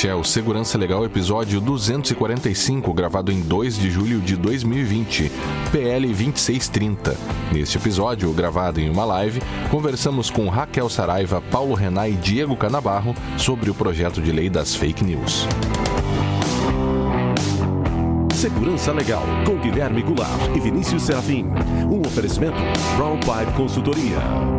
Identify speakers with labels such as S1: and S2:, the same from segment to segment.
S1: Este é o Segurança Legal, episódio 245, gravado em 2 de julho de 2020, PL 2630. Neste episódio, gravado em uma live, conversamos com Raquel Saraiva, Paulo Renan e Diego Canabarro sobre o projeto de lei das fake news.
S2: Segurança Legal, com Guilherme Goulart e Vinícius Serafim. Um oferecimento Brown Pipe Consultoria.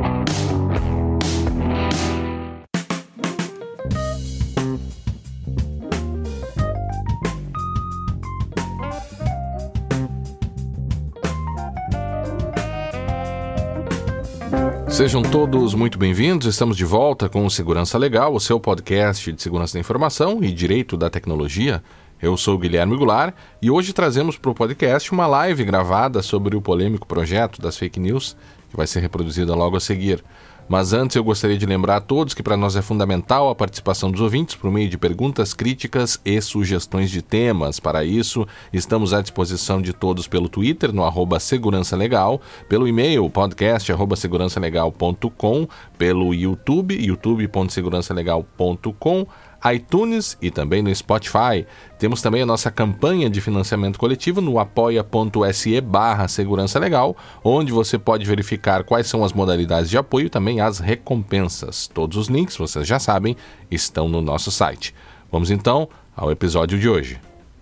S1: Sejam todos muito bem-vindos, estamos de volta com o Segurança Legal, o seu podcast de segurança da informação e direito da tecnologia. Eu sou o Guilherme Goulart e hoje trazemos para o podcast uma live gravada sobre o polêmico projeto das fake news, que vai ser reproduzida logo a seguir. Mas antes eu gostaria de lembrar a todos que para nós é fundamental a participação dos ouvintes por meio de perguntas, críticas e sugestões de temas. Para isso, estamos à disposição de todos pelo Twitter, no @segurançalegal, pelo e-mail, podcast@segurançalegal.com, pelo YouTube, youtube.segurançalegal.com, iTunes e também no Spotify. Temos também a nossa campanha de financiamento coletivo no apoia.se/Segurança Legal, onde você pode verificar quais são as modalidades de apoio e também as recompensas. Todos os links, vocês já sabem, estão no nosso site. Vamos então ao episódio de hoje.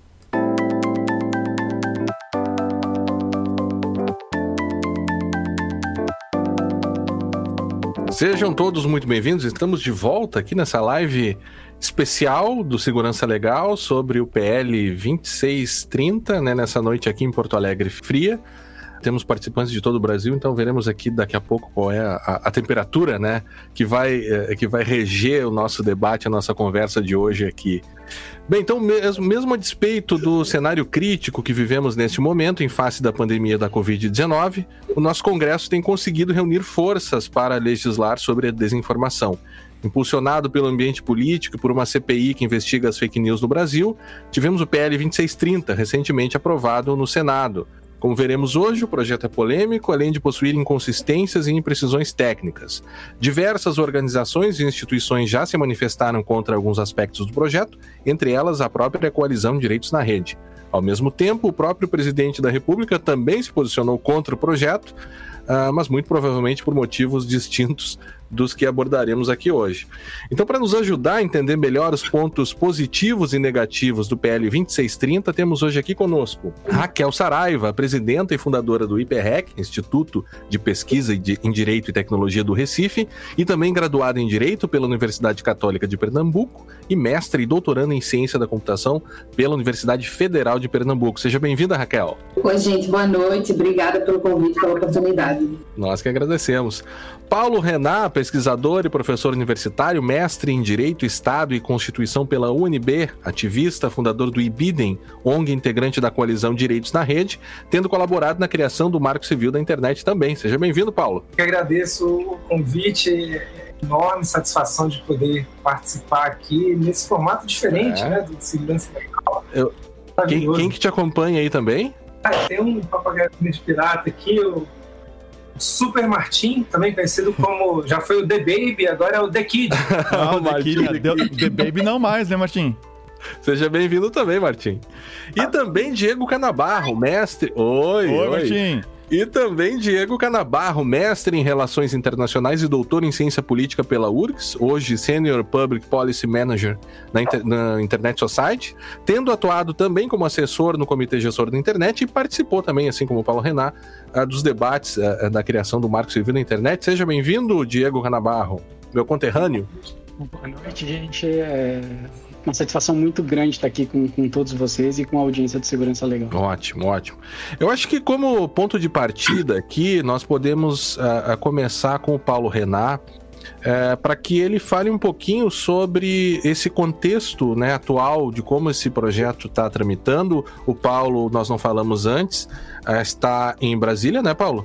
S1: Sejam todos muito bem-vindos, estamos de volta aqui nessa live especial do Segurança Legal sobre o PL 2630, nessa noite aqui em Porto Alegre fria. Temos participantes de todo o Brasil, então veremos aqui daqui a pouco qual é a temperatura, que vai reger o nosso debate, a nossa conversa de hoje aqui. Bem, então mesmo a despeito do cenário crítico que vivemos neste momento, em face da pandemia da Covid-19, o nosso Congresso tem conseguido reunir forças para legislar sobre a desinformação. Impulsionado pelo ambiente político e por uma CPI que investiga as fake news no Brasil, tivemos o PL 2630, recentemente aprovado no Senado. Como veremos hoje, o projeto é polêmico, além de possuir inconsistências e imprecisões técnicas. Diversas organizações e instituições já se manifestaram contra alguns aspectos do projeto, entre elas a própria Coalizão Direitos na Rede. Ao mesmo tempo, o próprio presidente da República também se posicionou contra o projeto, mas muito provavelmente por motivos distintos dos que abordaremos aqui hoje. Então, para nos ajudar a entender melhor os pontos positivos e negativos do PL 2630, temos hoje aqui conosco Raquel Saraiva, presidenta e fundadora do IPREC, Instituto de Pesquisa em Direito e Tecnologia do Recife, e também graduada em Direito pela Universidade Católica de Pernambuco e mestre e doutoranda em Ciência da Computação pela Universidade Federal de Pernambuco. Seja bem-vinda, Raquel.
S3: Oi, gente, boa noite. Obrigada pelo convite, pela oportunidade.
S1: Nós que agradecemos. Paulo Renan, pesquisador e professor universitário, mestre em Direito, Estado e Constituição pela UNB, ativista, fundador do IBIDEM, ONG integrante da Coalizão Direitos na Rede, tendo colaborado na criação do Marco Civil da Internet também. Seja bem-vindo, Paulo.
S4: Eu agradeço o convite, enorme satisfação de poder participar aqui nesse formato diferente, do Segurança Legal.
S1: Quem que te acompanha aí também?
S4: Tem um papagaio pirata aqui, o Super Martim, também conhecido como, já foi o The Baby, agora é o The Kid.
S5: Não, o The Baby não mais, né, Martim?
S1: Seja bem-vindo também, Martim. E também Diego Canabarro, mestre... Oi,
S5: Martim.
S1: E também Diego Canabarro, mestre em Relações Internacionais e doutor em Ciência Política pela URGS, hoje Senior Public Policy Manager na Internet Society, tendo atuado também como assessor no Comitê Gestor da Internet e participou também, assim como o Paulo Renan, dos debates da criação do Marco Civil da Internet. Seja bem-vindo, Diego Canabarro, meu conterrâneo.
S6: Boa noite, gente. Uma satisfação muito grande estar aqui com todos vocês e com a audiência do Segurança Legal.
S1: Ótimo. Eu acho que como ponto de partida aqui, nós podemos começar com o Paulo Renan, para que ele fale um pouquinho sobre esse contexto atual de como esse projeto está tramitando. O Paulo, nós não falamos antes, está em Brasília, né, Paulo?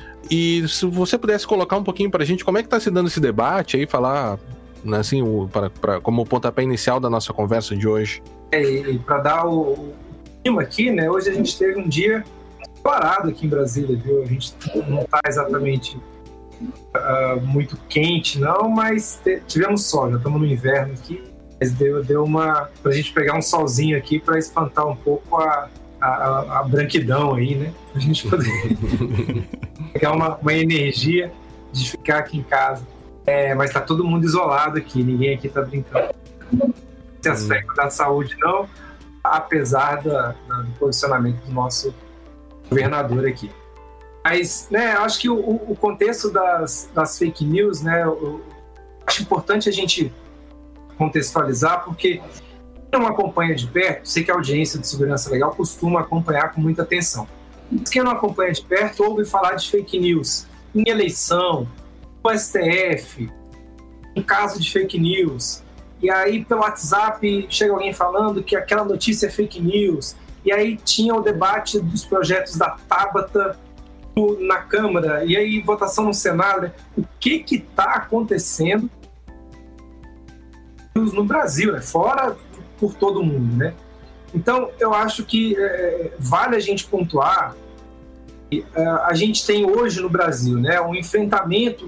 S1: E se você pudesse colocar um pouquinho para a gente como é que está se dando esse debate aí, falar... assim, como o pontapé inicial da nossa conversa de hoje.
S4: Para dar o clima aqui, hoje a gente teve um dia parado aqui em Brasília, viu? A gente não está exatamente muito quente, não, mas tivemos sol, já estamos no inverno aqui. Mas deu pra gente pegar um solzinho aqui para espantar um pouco a branquidão aí, né? Pra gente poder pegar uma energia de ficar aqui em casa. Mas tá todo mundo isolado aqui, ninguém aqui tá brincando. Esse aspecto da saúde não, apesar do posicionamento do nosso governador aqui. Mas, né, acho que o contexto das fake news, né, acho importante a gente contextualizar, porque quem não acompanha de perto, sei que a audiência de Segurança Legal costuma acompanhar com muita atenção. Mas quem não acompanha de perto ouve falar de fake news em eleição, no STF, em caso de fake news, e aí pelo WhatsApp chega alguém falando que aquela notícia é fake news, e aí tinha o debate dos projetos da Tabata na Câmara, e aí votação no Senado. O que está acontecendo no Brasil, né? Fora por todo mundo, né? Então, eu acho que vale a gente pontuar que a gente tem hoje no Brasil, né, um enfrentamento,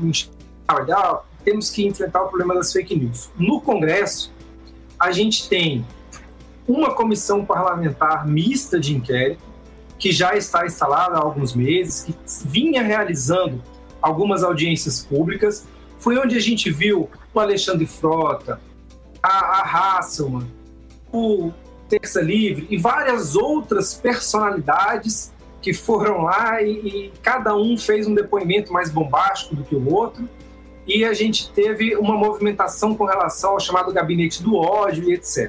S4: temos que enfrentar o problema das fake news. No Congresso, a gente tem uma comissão parlamentar mista de inquérito, que já está instalada há alguns meses, que vinha realizando algumas audiências públicas. Foi onde a gente viu o Alexandre Frota, a Hasselmann, o Terça Livre e várias outras personalidades que foram lá e cada um fez um depoimento mais bombástico do que o outro, e a gente teve uma movimentação com relação ao chamado Gabinete do Ódio e etc.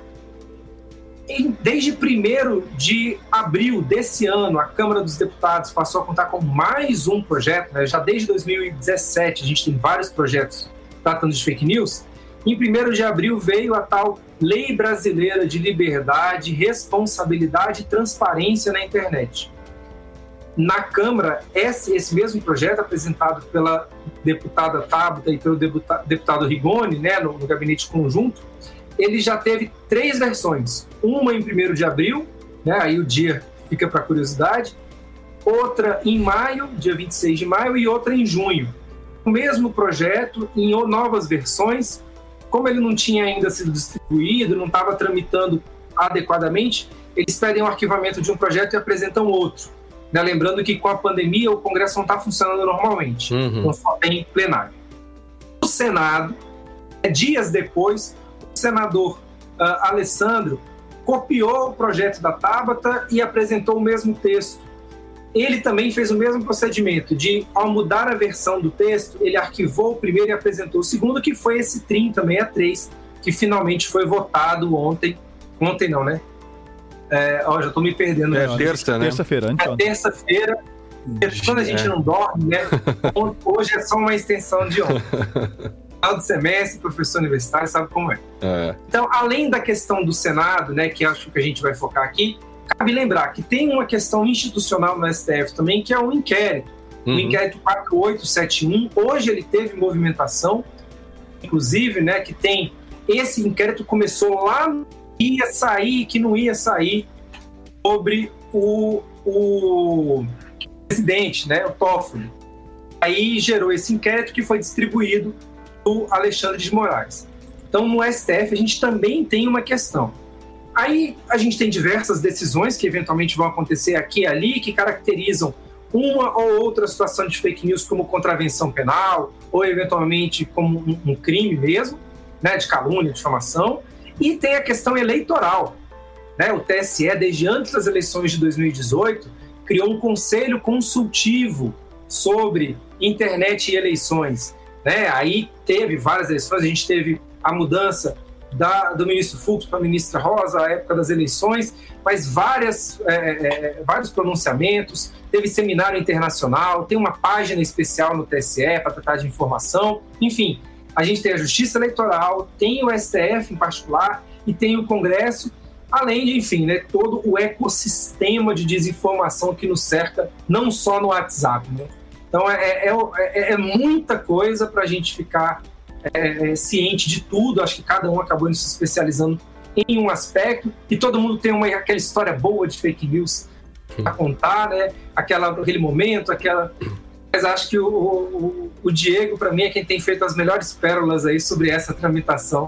S4: E desde 1º de abril desse ano, a Câmara dos Deputados passou a contar com mais um projeto, né? Já desde 2017 a gente tem vários projetos tratando de fake news. Em 1º de abril veio a tal Lei Brasileira de Liberdade, Responsabilidade e Transparência na Internet. Na Câmara, esse mesmo projeto, apresentado pela deputada Tabata e pelo deputado Rigoni, né, no gabinete conjunto, ele já teve 3 versões. Uma em 1º de abril, né, aí o dia fica para curiosidade, outra em maio, dia 26 de maio, e outra em junho. O mesmo projeto, em novas versões. Como ele não tinha ainda sido distribuído, não estava tramitando adequadamente, eles pedem o arquivamento de um projeto e apresentam outro. Né? Lembrando que com a pandemia o Congresso não está funcionando normalmente, então só tem plenário. No Senado, dias depois, o senador Alessandro copiou o projeto da Tabata e apresentou o mesmo texto. Ele também fez o mesmo procedimento de, ao mudar a versão do texto, ele arquivou o primeiro e apresentou o segundo, que foi esse 3063, que finalmente foi votado ontem. Ontem não, né? Já estou me perdendo.
S5: Terça, né? Terça-feira.
S4: Terça-feira. Quando a gente não dorme, né? Hoje é só uma extensão de ontem. Final de semestre, professor universitário, sabe como é. Então, além da questão do Senado, né, que acho que a gente vai focar aqui, cabe lembrar que tem uma questão institucional no STF também, que é o inquérito. O inquérito 4871, hoje ele teve movimentação, inclusive, né, que tem... Esse inquérito começou lá, ia sair, que não ia sair, sobre o presidente, né, o Toffoli. Aí gerou esse inquérito que foi distribuído do Alexandre de Moraes. Então, no STF, a gente também tem uma questão. Aí a gente tem diversas decisões que eventualmente vão acontecer aqui e ali, que caracterizam uma ou outra situação de fake news como contravenção penal, ou eventualmente como um crime mesmo, né, de calúnia, difamação. E tem a questão eleitoral. Né? O TSE, desde antes das eleições de 2018, criou um conselho consultivo sobre internet e eleições. Né? Aí teve várias eleições, a gente teve a mudança do ministro Fux para a ministra Rosa, à época das eleições, mas vários pronunciamentos, teve seminário internacional, tem uma página especial no TSE para tratar de informação, enfim, a gente tem a Justiça Eleitoral, tem o STF em particular e tem o Congresso, além de, enfim, né, todo o ecossistema de desinformação que nos cerca, não só no WhatsApp. Né? Então, é muita coisa para a gente ficar ciente de tudo. Acho que cada um acabou se especializando em um aspecto e todo mundo tem aquela história boa de fake news a contar, né? Aquele momento, mas acho que o Diego, para mim, é quem tem feito as melhores pérolas aí sobre essa tramitação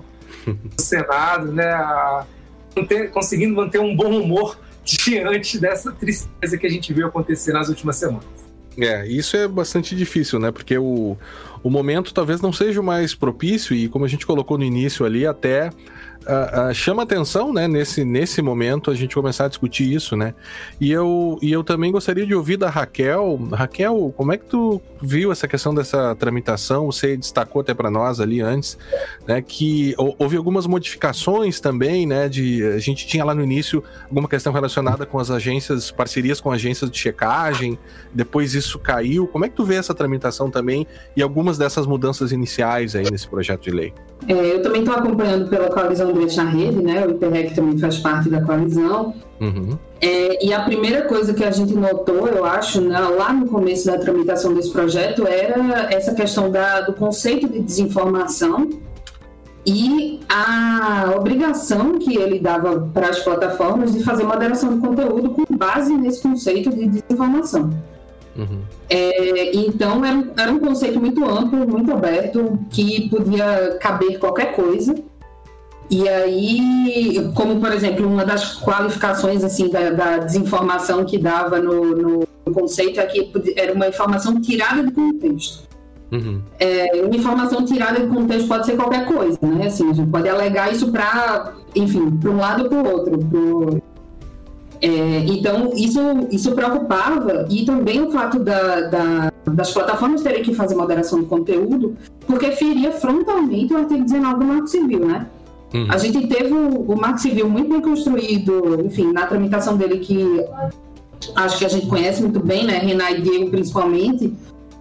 S4: do Senado, né, conseguindo manter um bom humor diante dessa tristeza que a gente viu acontecer nas últimas semanas.
S1: Isso é bastante difícil, né? Porque o momento talvez não seja o mais propício e, como a gente colocou no início ali, até chama atenção, né? Nesse momento a gente começar a discutir isso, né? E eu também gostaria de ouvir da Raquel. Raquel, como é que tu viu essa questão dessa tramitação? Você destacou até para nós ali antes, né? Que houve algumas modificações também, né? A gente tinha lá no início alguma questão relacionada com as agências, parcerias com agências de checagem, depois isso caiu. Como é que tu vê essa tramitação também e algumas dessas mudanças iniciais aí nesse projeto de lei?
S3: Eu também estou acompanhando pela Coalizão Direitos na Rede, né? O IPREC também faz parte da coalizão.
S1: Uhum.
S3: E a primeira coisa que a gente notou, eu acho, lá no começo da tramitação desse projeto, era essa questão do conceito de desinformação e a obrigação que ele dava para as plataformas de fazer moderação de conteúdo com base nesse conceito de desinformação.
S1: Uhum.
S3: Então era um conceito muito amplo, muito aberto, que podia caber qualquer coisa. E aí, como por exemplo, uma das qualificações assim, da desinformação que dava no conceito é que era uma informação tirada de contexto.
S1: Uhum.
S3: Uma informação tirada de contexto pode ser qualquer coisa, né? Assim, a gente pode alegar isso para um lado ou para o outro. Então, isso preocupava, e também o fato das plataformas terem que fazer moderação de conteúdo, porque feria frontalmente o artigo 19 do Marco Civil, né?
S1: Uhum.
S3: A gente teve o Marco Civil muito bem construído, enfim, na tramitação dele, que acho que a gente conhece muito bem, né? Renan e Diego principalmente,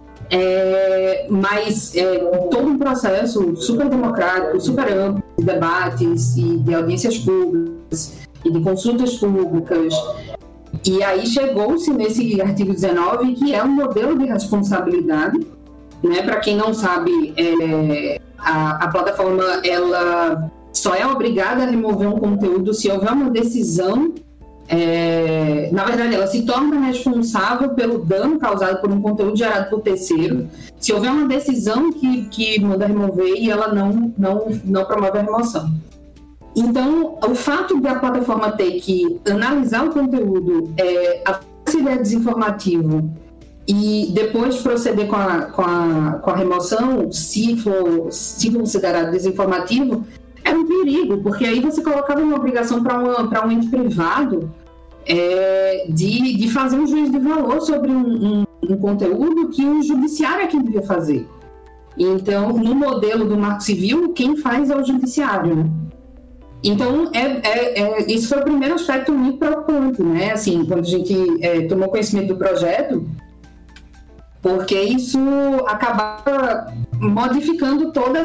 S3: mas todo um processo super democrático, super amplo, de debates e de audiências públicas e de consultas públicas. E aí chegou-se nesse artigo 19, que é um modelo de responsabilidade, né? Para quem não sabe, a plataforma ela só é obrigada a remover um conteúdo se houver uma decisão. Na verdade, ela se torna responsável pelo dano causado por um conteúdo gerado por terceiro se houver uma decisão que manda remover e ela não promove a remoção. Então, o fato da plataforma ter que analisar o conteúdo, se ele é desinformativo, e depois proceder com a remoção, se considerado desinformativo, era um perigo, porque aí você colocava uma obrigação para um ente privado de fazer um juízo de valor sobre um conteúdo que o judiciário é quem devia fazer. Então, no modelo do Marco Civil, quem faz é o judiciário, né? Então, isso foi o primeiro aspecto muito preocupante, né? Assim, quando a gente tomou conhecimento do projeto, porque isso acabava modificando toda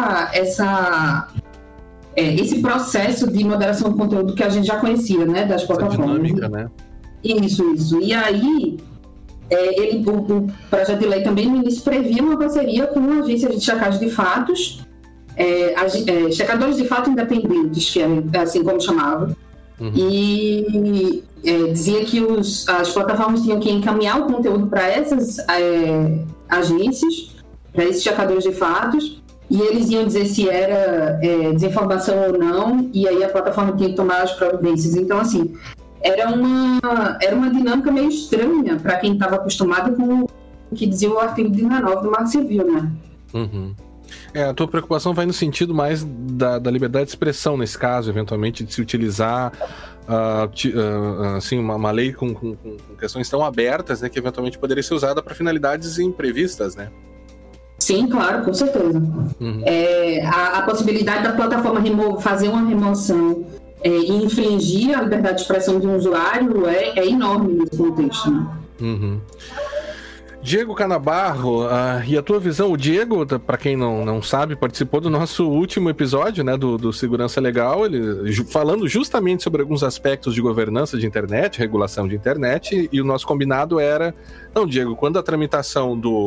S3: esse processo de moderação de conteúdo que a gente já conhecia, né? Das plataformas.
S1: Dinâmica, né?
S3: Isso. E aí, o projeto de lei também no início previa uma parceria com a agência de checagem de fatos, checadores de fato independentes, que é assim como chamava. Uhum. E dizia que as plataformas tinham que encaminhar o conteúdo para essas agências, para esses checadores de fatos, e eles iam dizer se era desinformação ou não, e aí a plataforma tinha que tomar as providências. Então, assim, era uma dinâmica meio estranha para quem estava acostumado com o que dizia o artigo 19 do Marco Civil, né?
S1: Uhum. A tua preocupação vai no sentido mais da liberdade de expressão, nesse caso, eventualmente, de se utilizar assim, uma lei com questões tão abertas, né, que eventualmente poderia ser usada para finalidades imprevistas, né?
S3: Sim, claro, com certeza.
S1: Uhum.
S3: A possibilidade da plataforma fazer uma remoção e infringir a liberdade de expressão de um usuário é enorme nesse contexto, né?
S1: Uhum. Diego Canabarro, e a tua visão? O Diego, para quem não sabe, participou do nosso último episódio, né, do Segurança Legal, ele falando justamente sobre alguns aspectos de governança de internet, regulação de internet, e o nosso combinado era, não, Diego, quando a tramitação do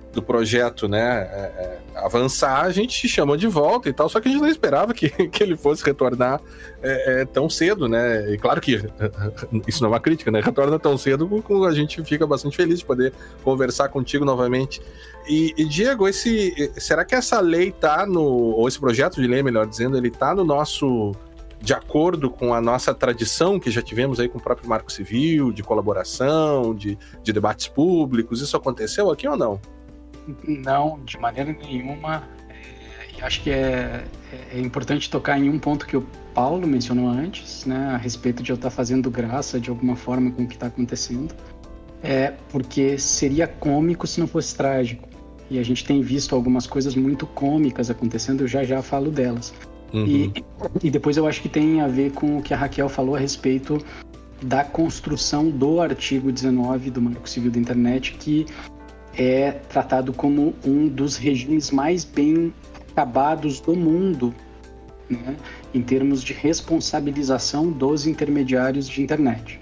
S1: do projeto, né, avançar, a gente chamou de volta e tal, só que a gente não esperava que ele fosse retornar tão cedo, né? E claro que isso não é uma crítica, né? Retorna tão cedo, a gente fica bastante feliz de poder conversar contigo novamente. E Diego, será que essa lei tá ou esse projeto de lei, melhor dizendo, ele tá no nosso... de acordo com a nossa tradição que já tivemos aí com o próprio Marco Civil, de colaboração, de debates públicos? Isso aconteceu aqui ou não?
S6: Não, de maneira nenhuma. E acho que é importante tocar em um ponto que o Paulo mencionou antes, né, a respeito de eu estar fazendo graça de alguma forma com o que está acontecendo. Porque seria cômico se não fosse trágico. E a gente tem visto algumas coisas muito cômicas acontecendo, eu já falo delas. Uhum. E depois eu acho que tem a ver com o que a Raquel falou a respeito da construção do artigo 19 do Marco Civil da Internet, que é tratado como um dos regimes mais bem acabados do mundo, né, em termos de responsabilização dos intermediários de internet.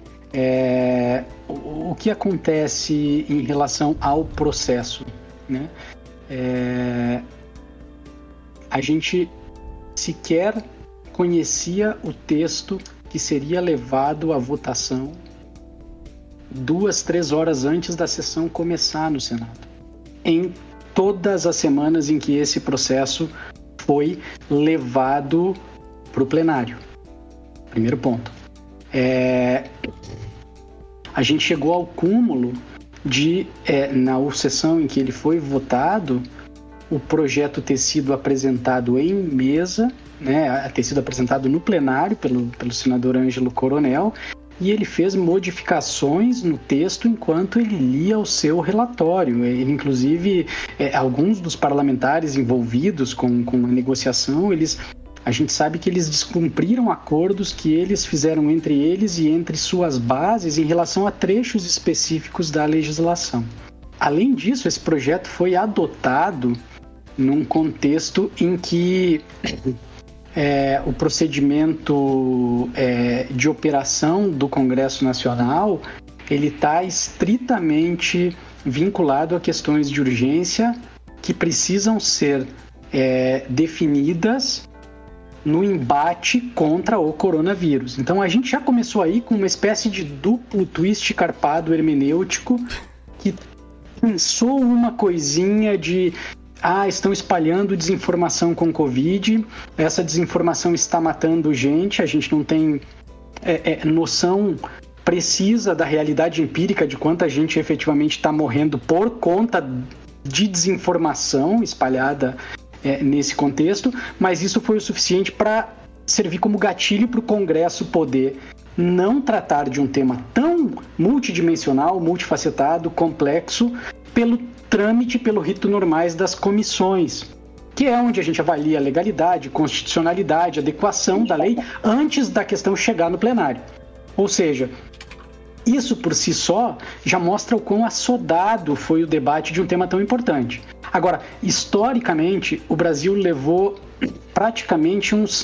S6: O que acontece em relação ao processo, né? A gente sequer conhecia o texto que seria levado à votação 2-3 horas antes da sessão começar no Senado. Em todas as semanas em que esse processo foi levado para o plenário. Primeiro ponto. A gente chegou ao cúmulo de, na sessão em que ele foi votado, o projeto ter sido apresentado em mesa, né, ter sido apresentado no plenário pelo senador Ângelo Coronel, e ele fez modificações no texto enquanto ele lia o seu relatório. Ele, inclusive, alguns dos parlamentares envolvidos com a negociação, a gente sabe que eles descumpriram acordos que eles fizeram entre eles e entre suas bases em relação a trechos específicos da legislação. Além disso, esse projeto foi adotado num contexto em que o procedimento de operação do Congresso Nacional ele está estritamente vinculado a questões de urgência que precisam ser definidas no embate contra o coronavírus. Então a gente já começou aí com uma espécie de duplo twist carpado hermenêutico que pensou uma coisinha de estão espalhando desinformação com Covid, essa desinformação está matando gente, a gente não tem noção precisa da realidade empírica de quanta gente efetivamente está morrendo por conta de desinformação espalhada nesse contexto, mas isso foi o suficiente para servir como gatilho para o Congresso poder não tratar de um tema tão multidimensional, multifacetado, complexo, pelo trâmite, pelo rito normais das comissões, que é onde a gente avalia a legalidade, constitucionalidade, adequação da lei antes da questão chegar no plenário. Ou seja, isso por si só já mostra o quão assodado foi o debate de um tema tão importante. Agora, historicamente, o Brasil levou praticamente uns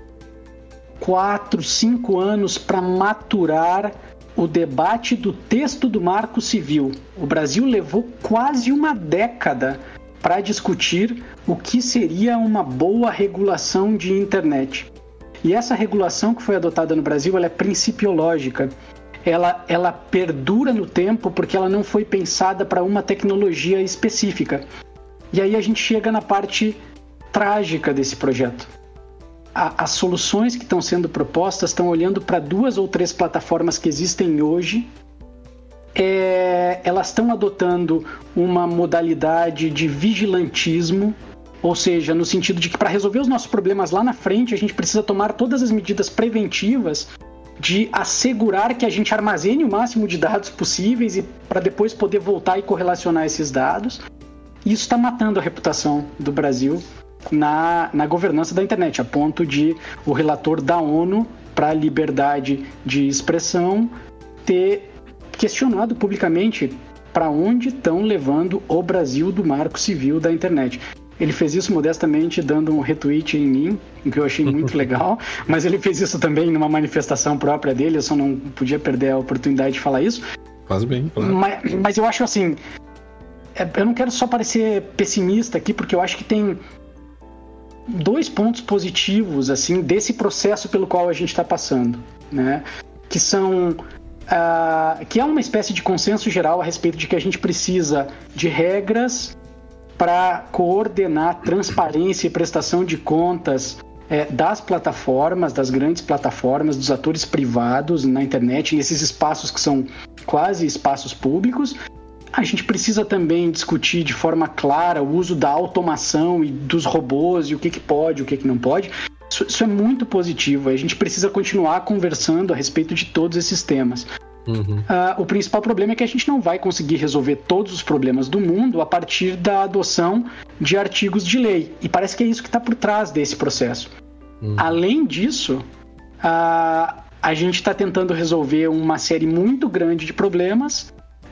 S6: 4-5 anos para maturar o debate do texto do Marco Civil. O Brasil levou quase uma década para discutir o que seria uma boa regulação de internet. E essa regulação que foi adotada no Brasil, ela é principiológica. Ela perdura no tempo porque ela não foi pensada para uma tecnologia específica. E aí a gente chega na parte trágica desse projeto. As soluções que estão sendo propostas estão olhando para 2 ou 3 plataformas que existem hoje. Elas estão adotando uma modalidade de vigilantismo, ou seja, no sentido de que para resolver os nossos problemas lá na frente, a gente precisa tomar todas as medidas preventivas de assegurar que a gente armazene o máximo de dados possíveis e para depois poder voltar e correlacionar esses dados. Isso está matando a reputação do Brasil na governança da internet, a ponto de o relator da ONU para a liberdade de expressão ter questionado publicamente para onde estão levando o Brasil do Marco Civil da internet. Ele fez isso modestamente dando um retweet em mim, que eu achei muito legal, mas ele fez isso também numa manifestação própria dele, eu só não podia perder a oportunidade de falar isso.
S1: Faz bem, claro.
S6: Mas eu acho assim, eu não quero só parecer pessimista aqui, porque eu acho que tem 2 pontos positivos, assim, desse processo pelo qual a gente está passando, né? Que são... que é uma espécie de consenso geral a respeito de que a gente precisa de regras para coordenar transparência e prestação de contas das plataformas, das grandes plataformas, dos atores privados na internet, nesses espaços que são quase espaços públicos. A gente precisa também discutir de forma clara o uso da automação e dos robôs e o que pode, o que não pode. Isso é muito positivo. A gente precisa continuar conversando a respeito de todos esses temas. O principal problema é que a gente não vai conseguir resolver todos os problemas do mundo a partir da adoção de artigos de lei. E parece que é isso que está por trás desse processo. Além disso, a gente está tentando resolver uma série muito grande de problemas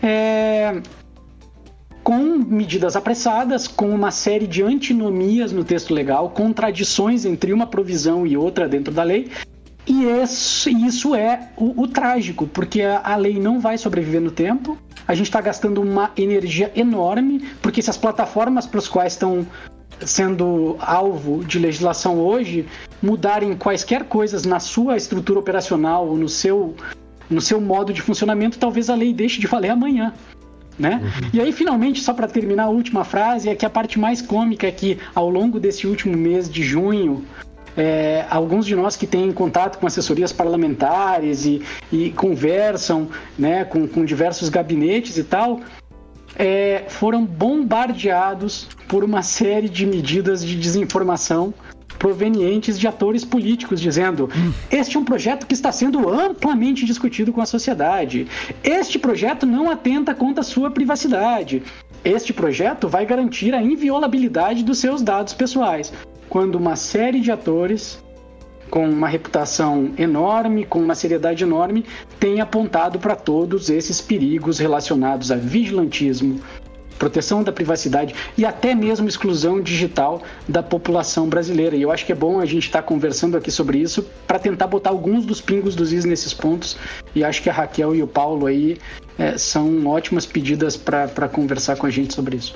S6: com medidas apressadas, com uma série de antinomias no texto legal, contradições entre uma provisão e outra dentro da lei. E isso é o trágico, porque a lei não vai sobreviver no tempo. A gente está gastando uma energia enorme, porque se as plataformas para as quais estão sendo alvo de legislação hoje mudarem quaisquer coisas na sua estrutura operacional ou no seu modo de funcionamento, talvez a lei deixe de valer amanhã, né? E aí, finalmente, só para terminar, a última frase é que a parte mais cômica é que, ao longo desse último mês de junho, alguns de nós que têm contato com assessorias parlamentares e conversam, né, com diversos gabinetes e tal, foram bombardeados por uma série de medidas de desinformação provenientes de atores políticos, dizendo: este é um projeto que está sendo amplamente discutido com a sociedade, este projeto não atenta contra a sua privacidade, este projeto vai garantir a inviolabilidade dos seus dados pessoais. Quando uma série de atores com uma reputação enorme, com uma seriedade enorme, tem apontado para todos esses perigos relacionados a vigilantismo, proteção da privacidade e até mesmo exclusão digital da população brasileira. E eu acho que é bom a gente estar conversando aqui sobre isso para tentar botar alguns dos pingos dos is nesses pontos, e acho que a Raquel e o Paulo aí são ótimas pedidas para conversar com a gente sobre isso.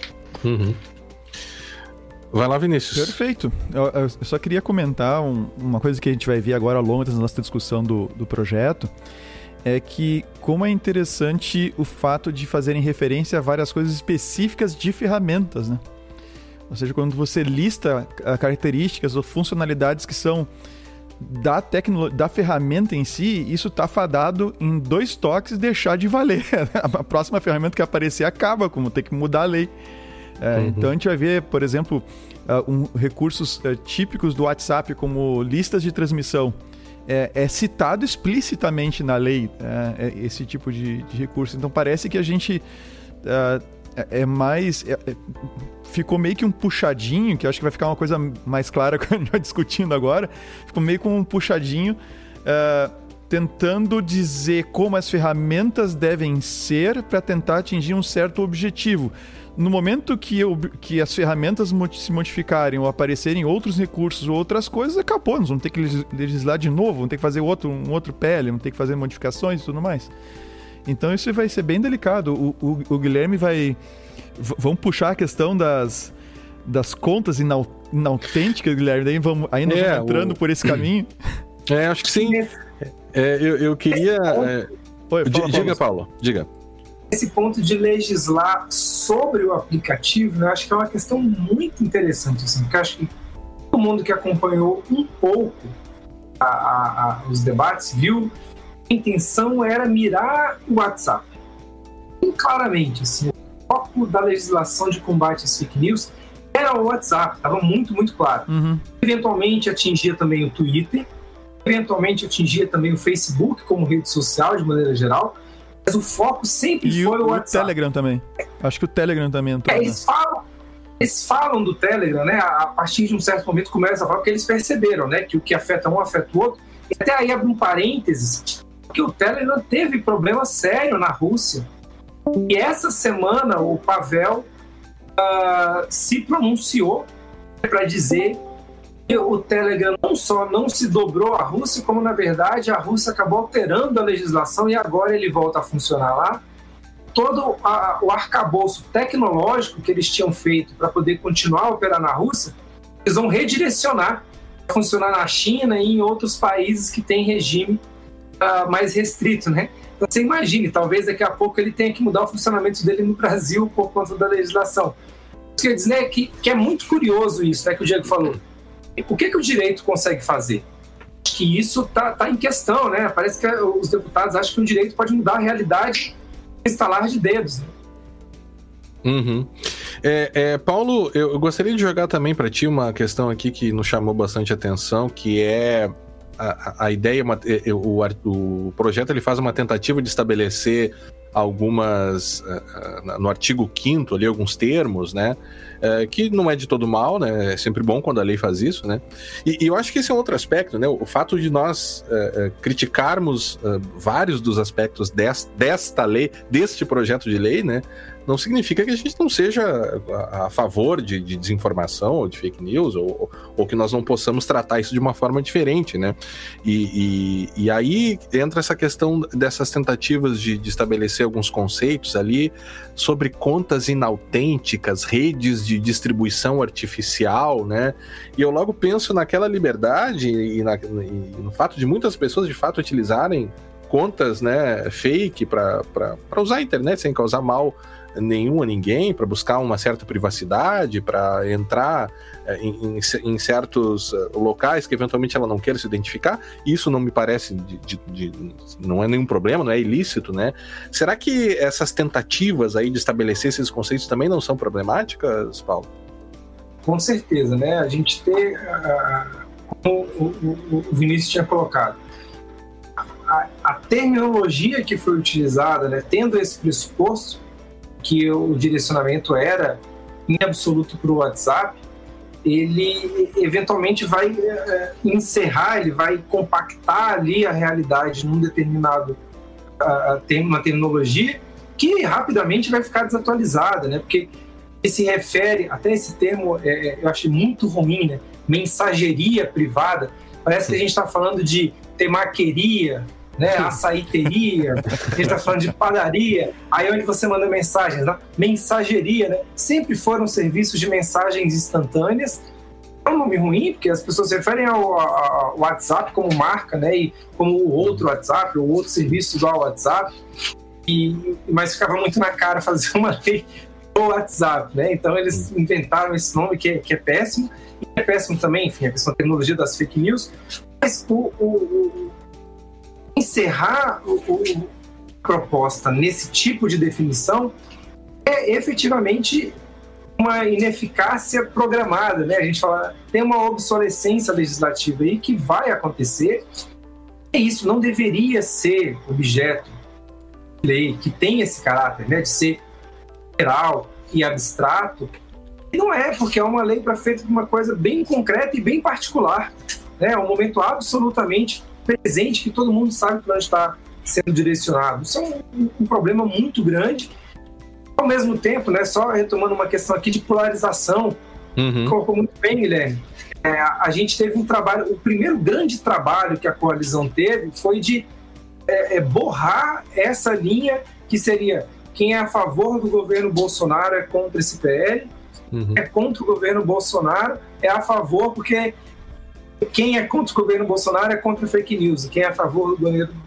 S1: Vai lá, Vinícius.
S5: Perfeito. Eu só queria comentar uma coisa que a gente vai ver agora ao longo da nossa discussão do projeto, é que como é interessante o fato de fazerem referência a várias coisas específicas de ferramentas, né? Ou seja, quando você lista características ou funcionalidades que são da ferramenta em si, isso está fadado em 2 toques deixar de valer. A próxima ferramenta que aparecer acaba, como ter que mudar a lei. Então a gente vai ver, por exemplo, recursos típicos do WhatsApp como listas de transmissão. É citado explicitamente na lei esse tipo de recurso. Então parece que a gente ficou meio que um puxadinho, que eu acho que vai ficar uma coisa mais clara quando a gente vai discutindo agora. Ficou meio com um puxadinho tentando dizer como as ferramentas devem ser para tentar atingir um certo objetivo. No momento que as ferramentas se modificarem ou aparecerem outros recursos ou outras coisas, acabou. Nós vamos ter que legislar de novo, vamos ter que fazer um outro PL, vamos ter que fazer modificações e tudo mais. Então isso vai ser bem delicado. O Guilherme vamos puxar a questão das contas inautênticas, Guilherme, daí vamos entrando por esse caminho.
S1: Acho que sim. Eu queria... Diga, Paulo, diga.
S4: Esse ponto de legislar sobre o aplicativo, eu acho que é uma questão muito interessante, assim, porque eu acho que todo mundo que acompanhou um pouco os debates viu que a intenção era mirar o WhatsApp. E claramente, assim, o foco da legislação de combate às fake news era o WhatsApp, estava muito, muito claro. Eventualmente atingia também o Twitter, eventualmente atingia também o Facebook como rede social de maneira geral, mas o foco sempre foi o WhatsApp.
S5: E o Telegram também. Acho que o Telegram também entrou.
S4: Eles falam do Telegram, né? A partir de um certo momento começa a falar, porque eles perceberam, né, que o que afeta um afeta o outro. E até aí abre um parênteses, que o Telegram teve problema sério na Rússia. E essa semana o Pavel se pronunciou para dizer que o Telegram não só não se dobrou à Rússia, como na verdade a Rússia acabou alterando a legislação e agora ele volta a funcionar lá. todo o arcabouço tecnológico que eles tinham feito para poder continuar a operar na Rússia, eles vão redirecionar para funcionar na China e em outros países que têm regime mais restrito, né? Então você imagine, talvez daqui a pouco ele tenha que mudar o funcionamento dele no Brasil por conta da legislação. Quer dizer, né, que é muito curioso isso, né, que o Diego falou. O que o direito consegue fazer? Acho que isso tá em questão, né? Parece que os deputados acham que o direito pode mudar a realidade com estalar de dedos, né?
S1: Uhum. Paulo, eu gostaria de jogar também para ti uma questão aqui que nos chamou bastante atenção, que é a ideia, o projeto ele faz uma tentativa de estabelecer algumas, no artigo 5º ali, alguns termos, né, que não é de todo mal, né, é sempre bom quando a lei faz isso, né, e eu acho que esse é um outro aspecto, né, o fato de nós criticarmos vários dos aspectos desta lei, deste projeto de lei, né, não significa que a gente não seja a favor de desinformação ou de fake news, ou que nós não possamos tratar isso de uma forma diferente, né? E aí entra essa questão dessas tentativas de estabelecer alguns conceitos ali sobre contas inautênticas, redes de distribuição artificial, né? E eu logo penso naquela liberdade e no fato de muitas pessoas de fato utilizarem contas, né, fake para usar a internet sem causar mal nenhum a ninguém, para buscar uma certa privacidade, para entrar em certos locais que eventualmente ela não queira se identificar. Isso não me parece não é nenhum problema, não é ilícito, né? Será que essas tentativas aí de estabelecer esses conceitos também não são problemáticas, Paulo?
S4: Com certeza, né? A gente tem, como o Vinícius tinha colocado, a terminologia que foi utilizada, né, tendo esse pressuposto que o direcionamento era em absoluto para o WhatsApp, ele eventualmente vai encerrar, ele vai compactar ali a realidade num determinado uma terminologia que rapidamente vai ficar desatualizada, né? Porque se refere, até esse termo eu achei muito ruim, né? Mensageria privada, parece que a gente está falando de temaqueria, né, açaíteria, a gente está falando de padaria, aí onde você manda mensagens, né? Mensageria, né? Sempre foram serviços de mensagens instantâneas. É um nome ruim, porque as pessoas se referem ao WhatsApp como marca, né, e como o outro WhatsApp, ou outro serviço igual ao WhatsApp, mas ficava muito na cara fazer uma lei do WhatsApp, né? Então eles inventaram esse nome que é péssimo, e é péssimo também, enfim, a questão da tecnologia das fake news, mas encerrar a proposta nesse tipo de definição é efetivamente uma ineficácia programada, né? A gente fala, tem uma obsolescência legislativa aí que vai acontecer, e isso não deveria ser objeto de lei que tem esse caráter, né, de ser geral e abstrato. E não é, porque é uma lei para feita de uma coisa bem concreta e bem particular, né? É um momento absolutamente presente que todo mundo sabe para onde está sendo direcionado. Isso é um problema muito grande. Ao mesmo tempo, né, só retomando uma questão aqui de polarização, colocou muito bem, Guilherme, a gente teve um trabalho, o primeiro grande trabalho que a coalizão teve foi de borrar essa linha que seria quem é a favor do governo Bolsonaro é contra esse PL, é contra o governo Bolsonaro é a favor, porque quem é contra o governo Bolsonaro é contra fake news, e quem é a favor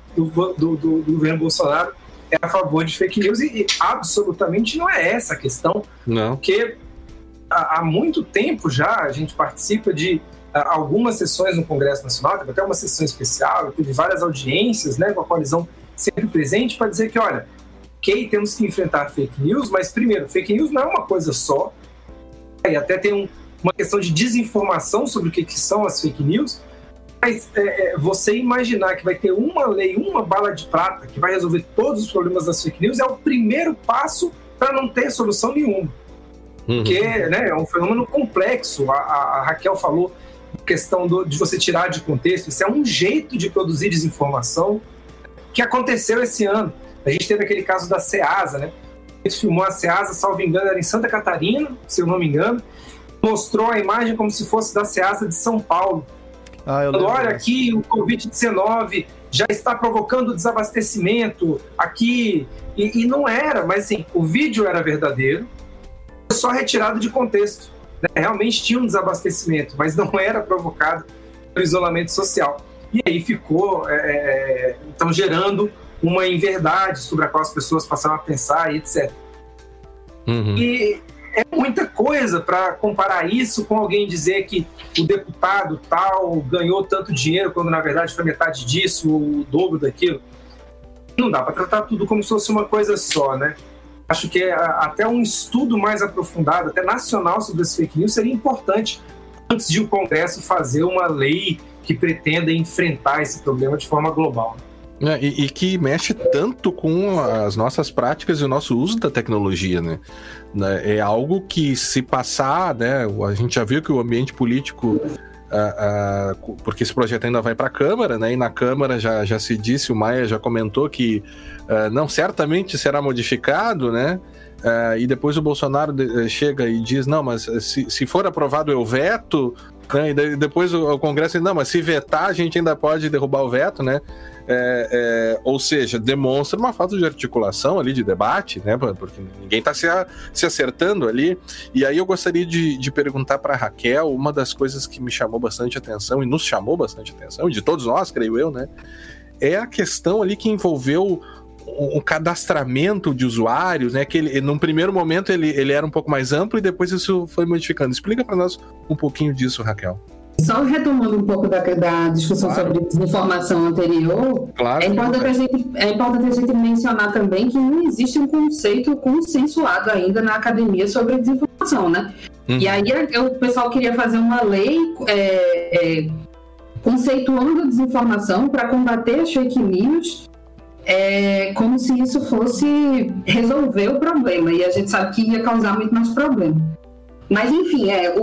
S4: do governo Bolsonaro é a favor de fake news, e absolutamente não é essa a questão, não. Porque há muito tempo já a gente participa de algumas sessões no Congresso Nacional, teve até uma sessão especial, teve várias audiências, né, com a coalizão sempre presente para dizer que, olha, ok, temos que enfrentar fake news, mas primeiro, fake news não é uma coisa só, e até tem uma questão de desinformação sobre o que são as fake news, mas você imaginar que vai ter uma lei, uma bala de prata que vai resolver todos os problemas das fake news é o primeiro passo para não ter solução nenhuma. Porque, né, é um fenômeno complexo. A Raquel falou questão de você tirar de contexto. Isso é um jeito de produzir desinformação que aconteceu esse ano. A gente teve aquele caso da Ceasa, né? A gente filmou a Ceasa, salvo engano, era em Santa Catarina, se eu não me engano, mostrou a imagem como se fosse da Ceasa de São Paulo. Olha, aqui o Covid-19 já está provocando desabastecimento aqui E não era, mas assim, o vídeo era verdadeiro, só retirado de contexto. Né? Realmente tinha um desabastecimento, mas não era provocado pelo isolamento social. E aí ficou, então, gerando uma inverdade sobre a qual as pessoas passaram a pensar e etc.
S1: Uhum.
S4: E é muita coisa para comparar isso com alguém dizer que o deputado tal ganhou tanto dinheiro, quando na verdade foi metade disso, o dobro daquilo. Não dá para tratar tudo como se fosse uma coisa só, né? Acho que até um estudo mais aprofundado, até nacional, sobre as fake news seria importante antes de o Congresso fazer uma lei que pretenda enfrentar esse problema de forma global.
S1: E que mexe tanto com as nossas práticas e o nosso uso da tecnologia, né? É algo que, se passar, né? A gente já viu que o ambiente político, porque esse projeto ainda vai para a Câmara, né? E na Câmara já se disse, o Maia já comentou que não, certamente será modificado, né? E depois o Bolsonaro chega e diz, não, mas se for aprovado eu veto, né? E depois o Congresso diz, não, mas se vetar a gente ainda pode derrubar o veto, né? Ou seja, demonstra uma falta de articulação ali, de debate, né? Porque ninguém está se acertando ali. E aí eu gostaria de perguntar para a Raquel, uma das coisas que me chamou bastante atenção, e nos chamou bastante atenção, de todos nós, creio eu, né? É a questão ali que envolveu o cadastramento de usuários, né? Que ele, num primeiro momento ele era um pouco mais amplo e depois isso foi modificando. Explica para nós um pouquinho disso, Raquel.
S3: Só retomando um pouco da discussão sobre desinformação anterior,
S1: claro,
S3: é importante a gente mencionar também que não existe um conceito consensuado ainda na academia sobre desinformação, né? E aí o pessoal queria fazer uma lei conceituando a desinformação para combater as fake news, como se isso fosse resolver o problema, e a gente sabe que ia causar muito mais problema. Mas, enfim,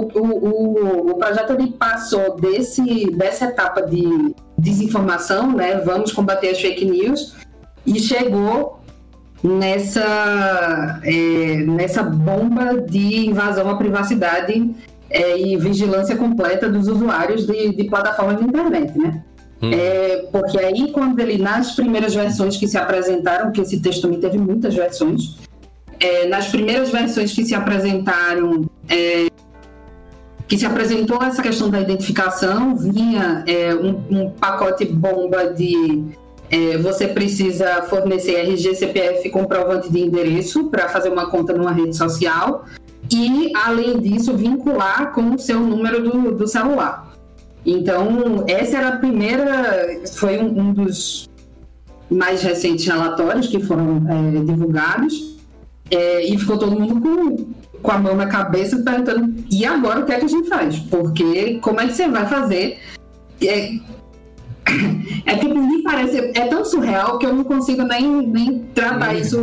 S3: o projeto ele passou dessa etapa de desinformação, né? Vamos combater as fake news, e chegou nessa bomba de invasão à privacidade e vigilância completa dos usuários de plataformas de internet, né? Porque aí, quando nas primeiras versões que se apresentaram, que esse texto também teve muitas versões, nas primeiras versões que se apresentaram, que se apresentou essa questão da identificação, vinha um pacote bomba de você precisa fornecer RG, CPF e comprovante de endereço para fazer uma conta numa rede social, e, além disso, vincular com o seu número do celular. Então, essa era a primeira, foi um dos mais recentes relatórios que foram divulgados. E ficou todo mundo com a mão na cabeça perguntando, e agora o que é que a gente faz? Porque como é que você vai fazer? Que me parece, é tão surreal que eu não consigo nem tratar isso.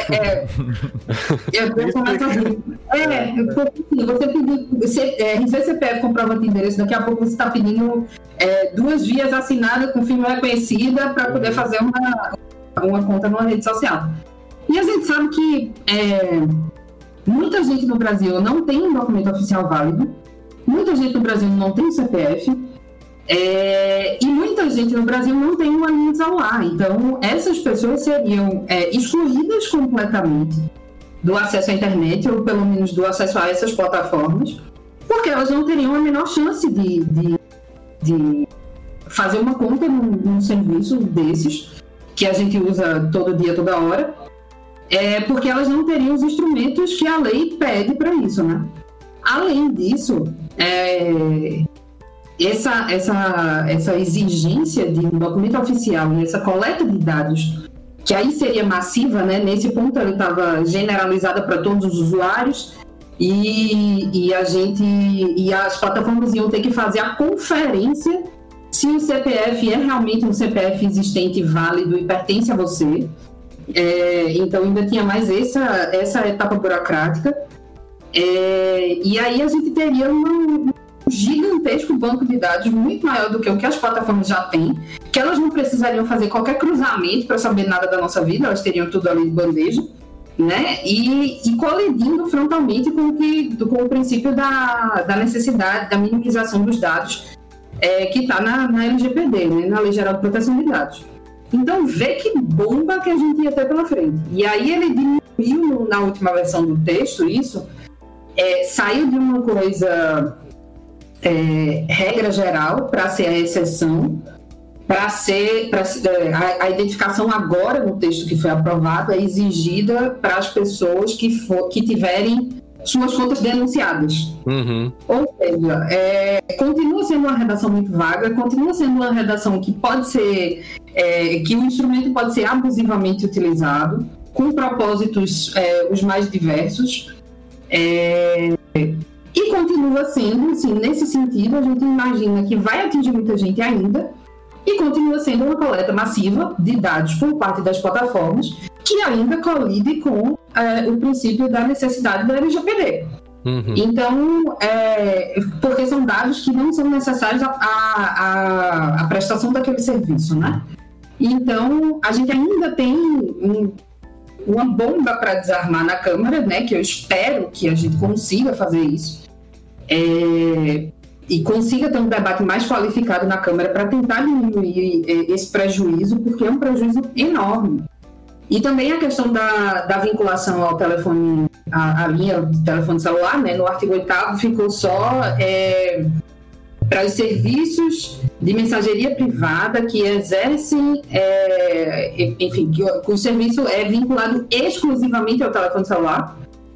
S3: Eu começo assim. Você pedir RCPF comprovante de endereço, daqui a pouco você está pedindo 2 vias assinadas com firma reconhecida para poder fazer uma conta numa rede social. E a gente sabe que muita gente no Brasil não tem um documento oficial válido, muita gente no Brasil não tem CPF, e muita gente no Brasil não tem uma linha de celular. Então, essas pessoas seriam excluídas completamente do acesso à internet, ou pelo menos do acesso a essas plataformas, porque elas não teriam a menor chance de fazer uma conta num serviço desses, que a gente usa todo dia, toda hora, porque elas não teriam os instrumentos que a lei pede para isso, né? Além disso, essa exigência de um documento oficial e essa coleta de dados, que aí seria massiva, né? Nesse ponto ela estava generalizada para todos os usuários, e as plataformas iam ter que fazer a conferência se o CPF é realmente um CPF existente, válido e pertence a você. Então ainda tinha mais essa etapa burocrática, e aí a gente teria um gigantesco banco de dados muito maior do que o que as plataformas já têm, que elas não precisariam fazer qualquer cruzamento para saber nada da nossa vida, elas teriam tudo ali de bandeja, né? E colidindo frontalmente com o princípio da necessidade da minimização dos dados, que está na LGPD, né? Na Lei Geral de Proteção de Dados. Então, vê que bomba que a gente ia ter pela frente. E aí ele diminuiu na última versão do texto isso, saiu de uma coisa regra geral para ser a exceção, a identificação agora no texto que foi aprovado é exigida para as pessoas que tiverem suas contas denunciadas.
S1: Uhum.
S3: Ou seja, continua sendo uma redação muito vaga, continua sendo uma redação que pode ser, que o instrumento pode ser abusivamente utilizado, com propósitos os mais diversos, e continua sendo, assim, nesse sentido, a gente imagina que vai atingir muita gente ainda, e continua sendo uma coleta massiva de dados por parte das plataformas, que ainda colide com o princípio da necessidade da LGPD.
S1: Uhum.
S3: Então, porque são dados que não são necessários à prestação daquele serviço, né? Então, a gente ainda tem uma bomba para desarmar na Câmara, né? Que eu espero que a gente consiga fazer isso. E consiga ter um debate mais qualificado na Câmara para tentar diminuir esse prejuízo, porque é um prejuízo enorme. E também a questão da vinculação ao telefone, à linha de telefone celular, né? No artigo 8º ficou só para os serviços de mensageria privada que exercem, enfim, que o serviço é vinculado exclusivamente ao telefone celular.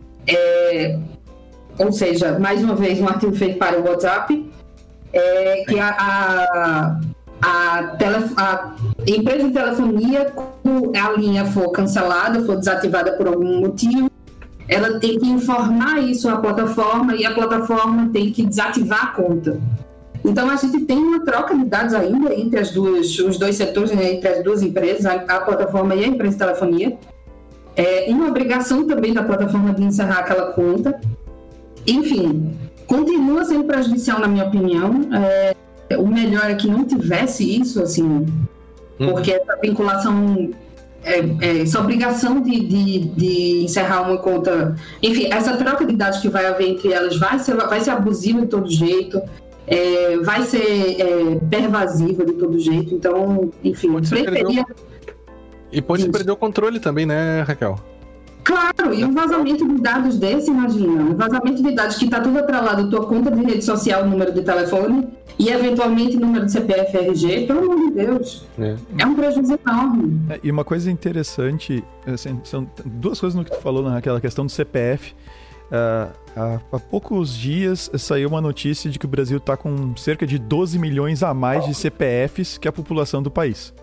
S3: Ou seja, mais uma vez, um artigo feito para o WhatsApp, que a empresa de telefonia, quando a linha for cancelada, for desativada por algum motivo, ela tem que informar isso à plataforma e a plataforma tem que desativar a conta. Então, a gente tem uma troca de dados ainda entre os dois setores, né, entre as duas empresas, a plataforma e a empresa de telefonia. Uma obrigação também da plataforma de encerrar aquela conta. Enfim, continua sendo prejudicial, na minha opinião. O melhor é que não tivesse isso, assim, porque essa vinculação, essa obrigação de encerrar uma conta, enfim, essa troca de dados que vai haver entre elas vai ser abusiva de todo jeito, vai ser pervasiva de todo jeito, então, enfim, preferia...
S1: E pode perder o controle também, né, Raquel?
S3: Claro, e um vazamento de dados desse, imagina, um vazamento de dados que está tudo atrelado, tua conta de rede social, número de telefone e eventualmente número de CPF, RG, pelo amor de Deus, é um prejuízo enorme.
S5: E uma coisa interessante, assim, são duas coisas no que tu falou, naquela questão do CPF. Há poucos dias saiu uma notícia de que o Brasil está com cerca de 12 milhões a mais de CPFs que a população do país.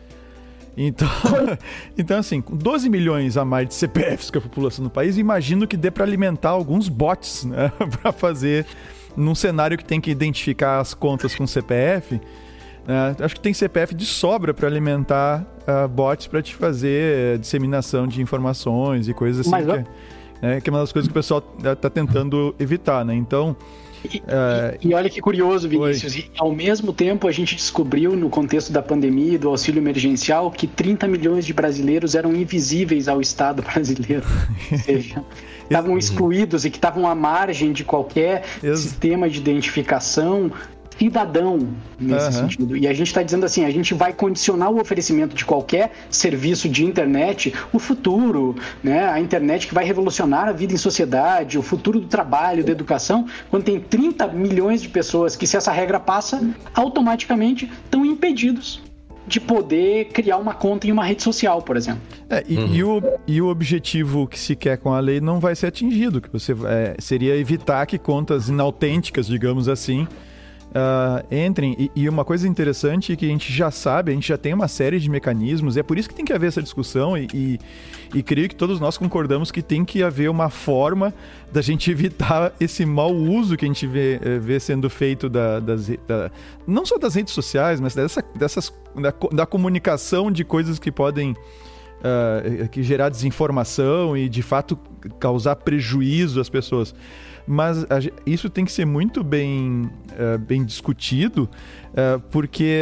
S5: Então, assim, com 12 milhões a mais de CPFs que a população do país, imagino que dê para alimentar alguns bots, né, para fazer, num cenário que tem que identificar as contas com CPF, acho que tem CPF de sobra para alimentar bots para te fazer disseminação de informações e coisas assim, que é uma das coisas que o pessoal está tentando evitar, né? Então...
S6: E olha que curioso, Vinícius, e ao mesmo tempo a gente descobriu no contexto da pandemia e do auxílio emergencial que 30 milhões de brasileiros eram invisíveis ao Estado brasileiro, ou seja, estavam excluídos e que estavam à margem de qualquer sistema de identificação cidadão nesse sentido. E a gente está dizendo assim, a gente vai condicionar o oferecimento de qualquer serviço de internet, o futuro, né? A internet que vai revolucionar a vida em sociedade, o futuro do trabalho, da educação, quando tem 30 milhões de pessoas que, se essa regra passa, automaticamente estão impedidos de poder criar uma conta em uma rede social, por exemplo.
S5: E o objetivo que se quer com a lei não vai ser atingido, que seria evitar que contas inautênticas, digamos assim, entrem. E uma coisa interessante que a gente já sabe, a gente já tem uma série de mecanismos, é por isso que tem que haver essa discussão e creio que todos nós concordamos que tem que haver uma forma da gente evitar esse mau uso que a gente vê sendo feito não só das redes sociais, mas da comunicação de coisas que podem que gerar desinformação e de fato causar prejuízo às pessoas. Mas isso tem que ser muito bem discutido, porque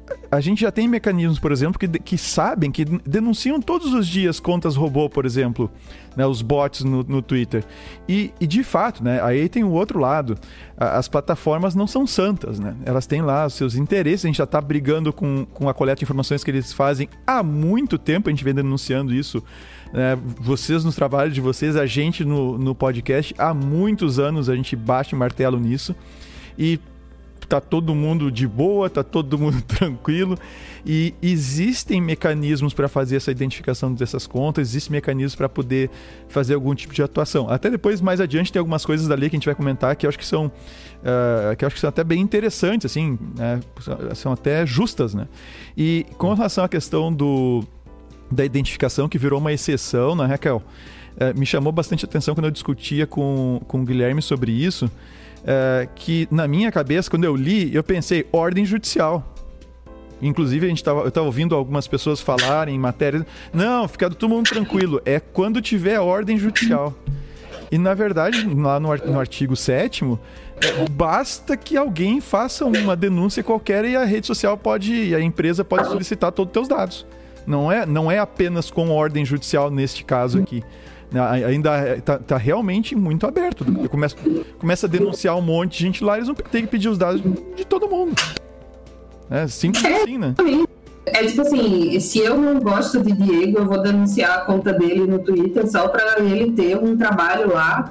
S5: a gente já tem mecanismos, por exemplo, que sabem, que denunciam todos os dias contas robô, por exemplo, né, os bots no Twitter. E de fato, né, aí tem o outro lado. As plataformas não são santas, né? Elas têm lá os seus interesses. A gente já está brigando com a coleta de informações que eles fazem há muito tempo. A gente vem denunciando isso. Vocês nos trabalhos de vocês, a gente no podcast, há muitos anos a gente bate martelo nisso. E tá todo mundo de boa, tá todo mundo tranquilo, e existem mecanismos para fazer essa identificação dessas contas, existem mecanismos para poder fazer algum tipo de atuação. Até depois, mais adiante, tem algumas coisas da lei que a gente vai comentar que eu acho que são até bem interessantes, assim, né? São até justas, né? E com relação à questão da identificação, que virou uma exceção, né, Raquel? Me chamou bastante atenção quando eu discutia com o Guilherme sobre isso, que na minha cabeça, quando eu li, eu pensei ordem judicial. Inclusive, eu estava ouvindo algumas pessoas falarem em matéria, não, fica todo mundo tranquilo, é quando tiver ordem judicial. E na verdade, lá no artigo 7º, basta que alguém faça uma denúncia qualquer e a rede social a empresa pode solicitar todos os teus dados. Não é apenas com ordem judicial neste caso aqui. Ainda tá realmente muito aberto. Começa a denunciar um monte de gente lá, eles vão ter que pedir os dados de todo mundo. Simples assim, né?
S3: É tipo assim, se eu não gosto de Diego, eu vou denunciar a conta dele no Twitter só pra ele ter um trabalho lá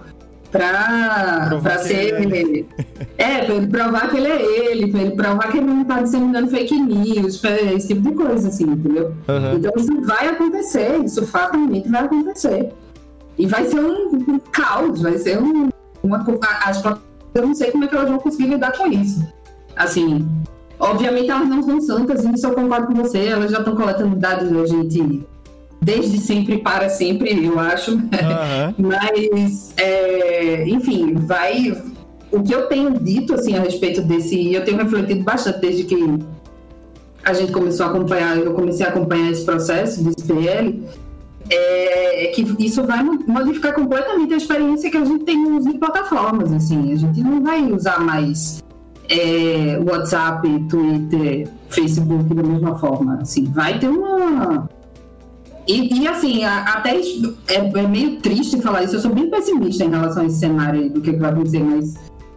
S3: pra ser ele. Pra ele provar que ele é ele, pra ele provar que ele não tá disseminando fake news, esse tipo de coisa, assim, entendeu? Uhum. Então isso vai acontecer, isso fatalmente vai acontecer. E vai ser um caos, vai ser as plataformas, eu não sei como é que elas vão conseguir lidar com isso. Assim, obviamente elas não são santas, isso eu concordo com você, elas já estão coletando dados da gente desde sempre para sempre, eu acho. Uhum. Mas, enfim, o que eu tenho dito, assim, a respeito desse, eu tenho refletido bastante desde que a gente começou a acompanhar, eu comecei a acompanhar esse processo desse PL, é que isso vai modificar completamente a experiência que a gente tem no uso de plataformas, assim. A gente não vai usar mais WhatsApp, Twitter, Facebook da mesma forma, assim. Vai ter uma... E assim, até é meio triste falar isso, eu sou bem pessimista em relação a esse cenário aí, do que vai acontecer, mas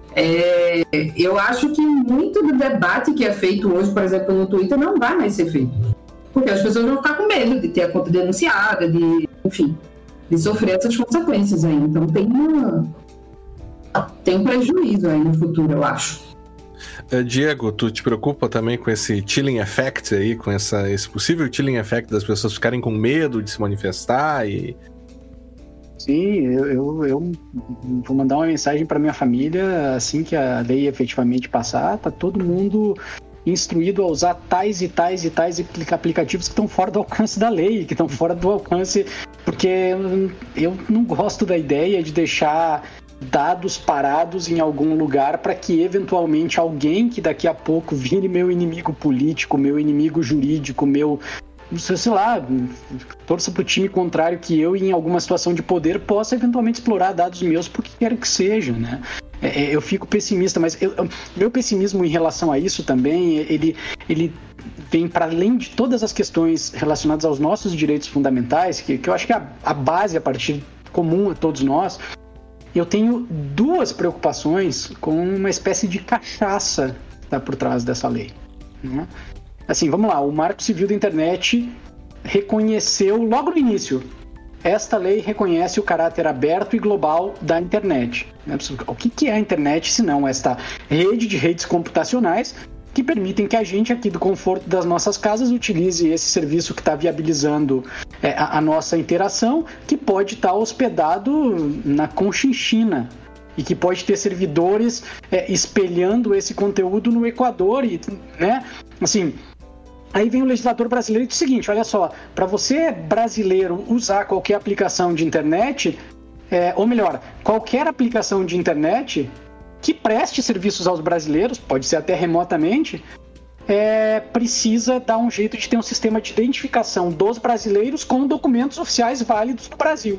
S3: eu acho que muito do debate que é feito hoje, por exemplo, no Twitter, não vai mais ser feito. Porque as pessoas vão ficar com medo de ter a conta denunciada, de sofrer essas consequências aí. Então tem um prejuízo aí no futuro, eu acho.
S1: Diego, tu te preocupa também com esse chilling effect aí, com esse possível chilling effect das pessoas ficarem com medo de se manifestar?
S6: Sim, eu vou mandar uma mensagem para minha família assim que a lei efetivamente passar, tá todo mundo instruído a usar tais e tais e tais aplicativos que estão fora do alcance da lei, que estão fora do alcance, porque eu não gosto da ideia de deixar dados parados em algum lugar para que eventualmente alguém que daqui a pouco vire meu inimigo político, meu inimigo jurídico, sei lá, torça pro time contrário que eu em alguma situação de poder possa eventualmente explorar dados meus por que quer que seja, né? Eu fico pessimista, mas meu pessimismo em relação a isso também, ele vem para além de todas as questões relacionadas aos nossos direitos fundamentais, que eu acho que é a base a partir comum a todos nós. Eu tenho duas preocupações com uma espécie de cachaça que está por trás dessa lei, né? Assim, vamos lá, o Marco Civil da Internet reconheceu logo no início, esta lei reconhece o caráter aberto e global da internet. O que é a internet, se não esta rede de redes computacionais que permitem que a gente, aqui do conforto das nossas casas, utilize esse serviço que está viabilizando a nossa interação, que pode estar hospedado na Conchinchina e que pode ter servidores espelhando esse conteúdo no Equador, né? Assim, aí vem o legislador brasileiro e diz o seguinte, olha só, para você brasileiro usar qualquer aplicação de internet, ou melhor, qualquer aplicação de internet que preste serviços aos brasileiros, pode ser até remotamente, precisa dar um jeito de ter um sistema de identificação dos brasileiros com documentos oficiais válidos do Brasil.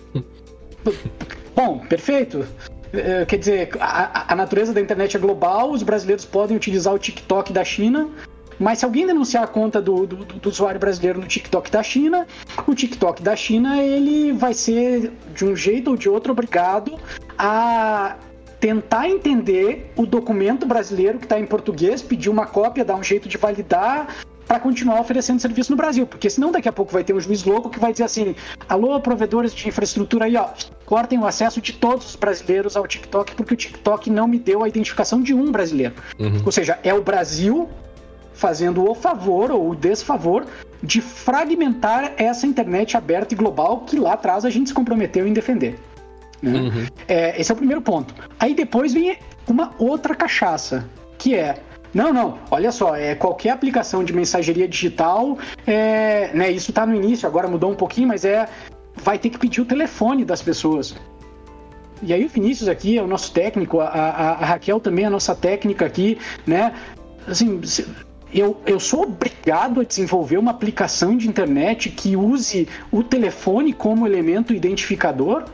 S6: Bom, perfeito. Quer dizer, a natureza da internet é global, os brasileiros podem utilizar o TikTok da China, Mas se alguém denunciar a conta do usuário brasileiro no TikTok da China, o TikTok da China ele vai ser, de um jeito ou de outro, obrigado a tentar entender o documento brasileiro que está em português, pedir uma cópia, dar um jeito de validar para continuar oferecendo serviço no Brasil, porque senão daqui a pouco vai ter um juiz louco que vai dizer assim: alô, provedores de infraestrutura aí, ó, cortem o acesso de todos os brasileiros ao TikTok porque o TikTok não me deu a identificação de um brasileiro. Ou seja, é o Brasil fazendo o favor ou o desfavor de fragmentar essa internet aberta e global que lá atrás a gente se comprometeu em defender. Né? Esse é o primeiro ponto. Aí depois vem uma outra cachaça, que é não, olha só, qualquer aplicação de mensageria digital, né, isso está no início, agora mudou um pouquinho, mas vai ter que pedir o telefone das pessoas. E aí o Vinícius aqui é o nosso técnico, a Raquel também é a nossa técnica aqui, né? Assim, eu sou obrigado a desenvolver uma aplicação de internet que use o telefone como elemento identificador?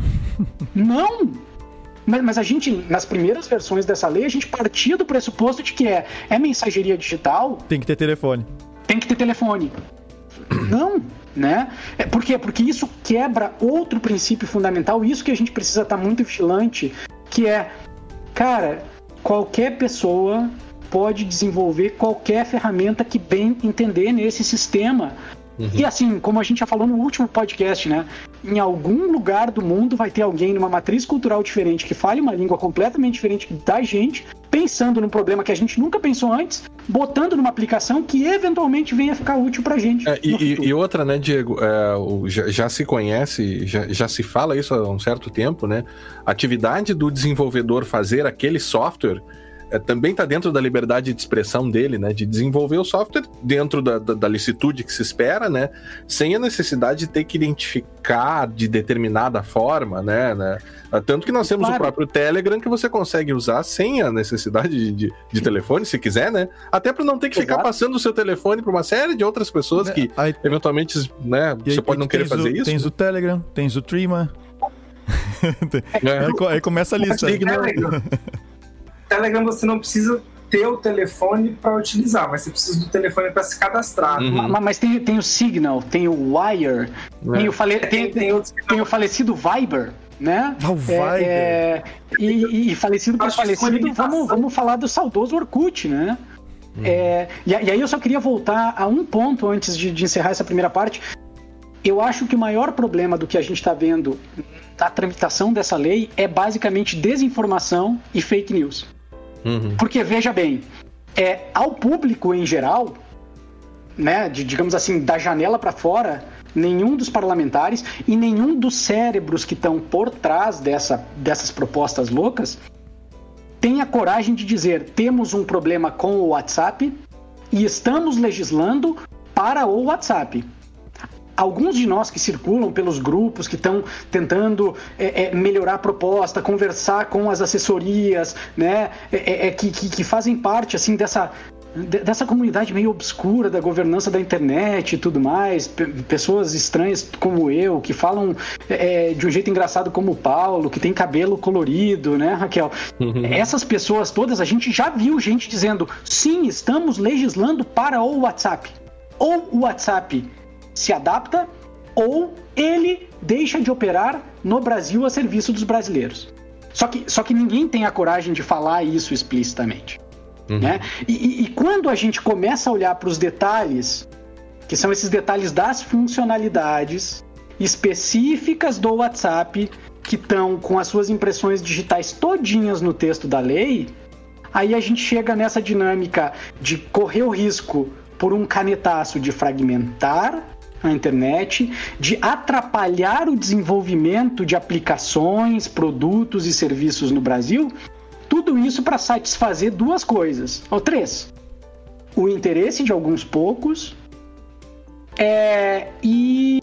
S6: Não! Mas a gente, nas primeiras versões dessa lei, a gente partia do pressuposto de que é mensageria digital.
S5: Tem que ter telefone.
S6: Tem que ter telefone. Não, né? Por quê? Porque isso quebra outro princípio fundamental, isso que a gente precisa estar muito vigilante, que é, cara, qualquer pessoa pode desenvolver qualquer ferramenta que bem entender nesse sistema. E assim, como a gente já falou no último podcast, né? Em algum lugar do mundo vai ter alguém numa matriz cultural diferente que fale uma língua completamente diferente da gente, pensando num problema que a gente nunca pensou antes, botando numa aplicação que eventualmente venha ficar útil pra gente.
S1: E outra, né, Diego? Já se conhece, já se fala isso há um certo tempo, né? A atividade do desenvolvedor fazer aquele software também está dentro da liberdade de expressão dele, né? De desenvolver o software dentro da licitude que se espera, né? Sem a necessidade de ter que identificar de determinada forma, né? Tanto que nós temos o próprio Telegram que você consegue usar sem a necessidade de telefone, se quiser, né? Até para não ter que ficar passando o seu telefone para uma série de outras pessoas que eventualmente, né? Você pode não querer fazer isso.
S5: Tens o Telegram, tens o Trima. Aí começa a lista.
S4: Telegram você não precisa ter o telefone para utilizar, mas você precisa do telefone para se cadastrar.
S6: Mas tem o Signal, tem o Wire, tem o falecido Viber, né?
S5: O Viber.
S6: E falecido por falecido, vamos falar do saudoso Orkut, né? E aí eu só queria voltar a um ponto antes de encerrar essa primeira parte. Eu acho que o maior problema do que a gente está vendo na tramitação dessa lei é basicamente desinformação e fake news. Porque, veja bem, ao público em geral, né, digamos assim, da janela para fora, nenhum dos parlamentares e nenhum dos cérebros que estão por trás dessas propostas loucas tem a coragem de dizer: temos um problema com o WhatsApp e estamos legislando para o WhatsApp. Alguns de nós que circulam pelos grupos, que estão tentando melhorar a proposta, conversar com as assessorias, né, que fazem parte assim, dessa comunidade meio obscura da governança da internet e tudo mais, pessoas estranhas como eu, que falam de um jeito engraçado como o Paulo, que tem cabelo colorido, né, Raquel? Essas pessoas todas, a gente já viu gente dizendo: sim, estamos legislando para o WhatsApp. Ou o WhatsApp se adapta, ou ele deixa de operar no Brasil a serviço dos brasileiros. Só que ninguém tem a coragem de falar isso explicitamente. Né? E quando a gente começa a olhar para os detalhes, que são esses detalhes das funcionalidades específicas do WhatsApp, que estão com as suas impressões digitais todinhas no texto da lei, aí a gente chega nessa dinâmica de correr o risco, por um canetaço, de fragmentar a internet, de atrapalhar o desenvolvimento de aplicações, produtos e serviços no Brasil. Tudo isso para satisfazer duas coisas, ou três: o interesse de alguns poucos e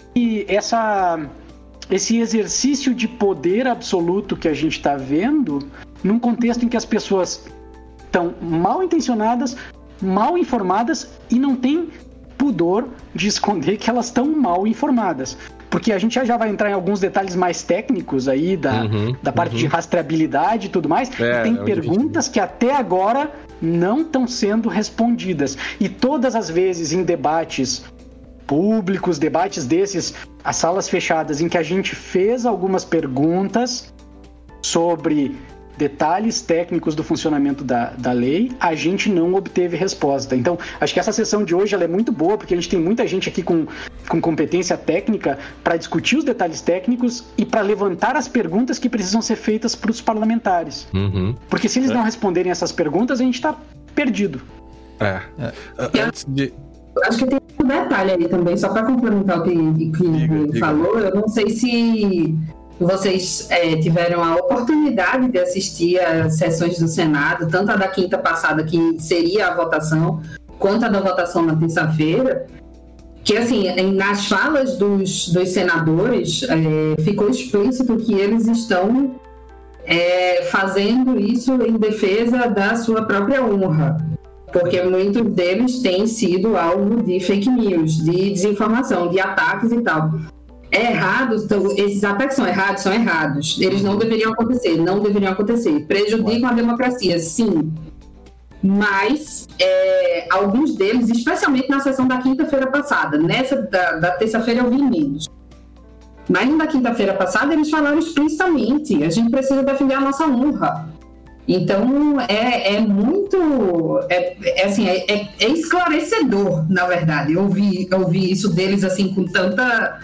S6: esse exercício de poder absoluto que a gente está vendo num contexto em que as pessoas estão mal intencionadas, mal informadas e não têm pudor de esconder que elas estão mal informadas. porque a gente já vai entrar em alguns detalhes mais técnicos aí da parte de rastreabilidade e tudo mais, e tem perguntas que até agora não estão sendo respondidas. E todas as vezes em debates públicos, debates desses, as salas fechadas, em que a gente fez algumas perguntas sobre detalhes técnicos do funcionamento da lei, a gente não obteve resposta. Então, acho que essa sessão de hoje ela é muito boa, porque a gente tem muita gente aqui com competência técnica para discutir os detalhes técnicos e para levantar as perguntas que precisam ser feitas para os parlamentares. Porque se eles não responderem essas perguntas, a gente está perdido.
S3: Antes de... Acho que tem um detalhe aí também, só para complementar o que falou, eu não sei se vocês tiveram a oportunidade de assistir às sessões do Senado, tanto a da quinta passada, que seria a votação, quanto a da votação na terça-feira, que, assim, nas falas dos senadores, ficou explícito que eles estão fazendo isso em defesa da sua própria honra, porque muitos deles têm sido alvo de fake news, de desinformação, de ataques e tal. Errados, então, esses ataques são errados. Eles não deveriam acontecer. Prejudicam a democracia, sim. Mas alguns deles, especialmente na sessão da quinta-feira passada, nessa da terça-feira eu vi menos. Mas na quinta-feira passada eles falaram explicitamente: a gente precisa defender a nossa honra. Então é muito esclarecedor, na verdade. Eu ouvi isso deles assim com tanta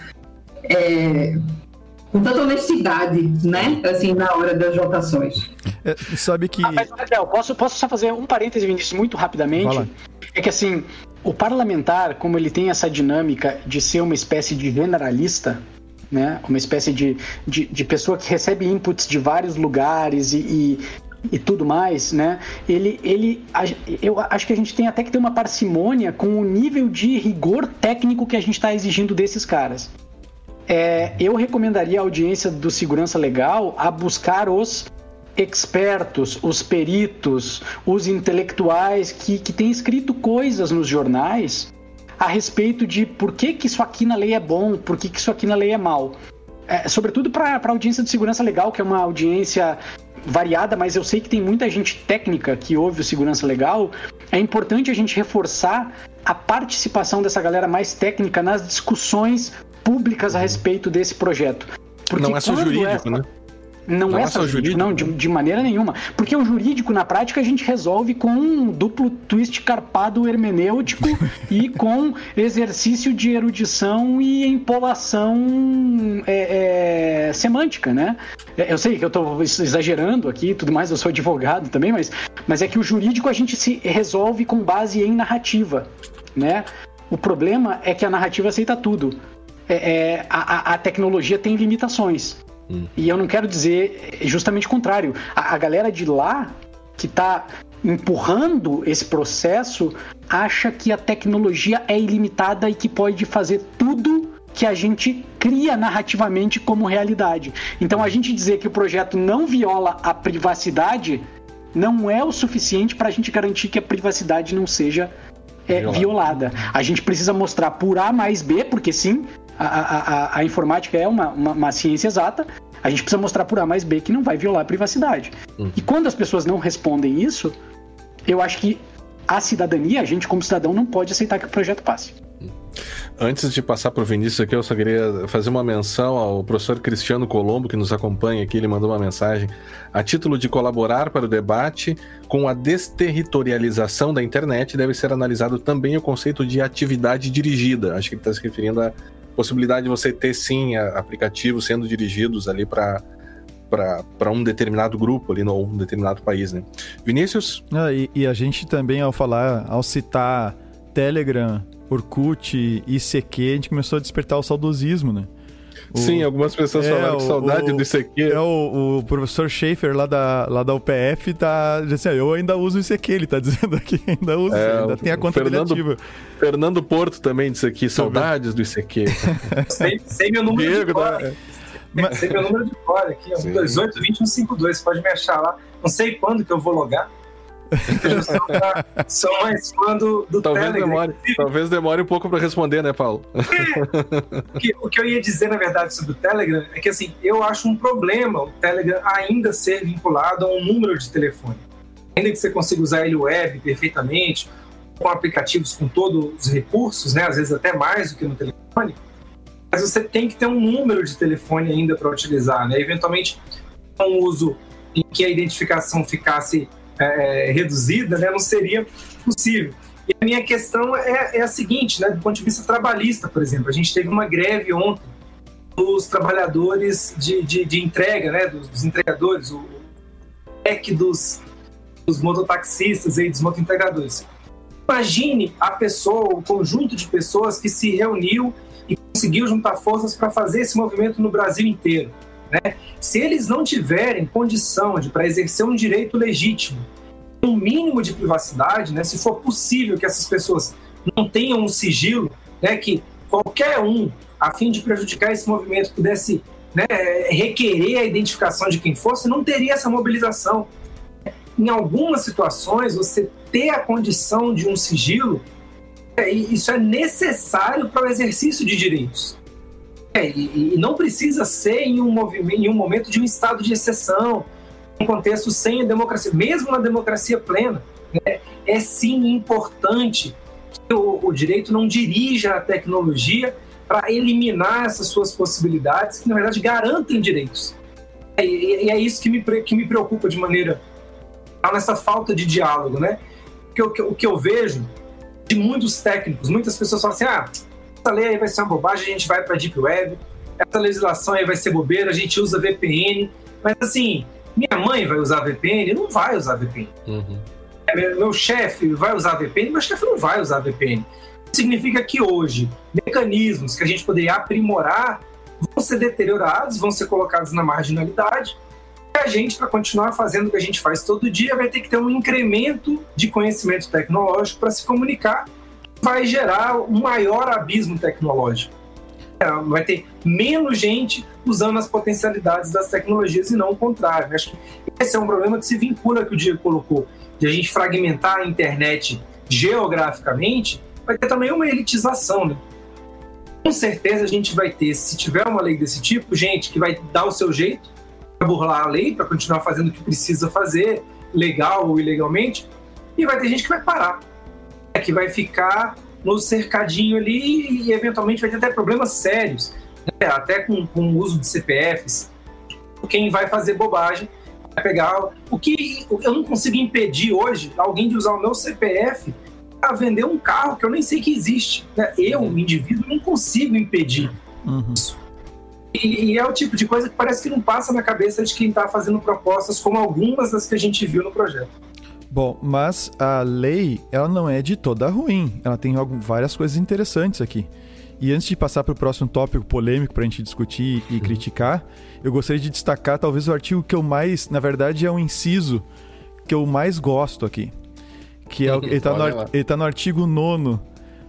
S3: honestidade, né? Assim, na hora das votações.
S5: Sabe que...
S6: Mas, Gabriel, posso só fazer um parêntese, Vinícius, muito rapidamente? É que, assim, o parlamentar, como ele tem essa dinâmica de ser uma espécie de generalista, né? Uma espécie de pessoa que recebe inputs de vários lugares e tudo mais, né? Eu acho que a gente tem até que ter uma parcimônia com o nível de rigor técnico que a gente está exigindo desses caras. Eu recomendaria a audiência do Segurança Legal a buscar os expertos, os peritos, os intelectuais que têm escrito coisas nos jornais a respeito de por que isso aqui na lei é bom, por que isso aqui na lei é mal. Sobretudo para a audiência do Segurança Legal, que é uma audiência variada, mas eu sei que tem muita gente técnica que ouve o Segurança Legal. É importante a gente reforçar a participação dessa galera mais técnica nas discussões públicas a respeito desse projeto. Porque
S1: não é só jurídico, né?
S6: Não é só jurídico, não, de maneira nenhuma. Porque o jurídico, na prática, a gente resolve com um duplo twist carpado hermenêutico e com exercício de erudição e empolação semântica, né? Eu sei que eu estou exagerando aqui e tudo mais, eu sou advogado também, mas é que o jurídico a gente se resolve com base em narrativa, né? O problema é que a narrativa aceita tudo. A tecnologia tem limitações. E eu não quero dizer justamente o contrário. A galera de lá, que está empurrando esse processo, acha que a tecnologia é ilimitada e que pode fazer tudo que a gente cria narrativamente como realidade. Então, a gente dizer que o projeto não viola a privacidade não é o suficiente para a gente garantir que a privacidade não seja violada. A gente precisa mostrar por A mais B, porque sim, a informática é uma ciência exata. A gente precisa mostrar por A mais B que não vai violar a privacidade. E quando as pessoas não respondem isso, eu acho que a cidadania, a gente como cidadão, não pode aceitar que o projeto passe.
S1: Antes de passar para o Vinícius aqui, eu só queria fazer uma menção ao professor Cristiano Colombo, que nos acompanha aqui. Ele mandou uma mensagem: a título de colaborar para o debate com a desterritorialização da internet, deve ser analisado também o conceito de atividade dirigida. Acho que ele está se referindo à possibilidade de você ter, sim, aplicativos sendo dirigidos ali para um determinado grupo ali, ou um determinado país, né? Vinícius?
S5: E a gente também, ao citar Telegram, Orkut, ICQ, a gente começou a despertar o saudosismo, né?
S1: Sim, algumas pessoas falaram que saudade do ICQ.
S5: O professor Schaefer lá da UPF tá dizendo assim: eu ainda uso o ICQ, ele tá dizendo aqui, ainda uso, ainda tem a conta dele ativa.
S1: Fernando Porto também disse aqui: saudades do ICQ.
S4: Sei meu número de cor. Sei meu número de cor aqui, 128-2152, pode me achar lá. Não sei quando que eu vou logar. Sou mais fã do Telegram.
S1: Talvez demore um pouco para responder, né, Paulo?
S4: O que eu ia dizer, na verdade, sobre o Telegram é que, assim, eu acho um problema o Telegram ainda ser vinculado a um número de telefone. Ainda que você consiga usar ele web perfeitamente, com aplicativos com todos os recursos, né, às vezes até mais do que no telefone, mas você tem que ter um número de telefone ainda para utilizar, né? Eventualmente, um uso em que a identificação ficasse reduzida, né, não seria possível. E a minha questão é a seguinte, né, do ponto de vista trabalhista, por exemplo, a gente teve uma greve ontem dos trabalhadores de entrega, né, dos entregadores, o PEC dos mototaxistas e dos motointegradores. Imagine a pessoa, o conjunto de pessoas que se reuniu e conseguiu juntar forças para fazer esse movimento no Brasil inteiro, né? Se eles não tiverem condição para exercer um direito legítimo, um mínimo de privacidade, né? Se for possível que essas pessoas não tenham um sigilo, né? Que qualquer um, a fim de prejudicar esse movimento, pudesse, né, requerer a identificação de quem fosse, não teria essa mobilização. Em algumas situações, você ter a condição de um sigilo, isso é necessário para o exercício de direitos. E não precisa ser em um momento de um estado de exceção, um contexto sem a democracia. Mesmo na democracia plena, né, é sim importante que o direito não dirija a tecnologia para eliminar essas suas possibilidades, que na verdade garantem direitos. E é isso que me preocupa de maneira nessa falta de diálogo, né? O que eu vejo de muitos técnicos, muitas pessoas falam assim, essa lei aí vai ser uma bobagem, a gente vai para a Deep Web, essa legislação aí vai ser bobeira, a gente usa VPN, mas assim, minha mãe vai usar VPN? Não vai usar VPN. Uhum. Meu chefe vai usar VPN? Meu chefe não vai usar VPN. Significa que hoje, mecanismos que a gente poderia aprimorar vão ser deteriorados, vão ser colocados na marginalidade, a gente, para continuar fazendo o que a gente faz todo dia, vai ter que ter um incremento de conhecimento tecnológico para se comunicar, vai gerar um maior abismo tecnológico. Vai ter menos gente usando as potencialidades das tecnologias e não o contrário. Acho que esse é um problema que se vincula que o Diego colocou, de a gente fragmentar a internet geograficamente, vai ter também uma elitização, né? Com certeza a gente vai ter, se tiver uma lei desse tipo, gente que vai dar o seu jeito para burlar a lei, para continuar fazendo o que precisa fazer, legal ou ilegalmente, e vai ter gente que vai parar, que vai ficar no cercadinho ali e eventualmente vai ter até problemas sérios, né? Até com o uso de CPFs. Quem vai fazer bobagem vai pegar... O que eu não consigo impedir hoje alguém de usar o meu CPF para vender um carro que eu nem sei que existe, né? Eu, o indivíduo, não consigo impedir isso. E é o tipo de coisa que parece que não passa na cabeça de quem está fazendo propostas como algumas das que a gente viu no projeto.
S5: Bom, mas a lei, ela não é de toda ruim. Ela tem várias coisas interessantes aqui. E antes de passar para o próximo tópico polêmico para a gente discutir e criticar, eu gostaria de destacar talvez o artigo que eu mais, na verdade é um inciso que eu mais gosto aqui. Que é ele está no artigo 9º,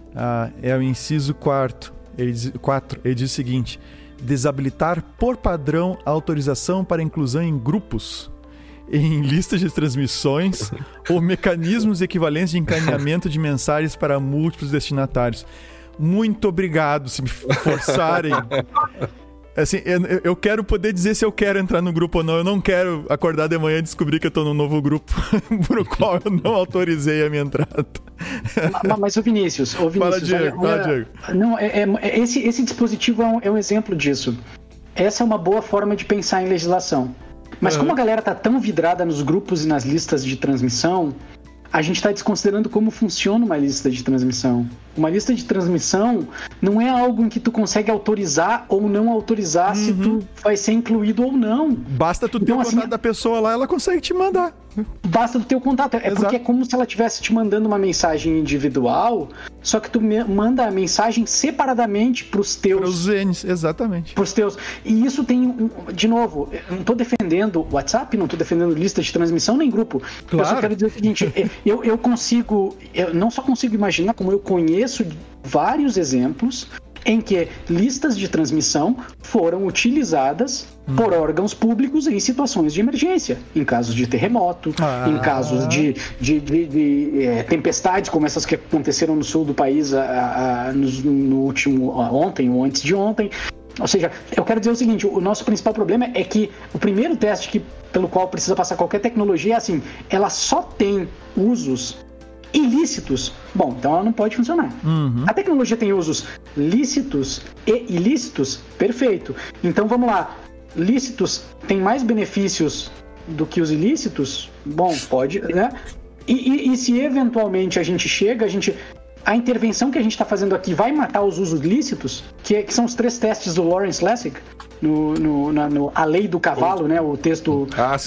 S5: é o inciso 4º. Ele diz o seguinte: desabilitar por padrão a autorização para inclusão em grupos, em listas de transmissões ou mecanismos equivalentes de encaminhamento de mensagens para múltiplos destinatários. Muito obrigado se me forçarem. Assim, eu quero poder dizer se eu quero entrar no grupo ou não. Eu não quero acordar de manhã e descobrir que eu estou num novo grupo por qual eu não autorizei a minha entrada.
S6: Mas o Vinícius...
S5: Fala, Diego.
S6: Não, esse dispositivo é um exemplo disso. Essa é uma boa forma de pensar em legislação. Mas como a galera tá tão vidrada nos grupos e nas listas de transmissão, a gente está desconsiderando como funciona uma lista de transmissão. Uma lista de transmissão não é algo em que tu consegue autorizar ou não autorizar se tu vai ser incluído ou não.
S5: Basta tu ter o contato da pessoa lá, ela consegue te mandar.
S6: Basta tu ter o contato. É porque é como se ela estivesse te mandando uma mensagem individual, só que tu manda a mensagem separadamente pros teus...
S5: Pros Zs, exatamente.
S6: Pros teus. E isso tem, de novo, eu não tô defendendo WhatsApp, não tô defendendo lista de transmissão nem grupo.
S5: Claro.
S6: Eu só quero dizer o seguinte, eu não só consigo imaginar, como eu conheço vários exemplos em que listas de transmissão foram utilizadas por órgãos públicos em situações de emergência, em casos de terremoto, em casos de tempestades como essas que aconteceram no sul do país no último ontem ou antes de ontem. Ou seja, eu quero dizer o seguinte, o nosso principal problema é que o primeiro teste pelo qual precisa passar qualquer tecnologia é assim, ela só tem usos ilícitos, bom, então ela não pode funcionar. A tecnologia tem usos lícitos e ilícitos, perfeito. Então vamos lá, lícitos têm mais benefícios do que os ilícitos? Bom, pode, né? E se eventualmente a gente chega, a intervenção que a gente está fazendo aqui vai matar os usos lícitos, que são os 3 testes do Lawrence Lessig, A Lei do Cavalo, né? O texto,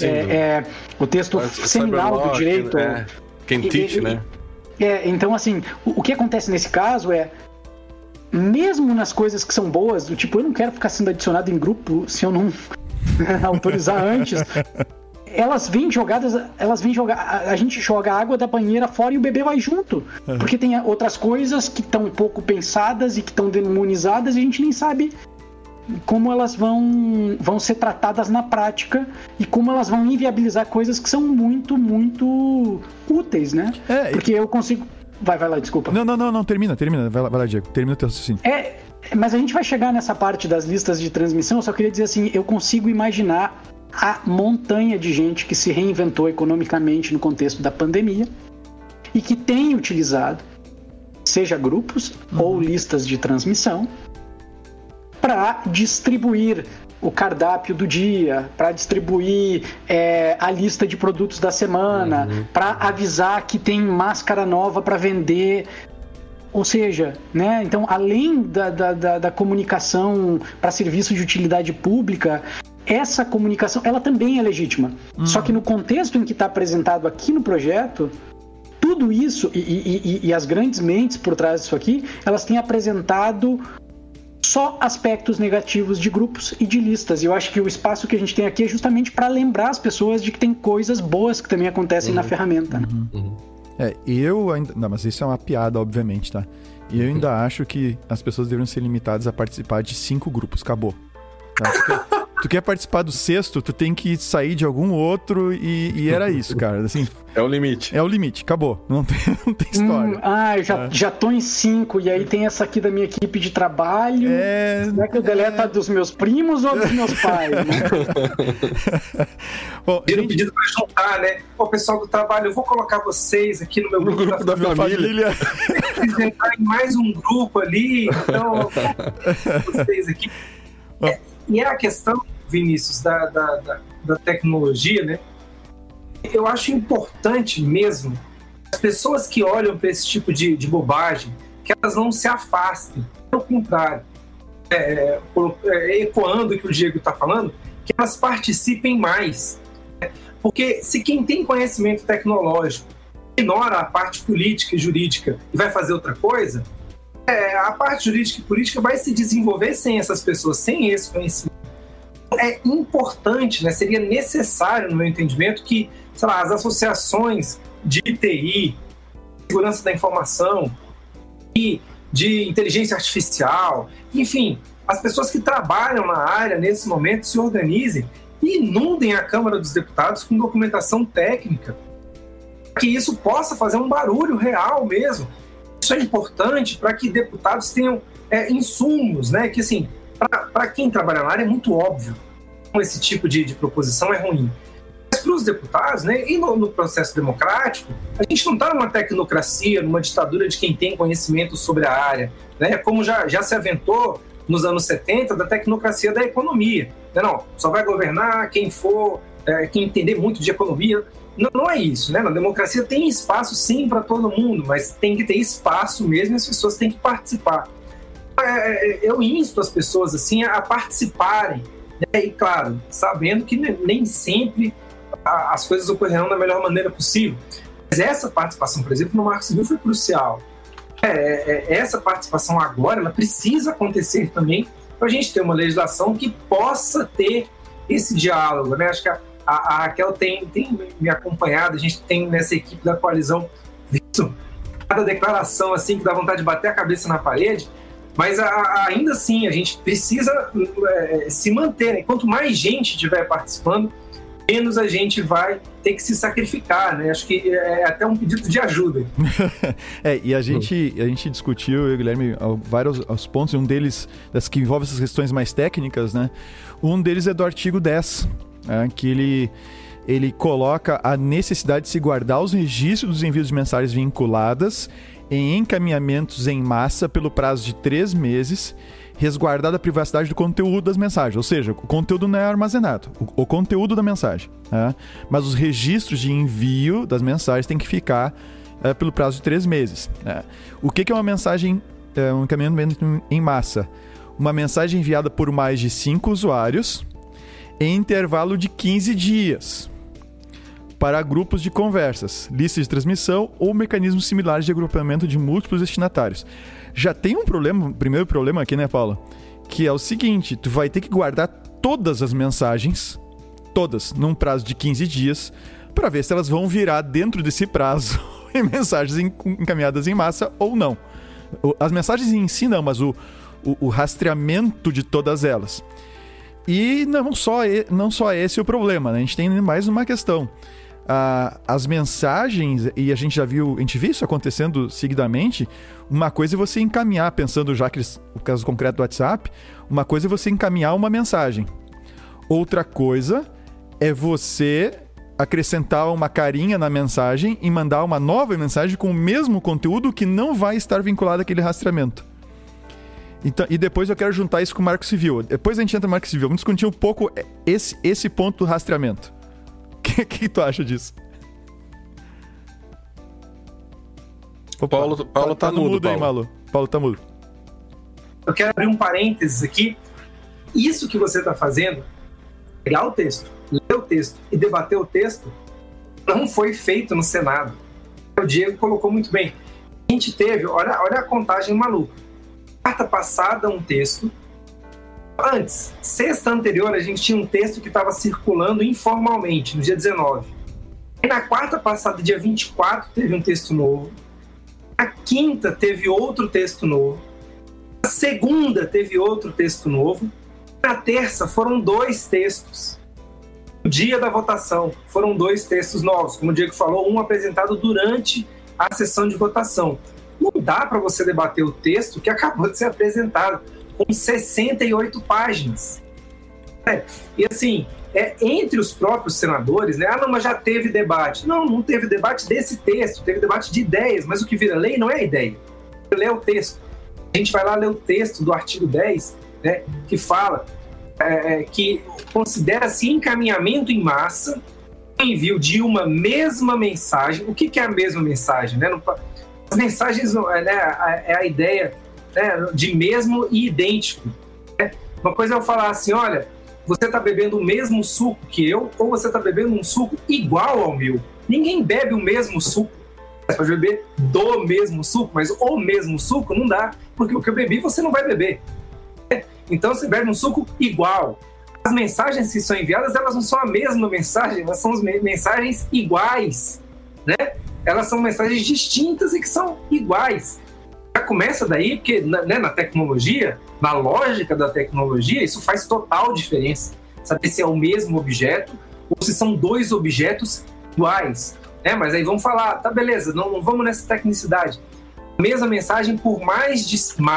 S6: o texto seminal do direito.
S1: Kentish, né?
S6: Então, assim, o que acontece nesse caso é, mesmo nas coisas que são boas, do tipo, eu não quero ficar sendo adicionado em grupo se eu não autorizar antes, elas vêm jogadas, a gente joga a água da banheira fora e o bebê vai junto, porque tem outras coisas que estão um pouco pensadas e que estão demonizadas e a gente nem sabe como elas vão ser tratadas na prática e como elas vão inviabilizar coisas que são muito, muito úteis, né? Porque eu consigo... Vai lá, desculpa.
S5: Não, termina. Vai lá, Diego, termina o teu raciocínio.
S6: Mas a gente vai chegar nessa parte das listas de transmissão, eu só queria dizer assim, eu consigo imaginar a montanha de gente que se reinventou economicamente no contexto da pandemia e que tem utilizado, seja grupos ou listas de transmissão, para distribuir o cardápio do dia, para distribuir a lista de produtos da semana, para avisar que tem máscara nova para vender. Ou seja, né? Então, além da comunicação para serviço de utilidade pública, essa comunicação ela também é legítima. Só que no contexto em que está apresentado aqui no projeto, tudo isso e as grandes mentes por trás disso aqui, elas têm apresentado só aspectos negativos de grupos e de listas. E eu acho que o espaço que a gente tem aqui é justamente para lembrar as pessoas de que tem coisas boas que também acontecem na ferramenta.
S5: Eu ainda... Não, mas isso é uma piada, obviamente, tá? E eu ainda acho que as pessoas deveriam ser limitadas a participar de 5 grupos. Acabou. Tá? Tu quer participar do 6º, tu tem que sair de algum outro e era isso, cara. Assim,
S1: é o limite.
S5: É o limite, acabou. Não tem história.
S6: Eu já tô em 5 e aí tem essa aqui da minha equipe de trabalho. Será que eu deleto dos meus primos ou dos meus pais? Né?
S5: Bom,
S4: pedido pra juntar, né? O pessoal do trabalho, eu vou colocar vocês aqui no meu grupo
S5: da família.
S4: Vocês entrar em mais um grupo ali, então vocês aqui. E é a questão, Vinícius, da tecnologia, né? Eu acho importante mesmo as pessoas que olham para esse tipo de bobagem, que elas não se afastem. Pelo contrário, ecoando o que o Diego está falando, que elas participem mais. Né? Porque se quem tem conhecimento tecnológico ignora a parte política e jurídica e vai fazer outra coisa, a parte jurídica e política vai se desenvolver sem essas pessoas, sem esse conhecimento. É importante, né, seria necessário, no meu entendimento, que, sei lá, as associações de TI, segurança da informação e de inteligência artificial, enfim, as pessoas que trabalham na área nesse momento se organizem e inundem a Câmara dos Deputados com documentação técnica, para que isso possa fazer um barulho real mesmo. Isso é importante para que deputados tenham insumos, né? Que, assim, para quem trabalha na área é muito óbvio que esse tipo de proposição é ruim. Mas para os deputados, né, e no processo democrático, a gente não está numa tecnocracia, numa ditadura de quem tem conhecimento sobre a área, né? Como já se aventou nos anos 70 da tecnocracia da economia. Não, só vai governar quem for, quem entender muito de economia. Não é isso, né? Na democracia tem espaço sim para todo mundo, mas tem que ter espaço mesmo e as pessoas têm que participar. Eu insto as pessoas assim a participarem, né? E claro, sabendo que nem sempre as coisas ocorrerão da melhor maneira possível. Mas essa participação, por exemplo, no Marco Civil foi crucial. Essa participação agora, ela precisa acontecer também para a gente ter uma legislação que possa ter esse diálogo, né? Acho que a Raquel tem me acompanhado, a gente tem nessa equipe da coalizão visto cada declaração assim que dá vontade de bater a cabeça na parede, Mas ainda assim, a gente precisa se manter, né? Quanto mais gente estiver participando, menos a gente vai ter que se sacrificar, né? Acho que é até um pedido de ajuda.
S5: E a gente discutiu, eu e o Guilherme, vários pontos, e um deles, que envolve essas questões mais técnicas, né? Um deles é do artigo 10, que ele coloca a necessidade de se guardar os registros dos envios de mensagens vinculadas em encaminhamentos em massa pelo prazo de 3 meses, resguardada a privacidade do conteúdo das mensagens. Ou seja, o conteúdo não é armazenado, o conteúdo da mensagem. Mas os registros de envio das mensagens têm que ficar pelo prazo de 3 meses. O que é uma mensagem, um encaminhamento em massa? Uma mensagem enviada por mais de 5 usuários em intervalo de 15 dias. Para grupos de conversas, listas de transmissão ou mecanismos similares de agrupamento de múltiplos destinatários. Já tem primeiro problema aqui, né, Paula? Que é o seguinte, tu vai ter que guardar todas as mensagens, todas, num prazo de 15 dias, para ver se elas vão virar dentro desse prazo em mensagens encaminhadas em massa ou não. As mensagens em si não, mas o rastreamento de todas elas. E não só esse é o problema, né? A gente tem mais uma questão. As mensagens, e a gente viu isso acontecendo seguidamente. Uma coisa é você encaminhar, pensando já que o caso concreto do WhatsApp, uma coisa é você encaminhar uma mensagem. Outra coisa é você acrescentar uma carinha na mensagem e mandar uma nova mensagem com o mesmo conteúdo que não vai estar vinculado àquele rastreamento. Então, e depois eu quero juntar isso com o Marco Civil. Depois a gente entra no Marco Civil. Vamos discutir um pouco esse ponto do rastreamento. O que tu acha disso?
S1: O Paulo tá mudo
S5: aí, Malu. Paulo tá mudo.
S4: Eu quero abrir um parênteses aqui. Isso que você está fazendo, pegar o texto, ler o texto e debater o texto, não foi feito no Senado. O Diego colocou muito bem. A gente teve, olha a contagem maluca. Quarta passada, um texto. Antes, sexta anterior, a gente tinha um texto que estava circulando informalmente, no dia 19. E na quarta passada, dia 24, teve um texto novo. Na quinta, teve outro texto novo. Na segunda, teve outro texto novo. Na terça, foram 2 textos. No dia da votação, foram 2 textos novos. Como o Diego falou, um apresentado durante a sessão de votação. Não dá para você debater o texto que acabou de ser apresentado, com 68 páginas. E assim, entre os próprios senadores, né? Não, mas já teve debate. Não teve debate desse texto, teve debate de ideias, mas o que vira lei não é a ideia. Você lê o texto. A gente vai lá ler o texto do artigo 10, né, que fala que considera-se encaminhamento em massa o envio de uma mesma mensagem. O que é a mesma mensagem? Né? As mensagens, né, é a ideia, né, de mesmo e idêntico. Né? Uma coisa é eu falar assim, olha, você está bebendo o mesmo suco que eu ou você está bebendo um suco igual ao meu. Ninguém bebe o mesmo suco. Você pode beber do mesmo suco, mas o mesmo suco não dá, porque o que eu bebi você não vai beber. Então você bebe um suco igual. As mensagens que são enviadas, elas não são a mesma mensagem, elas são mensagens iguais, né? Elas são mensagens distintas e que são iguais. Já começa daí, porque na tecnologia, na lógica da tecnologia, isso faz total diferença. Saber se é o mesmo objeto ou se são 2 objetos iguais. Né? Mas aí vamos falar, tá, beleza, não vamos nessa tecnicidade. A mesma mensagem por mais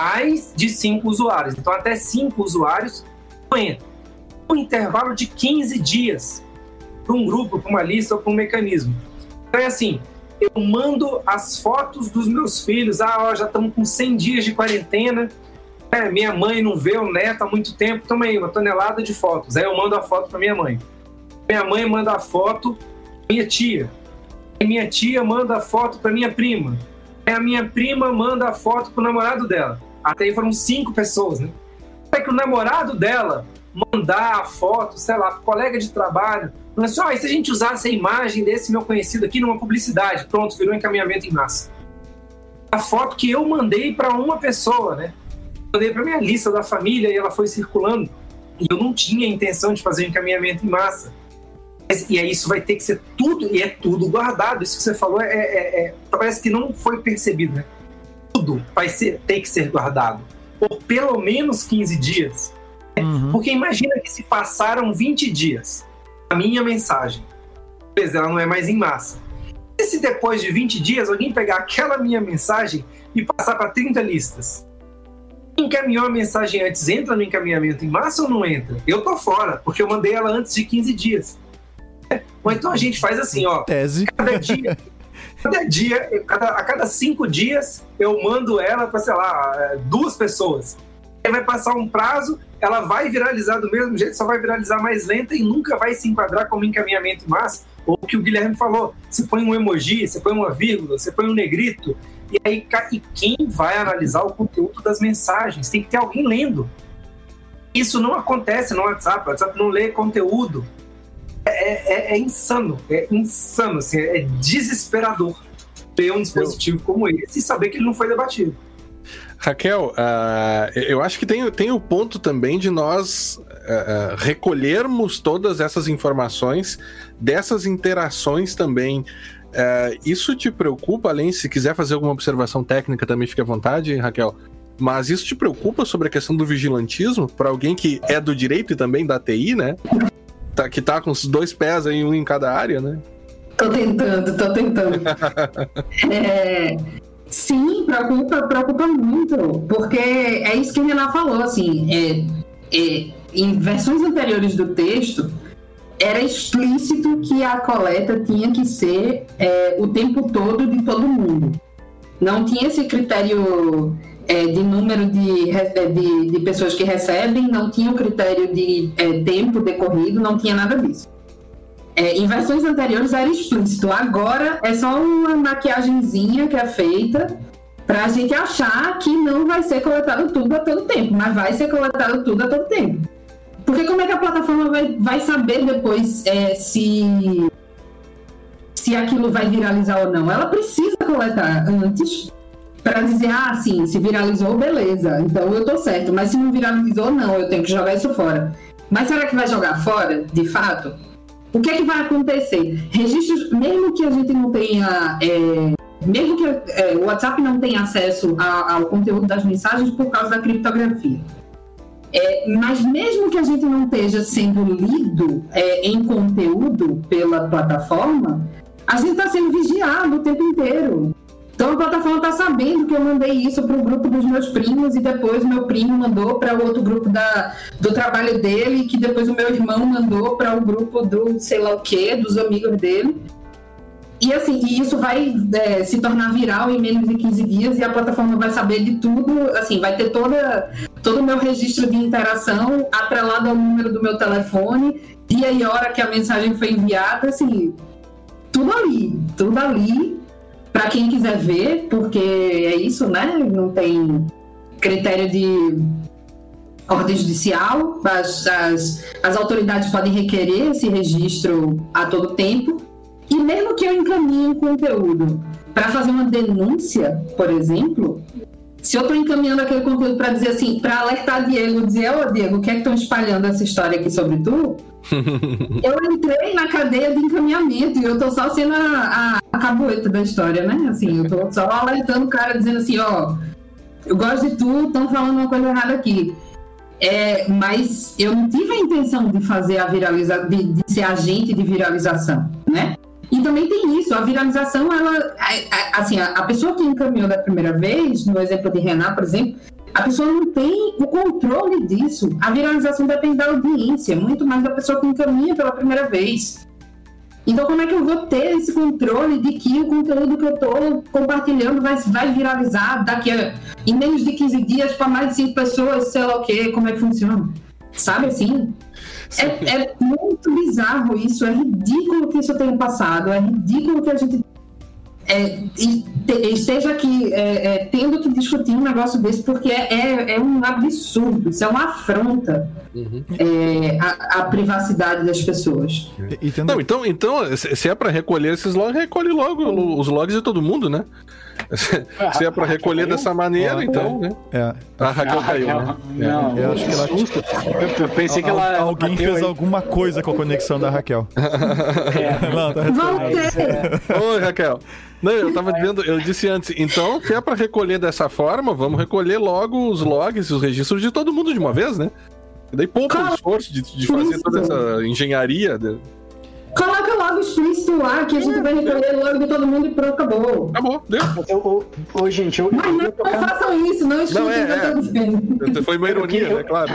S4: de 5 usuários. Então, até 5 usuários entra. Um intervalo de 15 dias para um grupo, para uma lista ou para um mecanismo. Então, é assim, eu mando as fotos dos meus filhos. Já estamos com 100 dias de quarentena. Minha mãe não vê o neto há muito tempo. Toma aí, 1 tonelada de fotos. Aí eu mando a foto para minha mãe. Minha mãe manda a foto para minha tia. E minha tia manda a foto para minha prima. A minha prima manda a foto pro namorado dela. Até aí foram 5 pessoas, né? É que o namorado dela mandar a foto, sei lá, pro colega de trabalho, falando assim, e se a gente usasse a imagem desse meu conhecido aqui numa publicidade? Pronto, virou encaminhamento em massa. A foto que eu mandei para uma pessoa, né? Mandei para minha lista da família e ela foi circulando. E eu não tinha intenção de fazer encaminhamento em massa. E aí isso vai ter que ser tudo, e é tudo guardado. Isso que você falou parece que não foi percebido, né? Tudo vai ter que ser guardado. por pelo menos 15 dias. Porque imagina que se passaram 20 dias a minha mensagem, pois ela não é mais em massa. E se depois de 20 dias alguém pegar aquela minha mensagem e passar para 30 listas? Quem encaminhou a mensagem antes entra no encaminhamento em massa ou não entra? Eu tô fora, porque eu mandei ela antes de 15 dias. Ou então a gente faz assim, ó.
S5: Tese.
S4: A cada 5 dias eu mando ela para, sei lá, 2 pessoas. Aí vai passar um prazo, ela vai viralizar do mesmo jeito, só vai viralizar mais lenta e nunca vai se enquadrar como encaminhamento em massa. Ou o que o Guilherme falou, você põe um emoji, você põe uma vírgula, você põe um negrito, e aí quem vai analisar o conteúdo das mensagens? Tem que ter alguém lendo. Isso não acontece no WhatsApp, o WhatsApp não lê conteúdo. É insano, assim, é desesperador ter um dispositivo como esse e saber que ele não foi debatido.
S1: Raquel, eu acho que tem o ponto também de nós recolhermos todas essas informações dessas interações também. Isso te preocupa, além, se quiser fazer alguma observação técnica também fique à vontade, Raquel, mas isso te preocupa sobre a questão do vigilantismo para alguém que é do direito e também da TI, né? Que tá com os 2 pés aí, um em cada área, né?
S3: Tô tentando. Sim, preocupa muito, porque é isso que a Renan falou, assim, em versões anteriores do texto, era explícito que a coleta tinha que ser o tempo todo de todo mundo. Não tinha esse critério de número de pessoas que recebem, não tinha o critério de tempo decorrido, não tinha nada disso. Em versões anteriores era explícito, agora é só uma maquiagenzinha que é feita para a gente achar que não vai ser coletado tudo a todo tempo, mas vai ser coletado tudo a todo tempo. Porque como é que a plataforma vai saber depois se aquilo vai viralizar ou não? Ela precisa coletar antes para dizer, sim, se viralizou, beleza, então eu tô certo, mas se não viralizou, não, eu tenho que jogar isso fora. Mas será que vai jogar fora, de fato? O que é que vai acontecer? Registros, mesmo que a gente não tenha, mesmo que o WhatsApp não tenha acesso ao conteúdo das mensagens por causa da criptografia, mas mesmo que a gente não esteja sendo lido em conteúdo pela plataforma, a gente está sendo vigiado o tempo inteiro. Então a plataforma está sabendo que eu mandei isso para o grupo dos meus primos e depois o meu primo mandou para o outro grupo do trabalho dele, que depois o meu irmão mandou para o grupo do sei lá o quê, dos amigos dele. E assim, isso vai se tornar viral em menos de 15 dias e a plataforma vai saber de tudo, assim, vai ter todo o meu registro de interação atrelado ao número do meu telefone, dia e hora que a mensagem foi enviada, assim, tudo ali. Para quem quiser ver, porque é isso, né? Não tem critério de ordem judicial, as autoridades podem requerer esse registro a todo tempo. E mesmo que eu encaminhe um conteúdo para fazer uma denúncia, por exemplo, se eu estou encaminhando aquele conteúdo para dizer assim, para alertar Diego, dizer, Diego, o que é que estão espalhando essa história aqui sobre tu? Eu entrei na cadeia de encaminhamento e eu tô só sendo a caboeta da história, né? Assim, eu tô só alertando o cara, dizendo assim, eu gosto de tu, estão falando uma coisa errada aqui. Mas eu não tive a intenção de fazer de ser agente de viralização, né? E também tem isso, a viralização, ela, assim, a pessoa que encaminhou da primeira vez, no exemplo de Renan, por exemplo, a pessoa não tem o controle disso. A viralização depende da audiência, muito mais da pessoa que encaminha pela primeira vez. Então, como é que eu vou ter esse controle de que o conteúdo que eu estou compartilhando vai viralizar em menos de 15 dias para mais de 5 pessoas, sei lá o quê, como é que funciona? Sabe assim? É muito bizarro isso, é ridículo que isso tenha passado, é ridículo que a gente esteja aqui tendo que discutir um negócio desse, porque é um absurdo, isso é uma afronta à privacidade das pessoas.
S1: Não, então, se é para recolher esses logs, recolhe logo os logs de todo mundo, né? Se é para recolher dessa maneira, então, né? A Raquel caiu, né?
S6: Não, eu acho que ela... Eu pensei que ela...
S5: Alguém fez alguma coisa com a conexão da Raquel.
S1: Não, tá respondendo. Oi, Raquel. Não, eu tava dizendo, eu disse antes, então, se é pra recolher dessa forma, vamos recolher logo os logs e os registros de todo mundo de uma vez, né? E daí poupa o esforço de fazer toda essa engenharia.
S3: Coloca logo explícito lá, que a gente vai recolher logo de todo mundo e pronto, acabou.
S1: Acabou, deu.
S6: Gente,
S3: mas não façam isso, não expliquem o que eu tô dizendo.
S1: Foi uma ironia, né? Claro.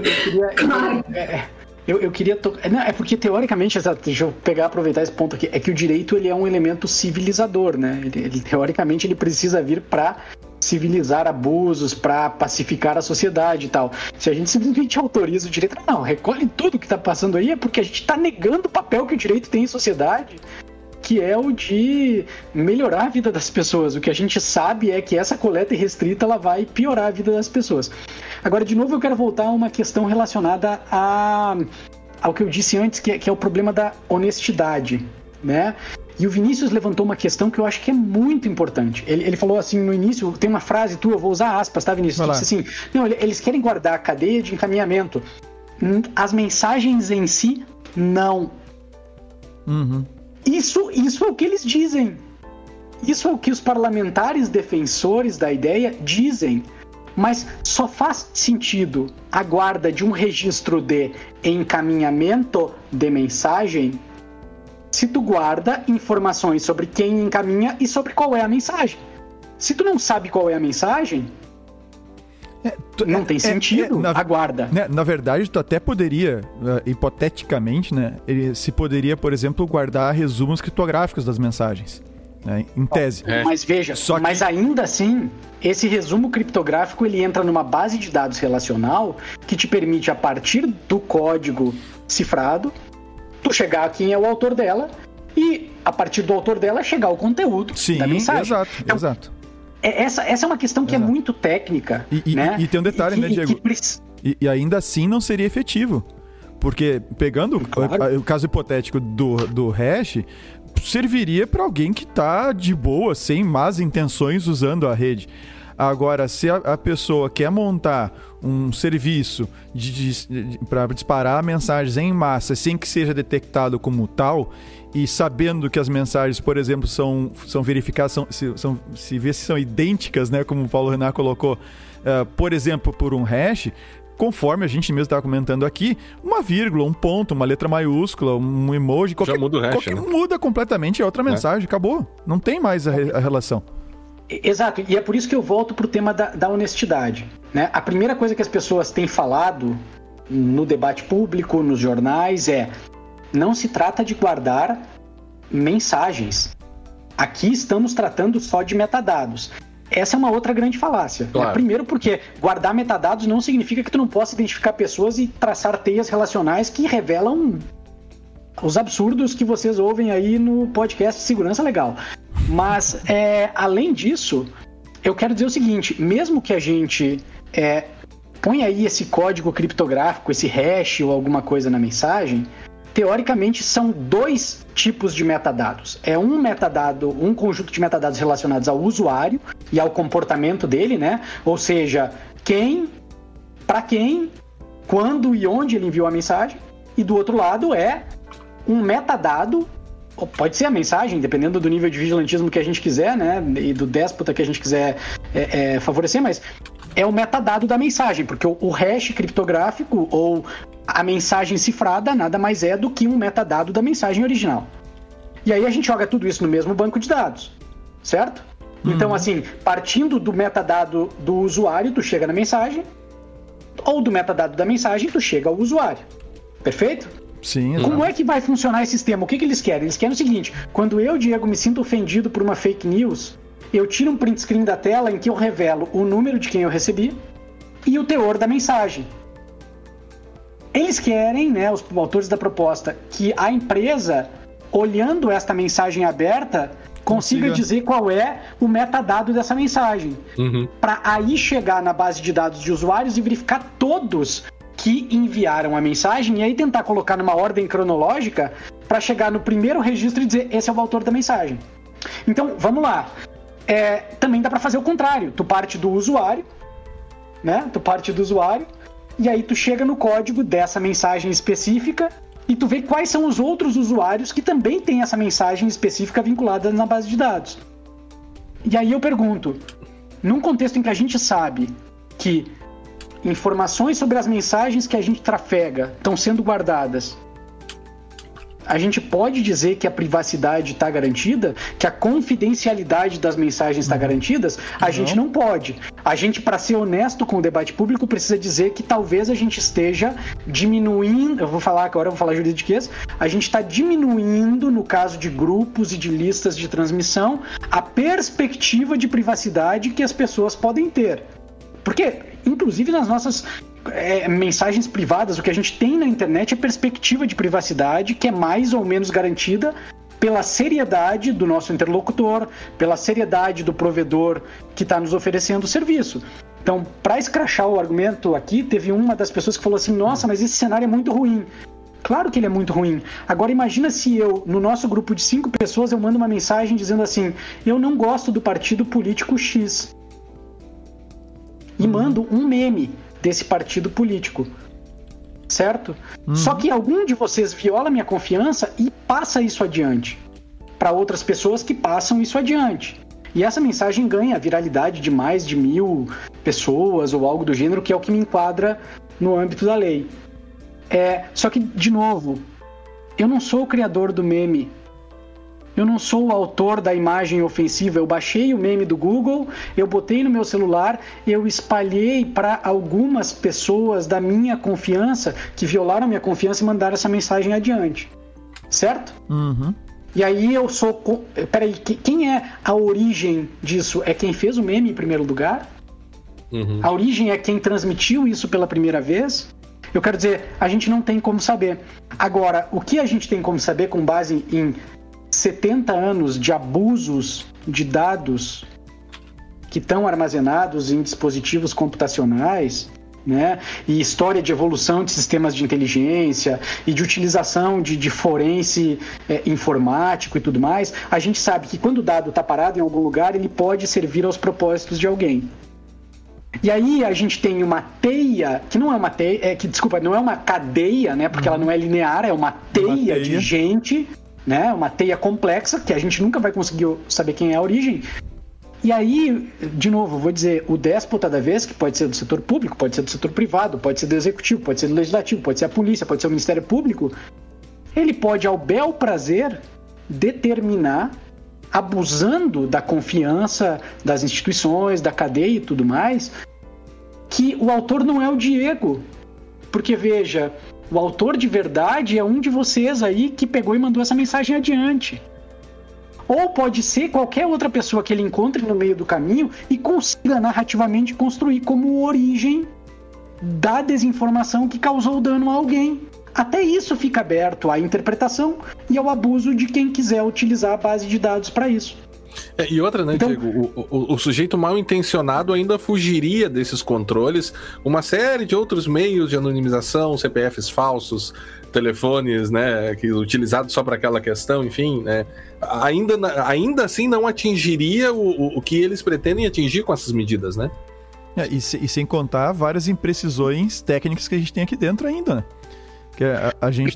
S6: Eu queria não, é porque teoricamente, deixa eu aproveitar esse ponto aqui, é que o direito ele é um elemento civilizador, né? Ele teoricamente ele precisa vir para civilizar abusos, para pacificar a sociedade e tal. Se a gente simplesmente autoriza o direito, não, recolhe tudo que tá passando aí, é porque a gente tá negando o papel que o direito tem em sociedade, que é o de melhorar a vida das pessoas. O que a gente sabe é que essa coleta irrestrita ela vai piorar a vida das pessoas. Agora, de novo, eu quero voltar a uma questão relacionada ao que eu disse antes, que é o problema da honestidade, né? E o Vinícius levantou uma questão que eu acho que é muito importante. Ele falou assim no início, tem uma frase tua, eu vou usar aspas, tá, Vinícius? Tu disse assim, não, eles querem guardar a cadeia de encaminhamento. As mensagens em si, não.
S5: Uhum.
S6: Isso é o que eles dizem. Isso é o que os parlamentares defensores da ideia dizem. Mas só faz sentido a guarda de um registro de encaminhamento de mensagem se tu guarda informações sobre quem encaminha e sobre qual é a mensagem. Se tu não sabe qual é a mensagem, não tem sentido a guarda.
S5: Na verdade, tu até poderia, hipoteticamente, né, se poderia, por exemplo, guardar resumos criptográficos das mensagens, né, em tese.
S6: Mas veja, mas ainda assim, esse resumo criptográfico ele entra numa base de dados relacional que te permite, a partir do código cifrado, tu chegar a quem é o autor dela e, a partir do autor dela, chegar ao conteúdo da mensagem.
S5: Exato.
S6: Essa é uma questão que é muito técnica, né?
S5: E tem um detalhe, né, Diego? E ainda assim não seria efetivo. Porque, pegando o caso hipotético do hash, serviria para alguém que está de boa, sem más intenções, usando a rede. Agora, se a pessoa quer montar um serviço para disparar mensagens em massa sem que seja detectado como tal, e sabendo que as mensagens, por exemplo, são verificadas, se vê se são idênticas, né, como o Paulo Renan colocou, por exemplo, por um hash, conforme a gente mesmo estava comentando aqui, uma vírgula, um ponto, uma letra maiúscula, um emoji,
S1: já muda o hash, né?
S5: Muda completamente a outra mensagem, acabou. Não tem mais a relação.
S6: Exato, e é por isso que eu volto pro tema da honestidade, né? A primeira coisa que as pessoas têm falado no debate público, nos jornais, não se trata de guardar mensagens. Aqui estamos tratando só de metadados. Essa é uma outra grande falácia.
S1: Claro.
S6: Né? Primeiro porque guardar metadados não significa que tu não possa identificar pessoas e traçar teias relacionais que revelam os absurdos que vocês ouvem aí no podcast Segurança Legal. Mas, além disso, eu quero dizer o seguinte, mesmo que a gente põe aí esse código criptográfico, esse hash ou alguma coisa na mensagem, teoricamente são dois tipos de metadados. É um conjunto de metadados relacionados ao usuário e ao comportamento dele, né? Ou seja, quem, para quem, quando e onde ele enviou a mensagem. E do outro lado é um metadado, ou pode ser a mensagem, dependendo do nível de vigilantismo que a gente quiser, né? E do déspota que a gente quiser favorecer, mas é o metadado da mensagem, porque o hash criptográfico ou a mensagem cifrada nada mais é do que um metadado da mensagem original. E aí a gente joga tudo isso no mesmo banco de dados, certo? Então, assim, partindo do metadado do usuário, tu chega na mensagem, ou do metadado da mensagem, tu chega ao usuário. Perfeito?
S5: Sim.
S6: Como é que vai funcionar esse sistema? O que eles querem? Eles querem o seguinte: quando eu, Diego, me sinto ofendido por uma fake news, eu tiro um print screen da tela em que eu revelo o número de quem eu recebi e o teor da mensagem. Eles querem, né, os autores da proposta, que a empresa, olhando esta mensagem aberta, consiga dizer qual é o metadado dessa mensagem. Para aí chegar na base de dados de usuários e verificar todos que enviaram a mensagem e aí tentar colocar numa ordem cronológica para chegar no primeiro registro e dizer esse é o autor da mensagem. Então, vamos lá. Também dá para fazer o contrário. Tu parte do usuário, né? E aí tu chega no código dessa mensagem específica e tu vê quais são os outros usuários que também têm essa mensagem específica vinculada na base de dados. E aí eu pergunto, num contexto em que a gente sabe que informações sobre as mensagens que a gente trafega estão sendo guardadas, a gente pode dizer que a privacidade está garantida? Que a confidencialidade das mensagens está garantida? A gente não pode. A gente, para ser honesto com o debate público, precisa dizer que talvez a gente esteja diminuindo, agora eu vou falar juridiquês, a gente está diminuindo, no caso de grupos e de listas de transmissão, a perspectiva de privacidade que as pessoas podem ter. Porque, inclusive, nas nossas mensagens privadas, o que a gente tem na internet é perspectiva de privacidade que é mais ou menos garantida pela seriedade do nosso interlocutor, pela seriedade do provedor que está nos oferecendo o serviço. Então, para escrachar o argumento aqui, teve uma das pessoas que falou assim, nossa, mas esse cenário é muito ruim. Claro que ele é muito ruim. Agora imagina se eu, no nosso grupo de 5 pessoas, eu mando uma mensagem dizendo assim, eu não gosto do partido político X. E mando um meme desse partido político, certo? Só que algum de vocês viola minha confiança e passa isso adiante para outras pessoas que passam isso adiante. E essa mensagem ganha viralidade de mais de 1000 pessoas ou algo do gênero, que é o que me enquadra no âmbito da lei. Só que, de novo, eu não sou o criador do meme. Eu não sou o autor da imagem ofensiva. Eu baixei o meme do Google, eu botei no meu celular, eu espalhei para algumas pessoas da minha confiança que violaram a minha confiança e mandaram essa mensagem adiante. Certo? E aí eu sou... Peraí, quem é a origem disso? É quem fez o meme em primeiro lugar? A origem é quem transmitiu isso pela primeira vez? Eu quero dizer, a gente não tem como saber. Agora, o que a gente tem como saber com base em 70 anos de abusos de dados que estão armazenados em dispositivos computacionais, né? E história de evolução de sistemas de inteligência e de utilização de forense informático e tudo mais, a gente sabe que quando o dado está parado em algum lugar, ele pode servir aos propósitos de alguém. E aí a gente tem uma teia, que não é uma teia, não é uma cadeia, né? Porque ela não é linear, é uma teia de gente, né? Uma teia complexa, que a gente nunca vai conseguir saber quem é a origem. E aí, de novo, vou dizer, o déspota da vez, que pode ser do setor público, pode ser do setor privado, pode ser do executivo, pode ser do legislativo, pode ser a polícia, pode ser o Ministério Público, ele pode, ao bel prazer, determinar, abusando da confiança das instituições, da cadeia e tudo mais, que o autor não é o Diego. Porque, veja, o autor de verdade é um de vocês aí que pegou e mandou essa mensagem adiante. Ou pode ser qualquer outra pessoa que ele encontre no meio do caminho e consiga narrativamente construir como origem da desinformação que causou dano a alguém. Até isso fica aberto à interpretação e ao abuso de quem quiser utilizar a base de dados para isso.
S1: E outra, né, então, Diego, o sujeito mal intencionado ainda fugiria desses controles, uma série de outros meios de anonimização, CPFs falsos, telefones, né, utilizados só para aquela questão, enfim, né, ainda assim não atingiria o que eles pretendem atingir com essas medidas, né?
S5: E sem contar várias imprecisões técnicas que a gente tem aqui dentro ainda, né? Que a gente...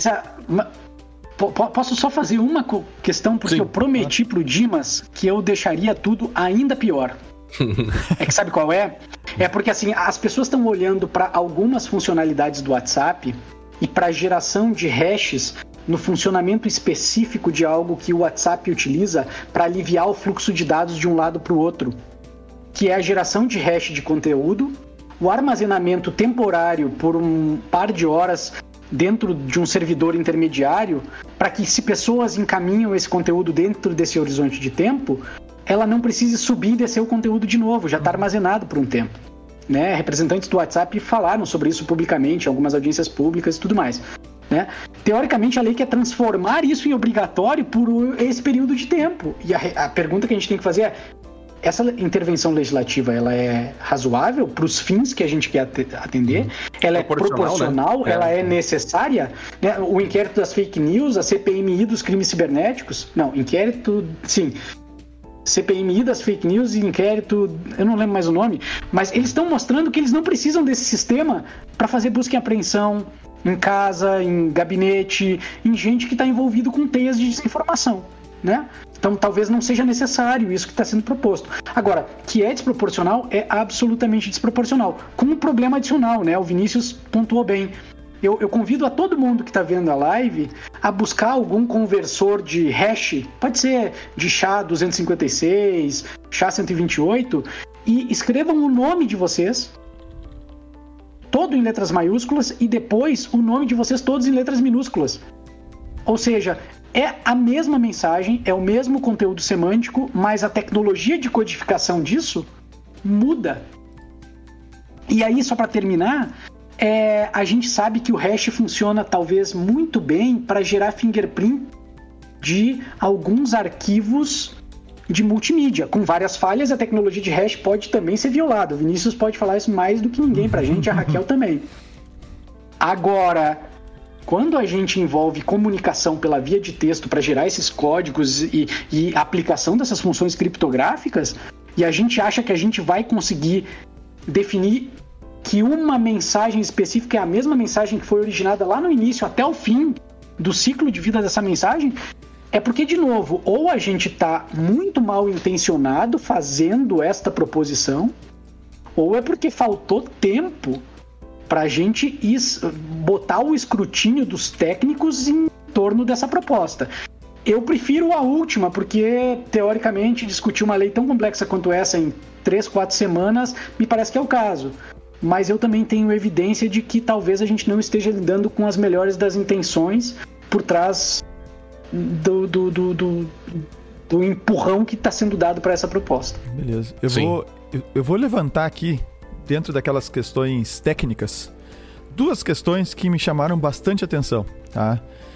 S6: Posso só fazer uma questão, porque eu prometi pro Dimas que eu deixaria tudo ainda pior. É que sabe qual é? É porque assim, as pessoas estão olhando para algumas funcionalidades do WhatsApp e para a geração de hashes no funcionamento específico de algo que o WhatsApp utiliza para aliviar o fluxo de dados de um lado para o outro, que é a geração de hash de conteúdo, o armazenamento temporário por um par de horas dentro de um servidor intermediário, para que, se pessoas encaminham esse conteúdo dentro desse horizonte de tempo, ela não precise subir e descer o conteúdo de novo, já está armazenado por um tempo. Né? Representantes do WhatsApp falaram sobre isso publicamente, em algumas audiências públicas e tudo mais. Né? Teoricamente, a lei quer transformar isso em obrigatório por esse período de tempo. E a pergunta que a gente tem que fazer é: essa intervenção legislativa, ela é razoável para os fins que a gente quer atender? Ela é proporcional? Né? Ela é necessária? Né? O inquérito das fake news, a CPMI dos crimes cibernéticos? Não, inquérito, sim. CPMI das fake news e inquérito, eu não lembro mais o nome, mas eles estão mostrando que eles não precisam desse sistema para fazer busca e apreensão em casa, em gabinete, em gente que está envolvido com teias de desinformação. né? Então talvez não seja necessário isso que está sendo proposto. Agora, que é desproporcional, é absolutamente desproporcional. Com um problema adicional, né? O Vinícius pontuou bem. Eu convido a todo mundo que está vendo a live a buscar algum conversor de hash, pode ser de SHA-256, SHA-128, e escrevam o nome de vocês, todo em letras maiúsculas, e depois o nome de vocês todos em letras minúsculas. Ou seja, é a mesma mensagem, é o mesmo conteúdo semântico, mas a tecnologia de codificação disso muda. E aí, só para terminar, a gente sabe que o hash funciona talvez muito bem para gerar fingerprint de alguns arquivos de multimídia. Com várias falhas, a tecnologia de hash pode também ser violada. O Vinícius pode falar isso mais do que ninguém pra gente, a Raquel também. Agora, quando a gente envolve comunicação pela via de texto para gerar esses códigos e aplicação dessas funções criptográficas, e a gente acha que a gente vai conseguir definir que uma mensagem específica é a mesma mensagem que foi originada lá no início até o fim do ciclo de vida dessa mensagem, é porque, de novo, ou a gente está muito mal intencionado fazendo esta proposição, ou é porque faltou tempo para a gente botar o escrutínio dos técnicos em torno dessa proposta. Eu prefiro a última, porque, teoricamente, discutir uma lei tão complexa quanto essa em 3-4 semanas me parece que é o caso. Mas eu também tenho evidência de que talvez a gente não esteja lidando com as melhores das intenções por trás do empurrão que está sendo dado para essa proposta.
S5: Beleza. Eu vou levantar aqui, dentro daquelas questões técnicas, duas questões que me chamaram bastante atenção, tá?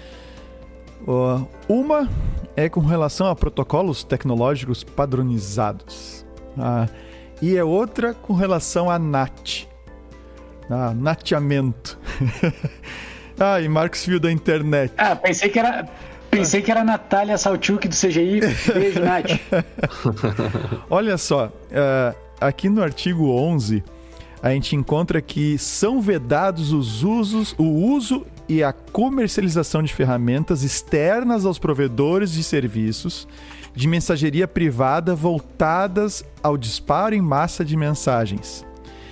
S5: Uma é com relação a protocolos tecnológicos padronizados, tá? E é outra com relação a NAT. Nateamento. E Marcos Fio da internet.
S6: Pensei que era a Natália Salchuk do CGI. Beijo, Nath.
S5: Olha só, aqui no artigo 11, a gente encontra que são vedados o uso e a comercialização de ferramentas externas aos provedores de serviços de mensageria privada voltadas ao disparo em massa de mensagens.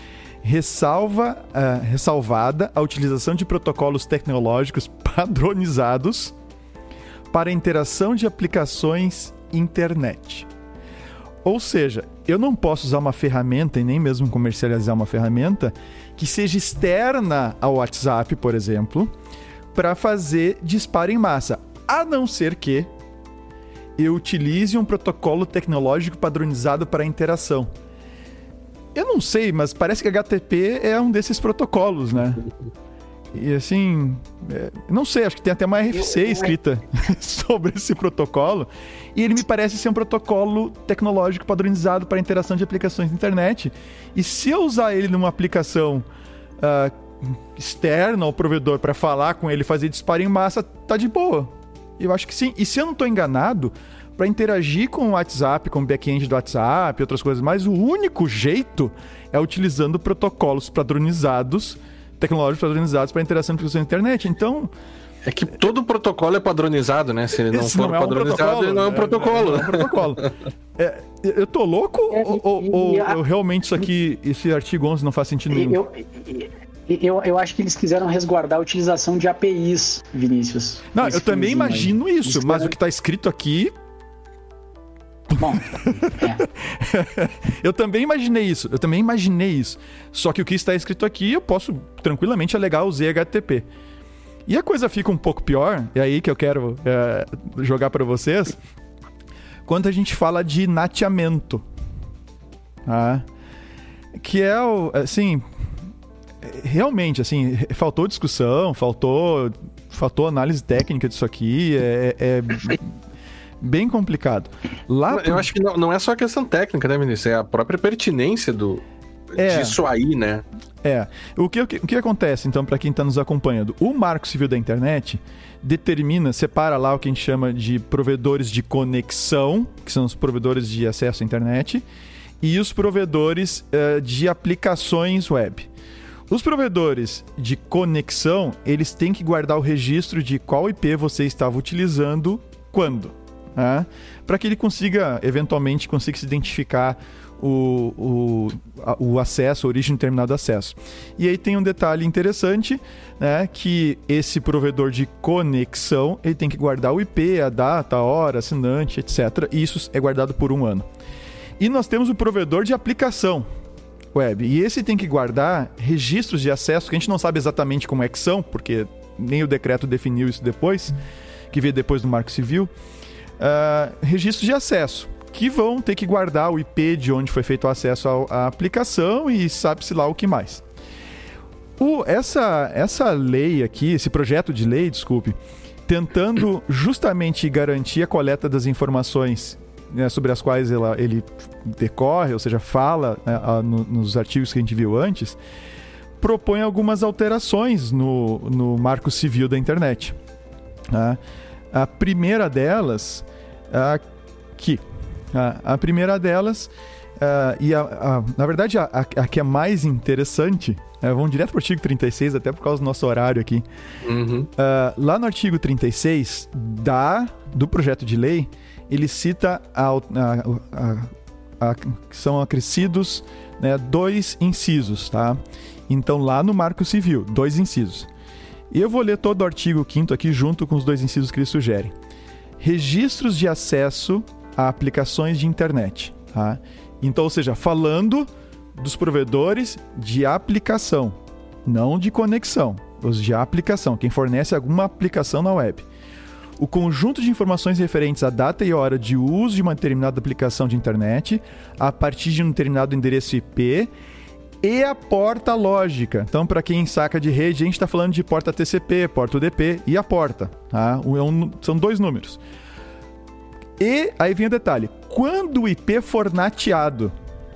S5: Ressalvada a utilização de protocolos tecnológicos padronizados para interação de aplicações internet. Ou seja, eu não posso usar uma ferramenta e nem mesmo comercializar uma ferramenta que seja externa ao WhatsApp, por exemplo, para fazer disparo em massa, a não ser que eu utilize um protocolo tecnológico padronizado para interação. Eu não sei, mas parece que HTTP é um desses protocolos, né? E assim, não sei, acho que tem até uma RFC escrita sobre esse protocolo. E ele me parece ser um protocolo tecnológico padronizado para interação de aplicações na internet. E se eu usar ele numa aplicação externa ao provedor para falar com ele, fazer disparo em massa, tá de boa. Eu acho que sim. E se eu não estou enganado, para interagir com o WhatsApp, com o back-end do WhatsApp e outras coisas mais, o único jeito é utilizando protocolos padronizados, tecnológicos padronizados para interação com a internet. Então...
S1: É que todo protocolo é padronizado, né? Se ele não for padronizado, ele não é um protocolo.
S5: Não é um protocolo. Eu tô louco ou realmente esse artigo 11 não faz sentido nenhum?
S6: Eu acho que eles quiseram resguardar a utilização de APIs, Vinícius.
S5: Não, eu também imagino isso, mas o que está escrito aqui...
S6: Bom,
S5: Eu também imaginei isso. Só que o que está escrito aqui, eu posso tranquilamente alegar o ZHTTP. E a coisa fica um pouco pior, é aí que eu quero jogar para vocês, quando a gente fala de nateamento. Tá? Que é assim... Realmente, assim, faltou discussão, faltou análise técnica disso aqui, é bem complicado.
S1: Eu acho que não é só a questão técnica, né, Vinícius? É a própria pertinência disso aí, né?
S5: O que acontece, então, para quem está nos acompanhando? O Marco Civil da Internet separa lá o que a gente chama de provedores de conexão, que são os provedores de acesso à internet, e os provedores de aplicações web. Os provedores de conexão, eles têm que guardar o registro de qual IP você estava utilizando quando. para que ele consiga, eventualmente, se identificar o acesso, a origem de determinado acesso. E aí tem um detalhe interessante, né, que esse provedor de conexão, ele tem que guardar o IP, a data, a hora, assinante, etc. E isso é guardado por 1 ano. E nós temos o provedor de aplicação web. E esse tem que guardar registros de acesso, que a gente não sabe exatamente como é que são, porque nem o decreto definiu isso depois, que veio depois do Marco Civil. Registros de acesso, que vão ter que guardar o IP de onde foi feito o acesso à aplicação e sabe-se lá o que mais. Essa lei aqui, esse projeto de lei, tentando justamente garantir a coleta das informações, né, sobre as quais ele decorre, ou seja, fala, né, nos artigos que a gente viu antes, propõe algumas alterações no Marco Civil da internet. Tá? A primeira delas, a primeira delas, na verdade, a que é mais interessante, vamos direto para o artigo 36, até por causa do nosso horário aqui. Uhum. Lá no artigo 36 do projeto de lei, ele cita que são acrescidos, né, 2 incisos, tá? Então, lá no Marco Civil, 2 incisos. E eu vou ler todo o artigo 5º aqui, junto com os 2 incisos que eles sugerem. Registros de acesso a aplicações de internet, tá? Então, ou seja, falando dos provedores de aplicação, não de conexão, os de aplicação, quem fornece alguma aplicação na web. O conjunto de informações referentes à data e hora de uso de uma determinada aplicação de internet a partir de um determinado endereço IP e a porta lógica. Então, para quem saca de rede, a gente está falando de porta TCP, porta UDP e a porta. Tá? São 2 números. E aí vem o detalhe. Quando o IP for nateado,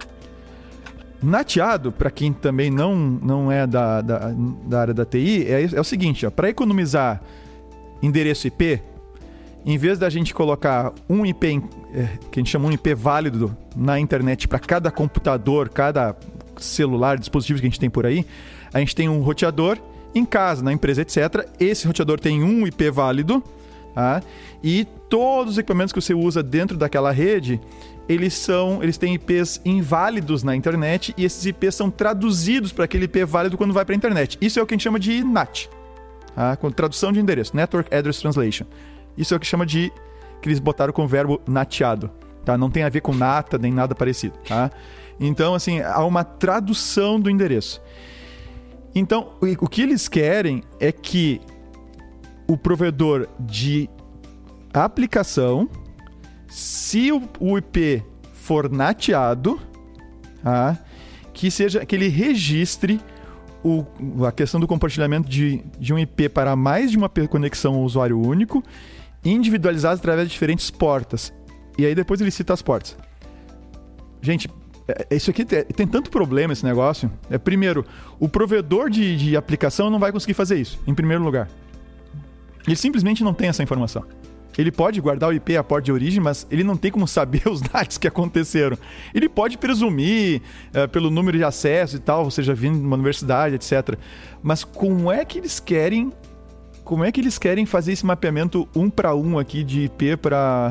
S5: para quem também não é da área da TI, é o seguinte, para economizar endereço IP, em vez da gente colocar um IP, que a gente chama um IP válido na internet para cada computador, cada celular, dispositivo que a gente tem por aí, a gente tem um roteador em casa, na empresa, etc. Esse roteador tem um IP válido, tá? E todos os equipamentos que você usa dentro daquela rede, eles têm IPs inválidos na internet e esses IPs são traduzidos para aquele IP válido quando vai para a internet. Isso é o que a gente chama de NAT. Com tradução de endereço, Network Address Translation. Isso é o que chama que eles botaram com o verbo nateado, tá? Não tem a ver com nata, nem nada parecido, tá? Então, assim, há uma tradução do endereço. Então, o que eles querem é que o provedor de aplicação, se o IP for nateado, tá? Que ele registre a questão do compartilhamento de um IP para mais de uma conexão ao usuário único, individualizados através de diferentes portas. E aí depois ele cita as portas. Gente, isso aqui tem tanto problema, esse negócio. Primeiro, o provedor de aplicação não vai conseguir fazer isso, em primeiro lugar. Ele simplesmente não tem essa informação. Ele pode guardar o IP, a porta de origem, mas ele não tem como saber os dados que aconteceram. Ele pode presumir pelo número de acesso e tal, ou seja, vindo de uma universidade, etc. Mas como é que eles querem fazer esse mapeamento 1 para 1 aqui de IP para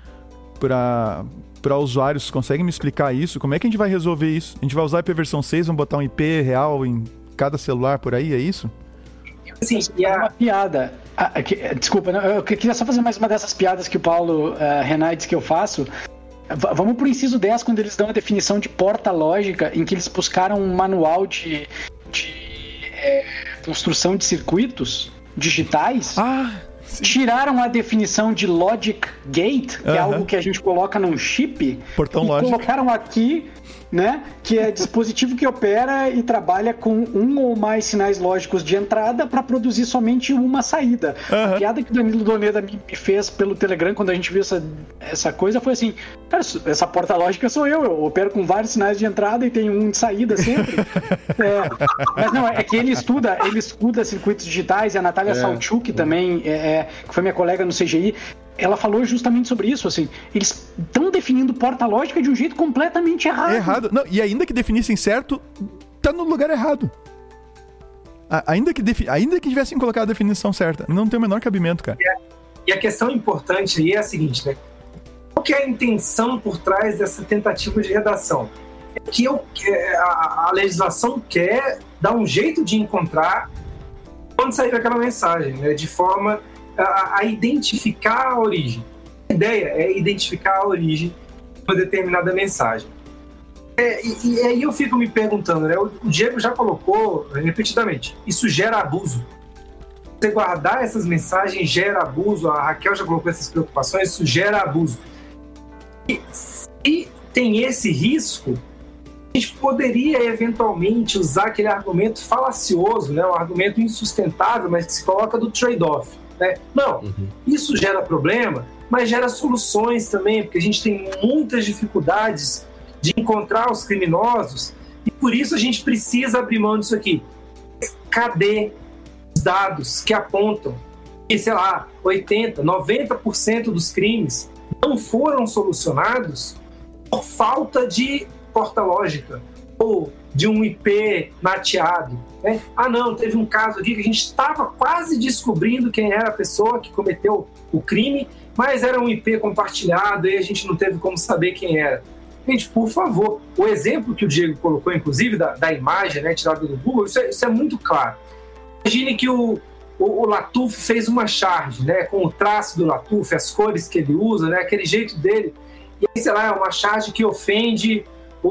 S5: usuários? Conseguem me explicar isso? Como é que a gente vai resolver isso? A gente vai usar a IP versão 6, vamos botar um IP real em cada celular por aí, é isso?
S6: Sim, é uma piada. Desculpa, eu queria só fazer mais uma dessas piadas que o Paulo Renaides que eu faço. Vamos pro inciso 10, quando eles dão a definição de porta lógica, em que eles buscaram um manual de construção de circuitos digitais. Tiraram a definição de logic gate, que é algo que a gente coloca num chip,
S5: portão
S6: e
S5: lógico.
S6: Colocaram aqui, né, que é dispositivo que opera e trabalha com um ou mais sinais lógicos de entrada para produzir somente uma saída. A piada que o Danilo Doneda me fez pelo Telegram quando a gente viu essa coisa foi assim: cara, essa porta lógica sou eu opero com vários sinais de entrada e tenho um de saída sempre. Mas não, é que ele estuda circuitos digitais, e a Natália Salchuk também, que foi minha colega no CGI, ela falou justamente sobre isso, assim, eles estão definindo porta lógica de um jeito completamente errado.
S5: Não, e ainda que definissem certo, tá no lugar errado. Ainda que tivessem colocado a definição certa, não tem o menor cabimento, cara.
S4: E a questão importante aí é a seguinte, né? qual que é a intenção por trás dessa tentativa de redação? É que a legislação quer dar um jeito de encontrar quando sair aquela mensagem, né, de forma a identificar a origem. A ideia é identificar a origem de uma determinada mensagem. E aí eu fico me perguntando, né, o Diego já colocou repetidamente, isso gera abuso. Você guardar essas mensagens gera abuso, a Raquel já colocou essas preocupações, isso gera abuso. E se tem esse risco, a gente poderia eventualmente usar aquele argumento falacioso, né, um argumento insustentável, mas que se coloca do trade-off. Né? Não, isso gera problema, mas gera soluções também, porque a gente tem muitas dificuldades de encontrar os criminosos e por isso a gente precisa abrir mão disso aqui. Cadê os dados que apontam que, sei lá, 80%, 90% dos crimes não foram solucionados por falta de porta lógica ou de um IP nateado, né? Ah, não, teve um caso aqui que a gente estava quase descobrindo quem era a pessoa que cometeu o crime, mas era um IP compartilhado e a gente não teve como saber quem era. Gente, por favor, o exemplo que o Diego colocou, inclusive, da imagem, né, tirada do Google, isso é muito claro. Imagine que o Latuf fez uma charge, né, com o traço do Latuf, as cores que ele usa, né, aquele jeito dele, e aí, sei lá, é uma charge que ofende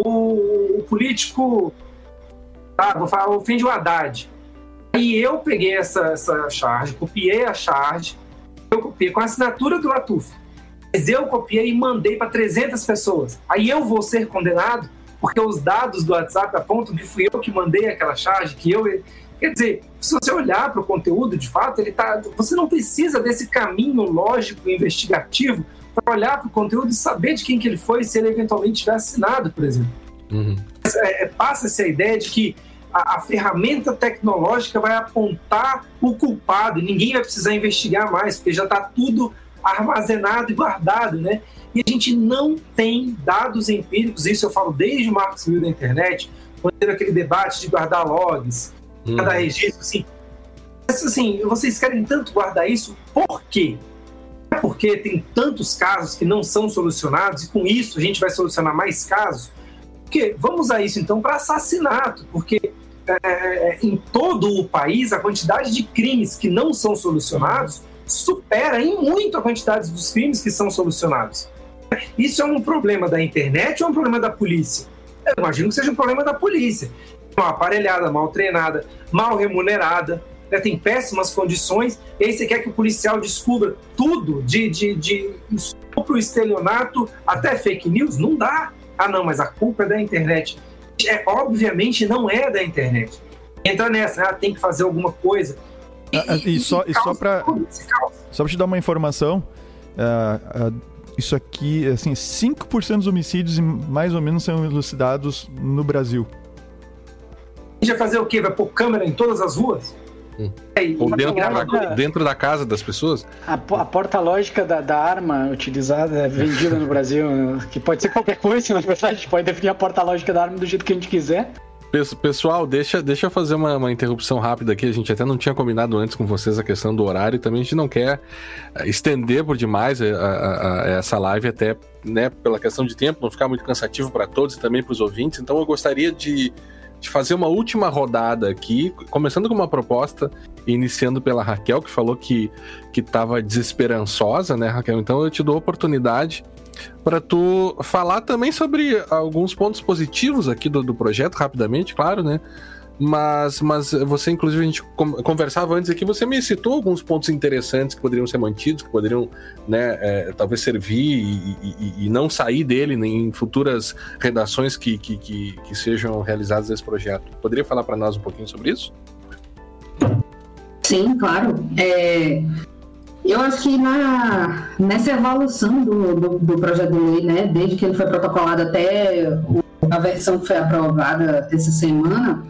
S4: o político, vou falar, ofende o Haddad. Aí eu peguei essa charge, copiei a charge, eu copiei com a assinatura do Latuf, mas eu copiei e mandei para 300 pessoas. Aí eu vou ser condenado porque os dados do WhatsApp apontam que fui eu que mandei aquela charge, que eu... Quer dizer, se você olhar para o conteúdo, de fato, você não precisa desse caminho lógico e investigativo para olhar para o conteúdo e saber de quem que ele foi se ele eventualmente tiver assinado, por exemplo. Passa-se a ideia de que a ferramenta tecnológica vai apontar o culpado e ninguém vai precisar investigar mais, porque já está tudo armazenado e guardado, né? E a gente não tem dados empíricos, isso eu falo desde o Marco Civil da Internet, quando teve aquele debate de guardar logs, cada registro, assim. Mas, assim, vocês querem tanto guardar isso, por quê? É porque tem tantos casos que não são solucionados e com isso a gente vai solucionar mais casos? Porque vamos usar isso então para assassinato, porque em todo o país a quantidade de crimes que não são solucionados supera em muito a quantidade dos crimes que são solucionados. Isso é um problema da internet ou é um problema da polícia? Eu imagino que seja um problema da polícia. Mal aparelhada, mal treinada, mal remunerada, né? Tem péssimas condições, e aí você quer que o policial descubra tudo de estupro, estelionato, até fake news? Não dá. Ah, não, mas a culpa é da internet. Obviamente não é da internet. Entra nessa, tem que fazer alguma coisa.
S5: Só para te dar uma informação, isso aqui, assim, 5% dos homicídios mais ou menos são elucidados no Brasil.
S4: A gente vai fazer o quê? Vai pôr câmera em todas as ruas?
S1: Ou dentro da casa das pessoas?
S6: A porta lógica da arma utilizada, vendida no Brasil, que pode ser qualquer coisa, na verdade, a gente pode definir a porta lógica da arma do jeito que a gente quiser.
S1: Pessoal, deixa eu fazer uma interrupção rápida aqui. A gente até não tinha combinado antes com vocês a questão do horário e também a gente não quer estender por demais essa live, até, né, pela questão de tempo, não ficar muito cansativo para todos e também para os ouvintes. Então eu gostaria de fazer uma última rodada aqui, começando com uma proposta e iniciando pela Raquel, que falou que estava desesperançosa, né, Raquel? Então eu te dou a oportunidade para tu falar também sobre alguns pontos positivos aqui do projeto, rapidamente, claro, né? Mas você, inclusive, a gente conversava antes aqui, você me citou alguns pontos interessantes que poderiam ser mantidos, que poderiam, né, talvez servir e não sair dele em futuras redações que sejam realizadas nesse projeto. Poderia falar para nós um pouquinho sobre isso?
S3: Sim, claro. Eu acho que nessa evolução do projeto de lei, né, desde que ele foi protocolado até a versão que foi aprovada essa semana,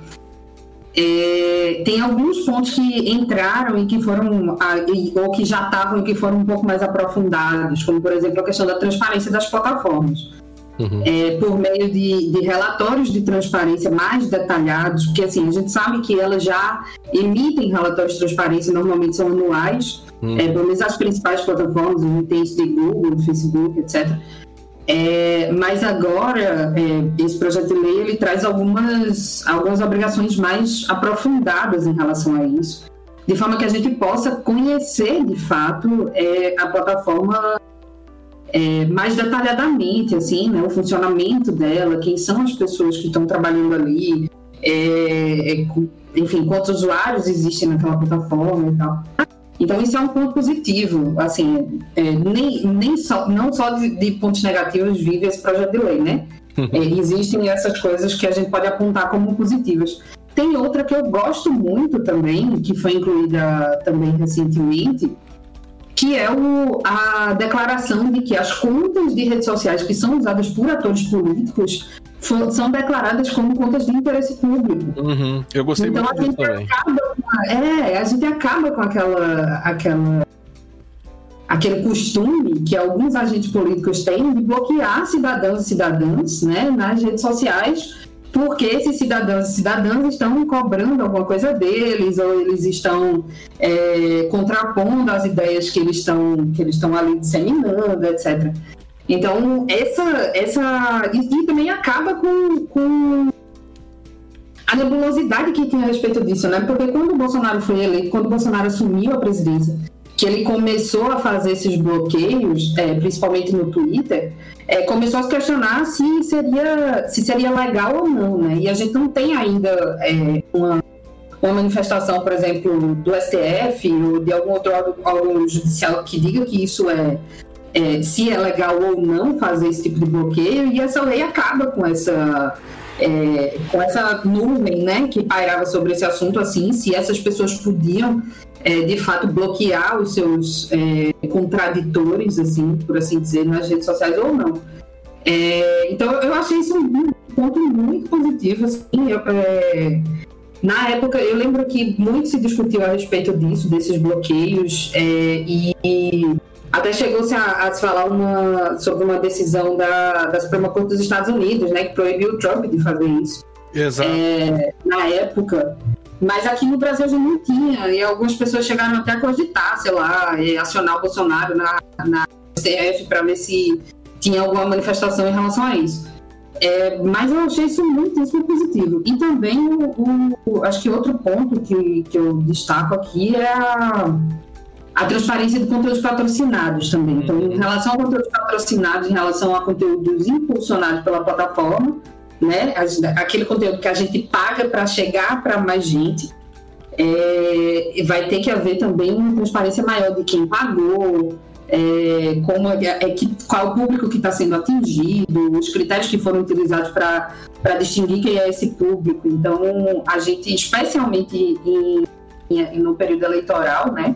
S3: tem alguns pontos que entraram e que foram, ou que já estavam e que foram um pouco mais aprofundados, como, por exemplo, a questão da transparência das plataformas. Por meio de relatórios de transparência mais detalhados, porque assim, a gente sabe que elas já emitem relatórios de transparência, normalmente são anuais, Pelo menos as principais plataformas, a gente tem isso de Google, Facebook, etc. Mas agora, esse projeto de lei, ele traz algumas obrigações mais aprofundadas em relação a isso, de forma que a gente possa conhecer, de fato, a plataforma mais detalhadamente, assim, né, o funcionamento dela, quem são as pessoas que estão trabalhando ali, enfim, quantos usuários existem naquela plataforma e tal. Então, isso é um ponto positivo, assim, não só de pontos negativos vive esse projeto de lei, né? Existem essas coisas que a gente pode apontar como positivas. Tem outra que eu gosto muito também, que foi incluída também recentemente, que é a declaração de que as contas de redes sociais que são usadas por atores políticos são declaradas como contas de interesse público.
S1: Eu gostei muito disso também.
S3: A gente acaba com aquele costume que alguns agentes políticos têm de bloquear cidadãos e cidadãs, né, nas redes sociais, porque esses cidadãos e cidadãs estão cobrando alguma coisa deles, ou eles estão contrapondo as ideias que eles estão ali disseminando, etc. Então, e também acaba com a nebulosidade que tinha a respeito disso, né? Porque quando o Bolsonaro foi eleito, quando o Bolsonaro assumiu a presidência, que ele começou a fazer esses bloqueios, principalmente no Twitter, começou a se questionar se seria legal ou não, né? E a gente não tem ainda uma manifestação, por exemplo, do STF ou de algum outro órgão judicial que diga que isso se é legal ou não fazer esse tipo de bloqueio, e essa lei acaba com essa nuvem, né, que pairava sobre esse assunto, assim, se essas pessoas podiam de fato bloquear os seus contraditores, assim, por assim dizer, nas redes sociais ou não. Então eu achei isso um ponto muito positivo, assim. Na época, eu lembro que muito se discutiu a respeito disso, desses bloqueios, e até chegou-se a se falar sobre uma decisão da Suprema Corte dos Estados Unidos, né, que proibiu o Trump de fazer isso.
S1: Exato.
S3: Na época. Mas aqui no Brasil já não tinha, e algumas pessoas chegaram até a cogitar, sei lá, acionar o Bolsonaro na STF para ver se tinha alguma manifestação em relação a isso. Mas eu achei isso muito positivo. E também, acho que outro ponto que eu destaco aqui é a transparência de conteúdos patrocinados também. Então, em relação a conteúdos patrocinados, em relação a conteúdos impulsionados pela plataforma, né, aquele conteúdo que a gente paga para chegar para mais gente, vai ter que haver também uma transparência maior de quem pagou, qual o público que está sendo atingido, os critérios que foram utilizados para distinguir quem é esse público. Então, a gente, especialmente no período eleitoral, né,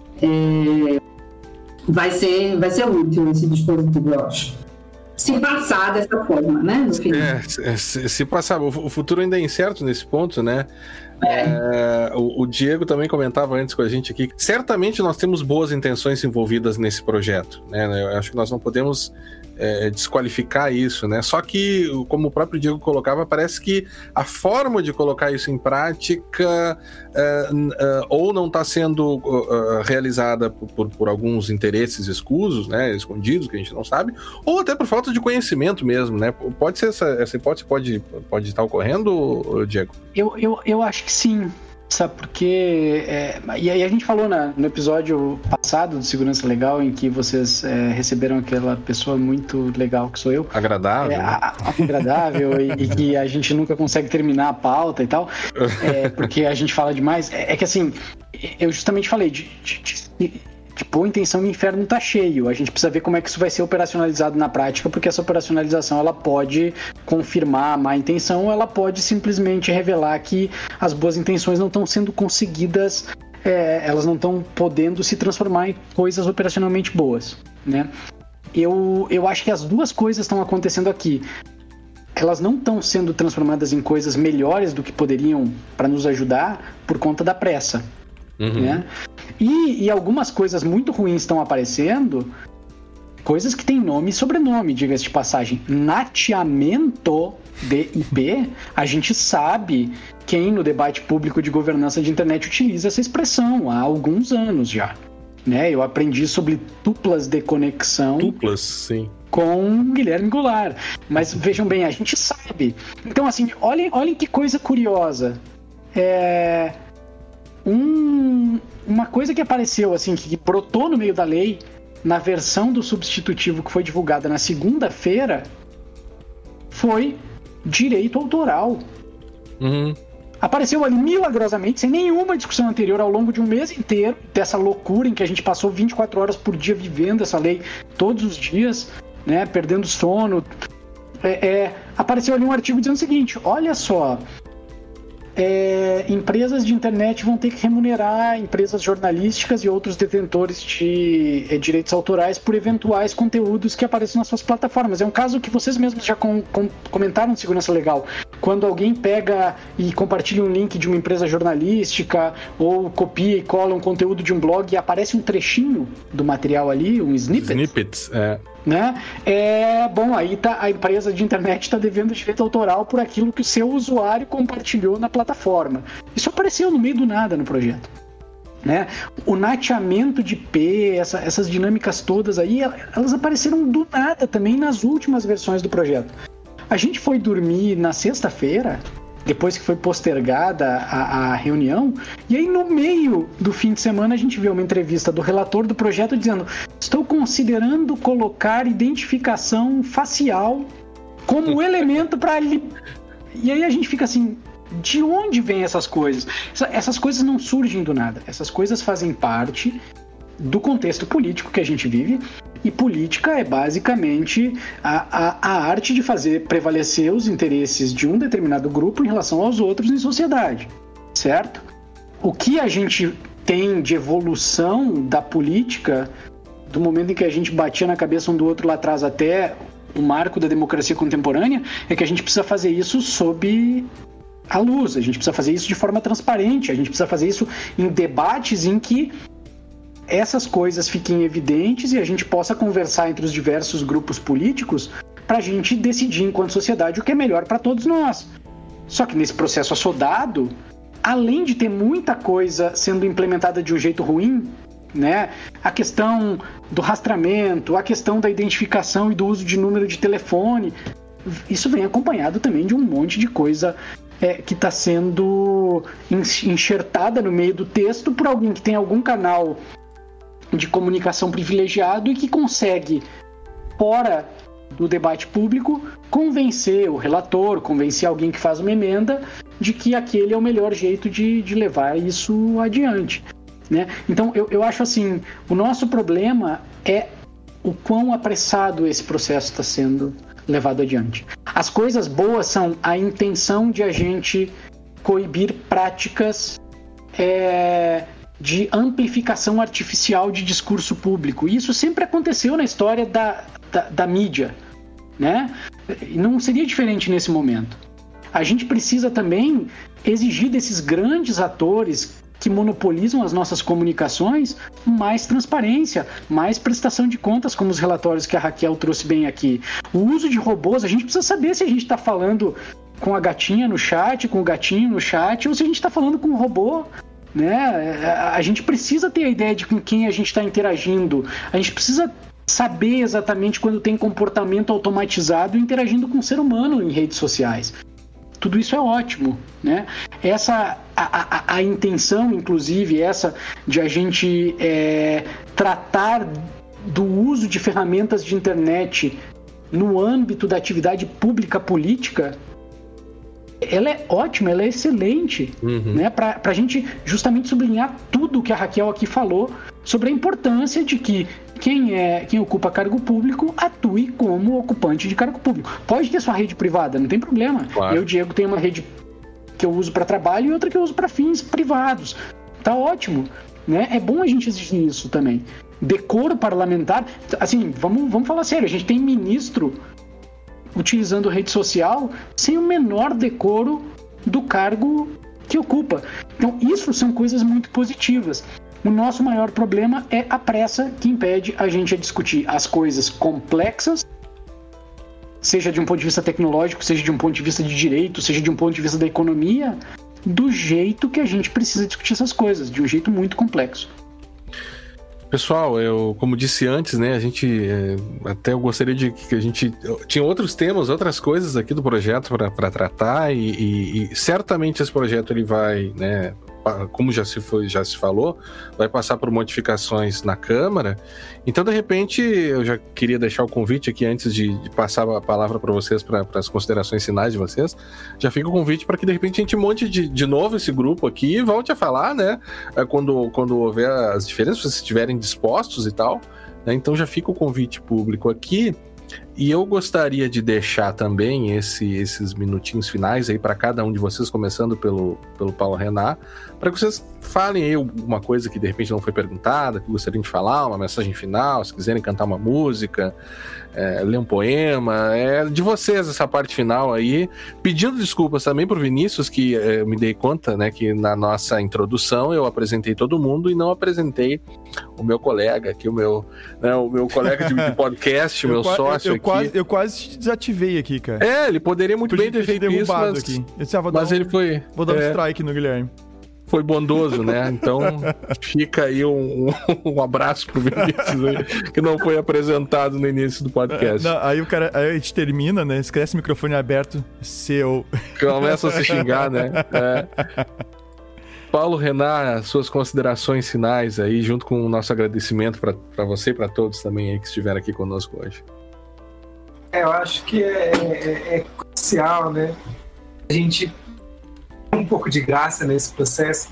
S3: vai ser útil esse dispositivo, eu acho. Se passar dessa forma, né? No final.
S1: Se passar. O futuro ainda é incerto nesse ponto, né? O Diego também comentava antes com a gente aqui. Certamente nós temos boas intenções envolvidas nesse projeto, né? Eu acho que nós não podemos desqualificar isso, né? Só que, como o próprio Diego colocava, parece que a forma de colocar isso em prática ou não está sendo realizada por alguns interesses escusos, né? Escondidos, que a gente não sabe, ou até por falta de conhecimento mesmo, né? Pode ser essa hipótese pode estar ocorrendo, Diego?
S6: Eu acho que sim. Sabe, porque... e aí a gente falou no episódio passado de Segurança Legal, em que vocês receberam aquela pessoa muito legal que sou eu.
S1: Agradável.
S6: Agradável, e que a gente nunca consegue terminar a pauta e tal, porque a gente fala demais. Que assim, eu justamente falei de boa intenção, o inferno tá cheio. A gente precisa ver como é que isso vai ser operacionalizado na prática, porque essa operacionalização ela pode confirmar a má intenção, ou ela pode simplesmente revelar que as boas intenções não estão sendo conseguidas, elas não estão podendo se transformar em coisas operacionalmente boas, né? Eu acho que as duas coisas estão acontecendo aqui. Elas não estão sendo transformadas em coisas melhores do que poderiam para nos ajudar por conta da pressa. Né? E algumas coisas muito ruins estão aparecendo, coisas que têm nome e sobrenome, diga-se de passagem. Nateamento de IP, a gente sabe quem no debate público de governança de internet utiliza essa expressão há alguns anos já, né? Eu aprendi sobre tuplas de conexão.
S1: Tuplas, sim.
S6: Com Guilherme Goulart. Mas vejam bem, a gente sabe. Então, assim, olhem que coisa curiosa. Uma coisa que apareceu, assim, que brotou no meio da lei, na versão do substitutivo que foi divulgada na segunda-feira, foi direito autoral. Apareceu ali milagrosamente, sem nenhuma discussão anterior, ao longo de um mês inteiro, dessa loucura em que a gente passou 24 horas por dia vivendo essa lei todos os dias, né, perdendo sono. Apareceu ali um artigo dizendo o seguinte: olha só, empresas de internet vão ter que remunerar empresas jornalísticas e outros detentores de direitos autorais por eventuais conteúdos que aparecem nas suas plataformas. É um caso que vocês mesmos já comentaram no Segurança Legal. Quando alguém pega e compartilha um link de uma empresa jornalística ou copia e cola um conteúdo de um blog e aparece um trechinho do material ali, um snippet.
S1: Snippets,
S6: né? Bom, aí a empresa de internet está devendo direito autoral por aquilo que o seu usuário compartilhou na plataforma. Isso apareceu no meio do nada no projeto, né? O nateamento de IP, essas dinâmicas todas aí, elas apareceram do nada também nas últimas versões do projeto. A gente foi dormir na sexta-feira, depois que foi postergada a reunião, e aí no meio do fim de semana a gente viu uma entrevista do relator do projeto dizendo: estou considerando colocar identificação facial como elemento para... E aí a gente fica assim, de onde vêm essas coisas? Essas coisas não surgem do nada, essas coisas fazem parte do contexto político que a gente vive, e política é basicamente a arte de fazer prevalecer os interesses de um determinado grupo em relação aos outros em sociedade, certo? O que a gente tem de evolução da política, do momento em que a gente batia na cabeça um do outro lá atrás até o marco da democracia contemporânea, é que a gente precisa fazer isso sob a luz, a gente precisa fazer isso de forma transparente, a gente precisa fazer isso em debates em que essas coisas fiquem evidentes e a gente possa conversar entre os diversos grupos políticos para a gente decidir enquanto sociedade o que é melhor para todos nós. Só que nesse processo assodado, além de ter muita coisa sendo implementada de um jeito ruim, né, a questão do rastreamento, a questão da identificação e do uso de número de telefone, isso vem acompanhado também de um monte de coisa que está sendo enxertada no meio do texto por alguém que tem algum canal de comunicação privilegiado e que consegue, fora do debate público, convencer o relator, convencer alguém que faz uma emenda de que aquele é o melhor jeito de levar isso adiante, né? Então eu acho assim, o nosso problema é o quão apressado esse processo está sendo levado adiante. As coisas boas são a intenção de a gente coibir práticas de amplificação artificial de discurso público. E isso sempre aconteceu na história da mídia, né? Não seria diferente nesse momento. A gente precisa também exigir desses grandes atores que monopolizam as nossas comunicações mais transparência, mais prestação de contas, como os relatórios que a Raquel trouxe bem aqui. O uso de robôs, a gente precisa saber se a gente está falando com a gatinha no chat, com o gatinho no chat, ou se a gente está falando com um robô, né? A gente precisa ter a ideia de com quem a gente está interagindo. A gente precisa saber exatamente quando tem comportamento automatizado interagindo com o ser humano em redes sociais. Tudo isso é ótimo, né? A intenção, inclusive, essa de a gente tratar do uso de ferramentas de internet no âmbito da atividade pública política, ela é ótima, ela é excelente, né? Para a gente justamente sublinhar tudo que a Raquel aqui falou sobre a importância de que quem ocupa cargo público atue como ocupante de cargo público. Pode ter sua rede privada, não tem problema. Claro. Eu, Diego, tenho uma rede que eu uso para trabalho e outra que eu uso para fins privados. Tá ótimo, né? É bom a gente exigir isso também. Decoro parlamentar, assim, vamos falar sério, a gente tem ministro utilizando rede social sem o menor decoro do cargo que ocupa. Então, isso são coisas muito positivas. O nosso maior problema é a pressa que impede a gente a discutir as coisas complexas, seja de um ponto de vista tecnológico, seja de um ponto de vista de direito, seja de um ponto de vista da economia, do jeito que a gente precisa discutir essas coisas, de um jeito muito complexo.
S1: Pessoal, eu, como disse antes, né, a gente, até eu gostaria de que a gente tinha outros temas, outras coisas aqui do projeto para tratar e certamente esse projeto ele vai, né, como já se falou, vai passar por modificações na Câmara. Então, de repente, eu já queria deixar o convite aqui antes de passar a palavra para vocês, para as considerações finais de vocês. Já fica o convite para que, de repente, a gente monte de novo esse grupo aqui e volte a falar, né? Quando houver as diferenças, se estiverem dispostos e tal. Né? Então, já fica o convite público aqui. E eu gostaria de deixar também esses minutinhos finais aí para cada um de vocês, começando pelo Paulo Renan, para que vocês falem aí alguma coisa que de repente não foi perguntada, que gostariam de falar, uma mensagem final, se quiserem cantar uma música, ler um poema, de vocês essa parte final aí, pedindo desculpas também pro Vinícius, que eu me dei conta, né, que na nossa introdução eu apresentei todo mundo e não apresentei o meu colega aqui, o meu colega de podcast, o meu sócio aqui.
S5: Eu quase te desativei aqui, cara.
S1: Ele poderia muito bem ter feito isso, mas,
S5: aqui. Ele foi... Vou dar um strike no Guilherme.
S1: Foi bondoso, né? Então fica aí um abraço pro Vinícius aí, que não foi apresentado no início do podcast.
S5: Aí a gente termina, né? Esquece o microfone aberto, seu.
S1: Começa a se xingar, né? Paulo Renan, suas considerações finais aí, junto com o nosso agradecimento para você e para todos também aí que estiveram aqui conosco hoje.
S4: Eu acho que é crucial, né? A gente um pouco de graça nesse processo.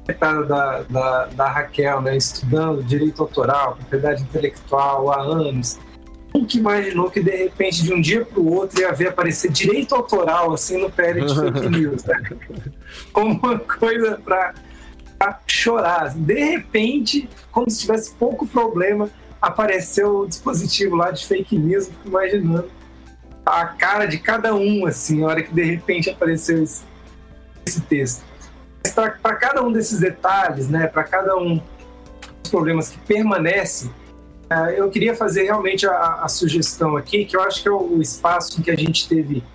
S4: Da Raquel, né? Estudando direito autoral, propriedade intelectual há anos. Nunca imaginou que de repente, de um dia para o outro, ia ver aparecer direito autoral assim no PL de fake news, né? Como uma coisa para chorar. De repente, como se tivesse pouco problema, apareceu o dispositivo lá de fake news. Fico imaginando a cara de cada um, assim, na hora que de repente apareceu esse texto. Mas para cada um desses detalhes, né, para cada um dos problemas que permanecem, eu queria fazer realmente a sugestão aqui, que eu acho que é o espaço em que a gente teve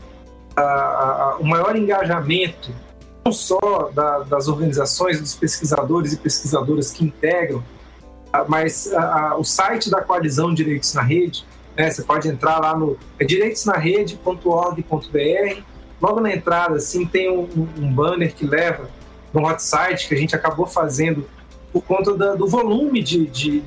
S4: o maior engajamento, não só das organizações, dos pesquisadores e pesquisadoras que integram, mas o site da Coalizão Direitos na Rede, né, você pode entrar lá no direitosnarede.org.br. Logo na entrada, assim, tem um banner que leva no hot site que a gente acabou fazendo por conta do volume de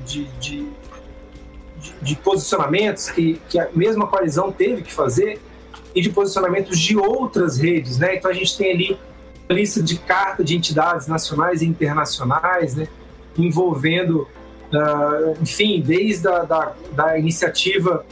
S4: posicionamentos que a mesma coalizão teve que fazer e de posicionamentos de outras redes, né? Então a gente tem ali uma lista de carta de entidades nacionais e internacionais, né? Envolvendo, enfim, desde da iniciativa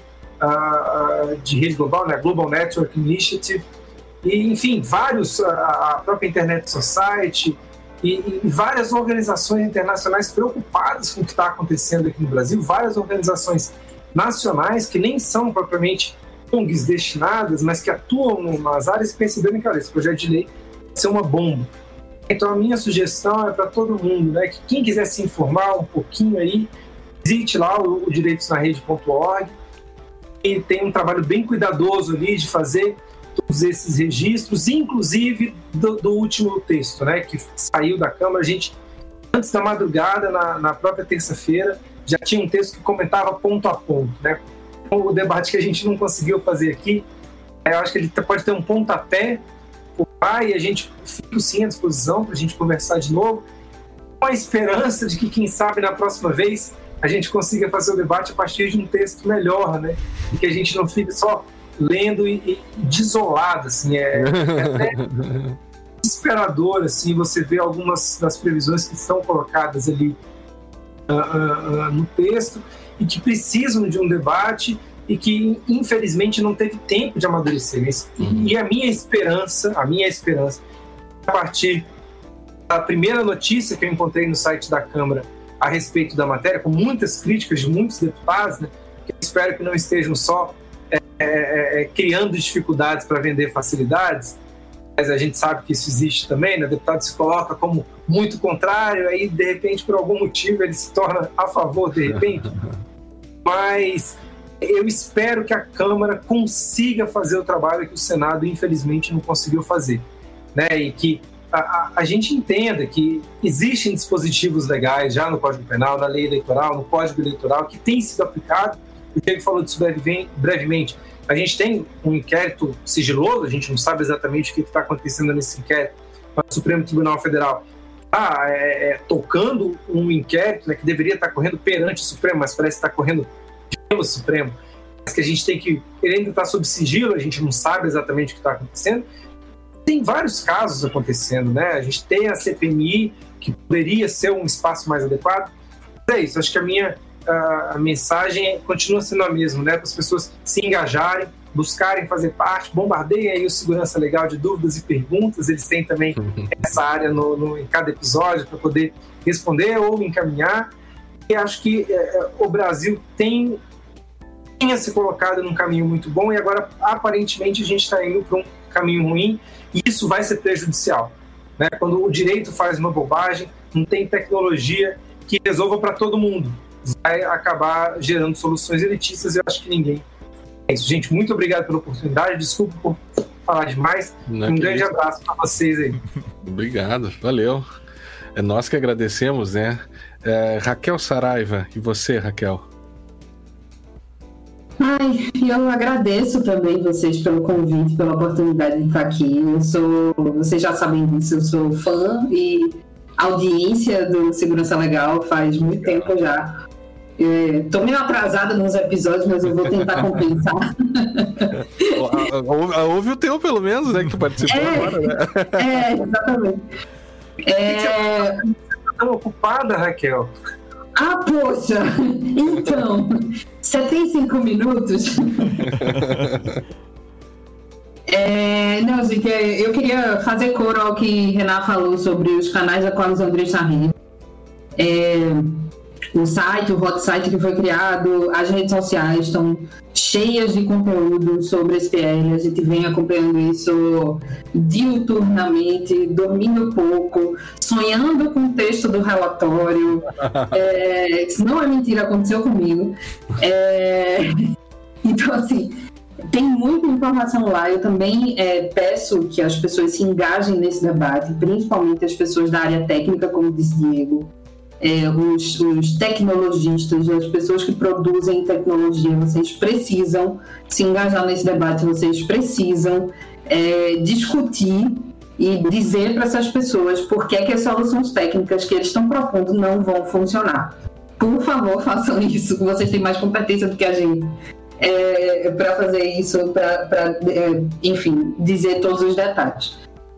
S4: de rede global, né? Global Network Initiative, e, enfim, a própria Internet Society e várias organizações internacionais preocupadas com o que está acontecendo aqui no Brasil, várias organizações nacionais que nem são propriamente ONGs destinadas, mas que atuam nas áreas percebendo que esse projeto de lei vai ser uma bomba. Então a minha sugestão é para todo mundo, né, que quem quiser se informar um pouquinho aí, visite lá o direitosnarede.org, e tem um trabalho bem cuidadoso ali de fazer todos esses registros, inclusive do último texto, né, que saiu da Câmara. A gente, antes da madrugada, na própria terça-feira, já tinha um texto que comentava ponto a ponto, né? O debate que a gente não conseguiu fazer aqui, eu acho que ele pode ter um pontapé, e a gente fica sim à disposição para a gente conversar de novo, com a esperança de que, quem sabe, na próxima vez a gente consiga fazer o debate a partir de um texto melhor, né? E que a gente não fique só lendo e desolado, assim, até desesperador, assim, você vê algumas das previsões que estão colocadas ali no texto e que precisam de um debate e que, infelizmente, não teve tempo de amadurecer. E a minha esperança, a partir da primeira notícia que eu encontrei no site da Câmara a respeito da matéria, com muitas críticas de muitos deputados, né, que eu espero que não estejam só criando dificuldades para vender facilidades, mas a gente sabe que isso existe também, né? O deputado se coloca como muito contrário, aí de repente por algum motivo ele se torna a favor de repente, mas eu espero que a Câmara consiga fazer o trabalho que o Senado infelizmente não conseguiu fazer, né? E que a gente entenda que existem dispositivos legais já no Código Penal, na lei eleitoral, no Código Eleitoral, que tem sido aplicado. O Diego falou disso brevemente. A gente tem um inquérito sigiloso, a gente não sabe exatamente o que está acontecendo nesse inquérito, mas o Supremo Tribunal Federal está tocando um inquérito, né, que deveria estar correndo perante o Supremo, mas parece que está correndo pelo Supremo, mas que a gente tem que... Ele ainda está sob sigilo, a gente não sabe exatamente o que está acontecendo. Tem vários casos acontecendo, né? A gente tem a CPMI, que poderia ser um espaço mais adequado. É isso, acho que a mensagem continua sendo a mesma, né? Para as pessoas se engajarem, buscarem fazer parte, bombardeiem aí o Segurança Legal de dúvidas e perguntas. Eles têm também essa área em cada episódio para poder responder ou encaminhar. E acho que o Brasil tinha se colocado num caminho muito bom e agora, aparentemente, a gente está indo para um caminho ruim e isso vai ser prejudicial, né? Quando o direito faz uma bobagem, não tem tecnologia que resolva para todo mundo, vai acabar gerando soluções elitistas. Eu acho que ninguém... É isso, gente. Muito obrigado pela oportunidade. Desculpa por falar demais. Um grande abraço para vocês aí.
S1: Obrigado, valeu. É nós que agradecemos, né? Raquel Saraiva, e você, Raquel?
S3: Eu agradeço também vocês pelo convite, pela oportunidade de estar aqui. Vocês já sabem disso, eu sou fã e audiência do Segurança Legal faz muito tempo já. Estou meio atrasada nos episódios, mas eu vou tentar compensar.
S1: Houve o teu, pelo menos, né? Que tu participou agora, né?
S3: Exatamente.
S4: Você está tão ocupada, Raquel?
S3: Poxa! Então, você tem 5 minutos? Não, gente, eu queria fazer coro ao que Renan falou sobre os canais da Coalizão Direitos na Rede. O site, o hot site que foi criado, as redes sociais estão cheias de conteúdo sobre esse PL. A gente vem acompanhando isso diuturnamente, dormindo pouco, sonhando com o texto do relatório. Isso não é mentira, aconteceu comigo. Então, assim, tem muita informação lá. Eu também peço que as pessoas se engajem nesse debate, principalmente as pessoas da área técnica, como disse Diego. Os tecnologistas, as pessoas que produzem tecnologia, vocês precisam se engajar nesse debate, vocês precisam discutir e dizer para essas pessoas por que as soluções técnicas que eles estão propondo não vão funcionar. Por favor, façam isso, vocês têm mais competência do que a gente para fazer isso, para enfim, dizer todos os detalhes.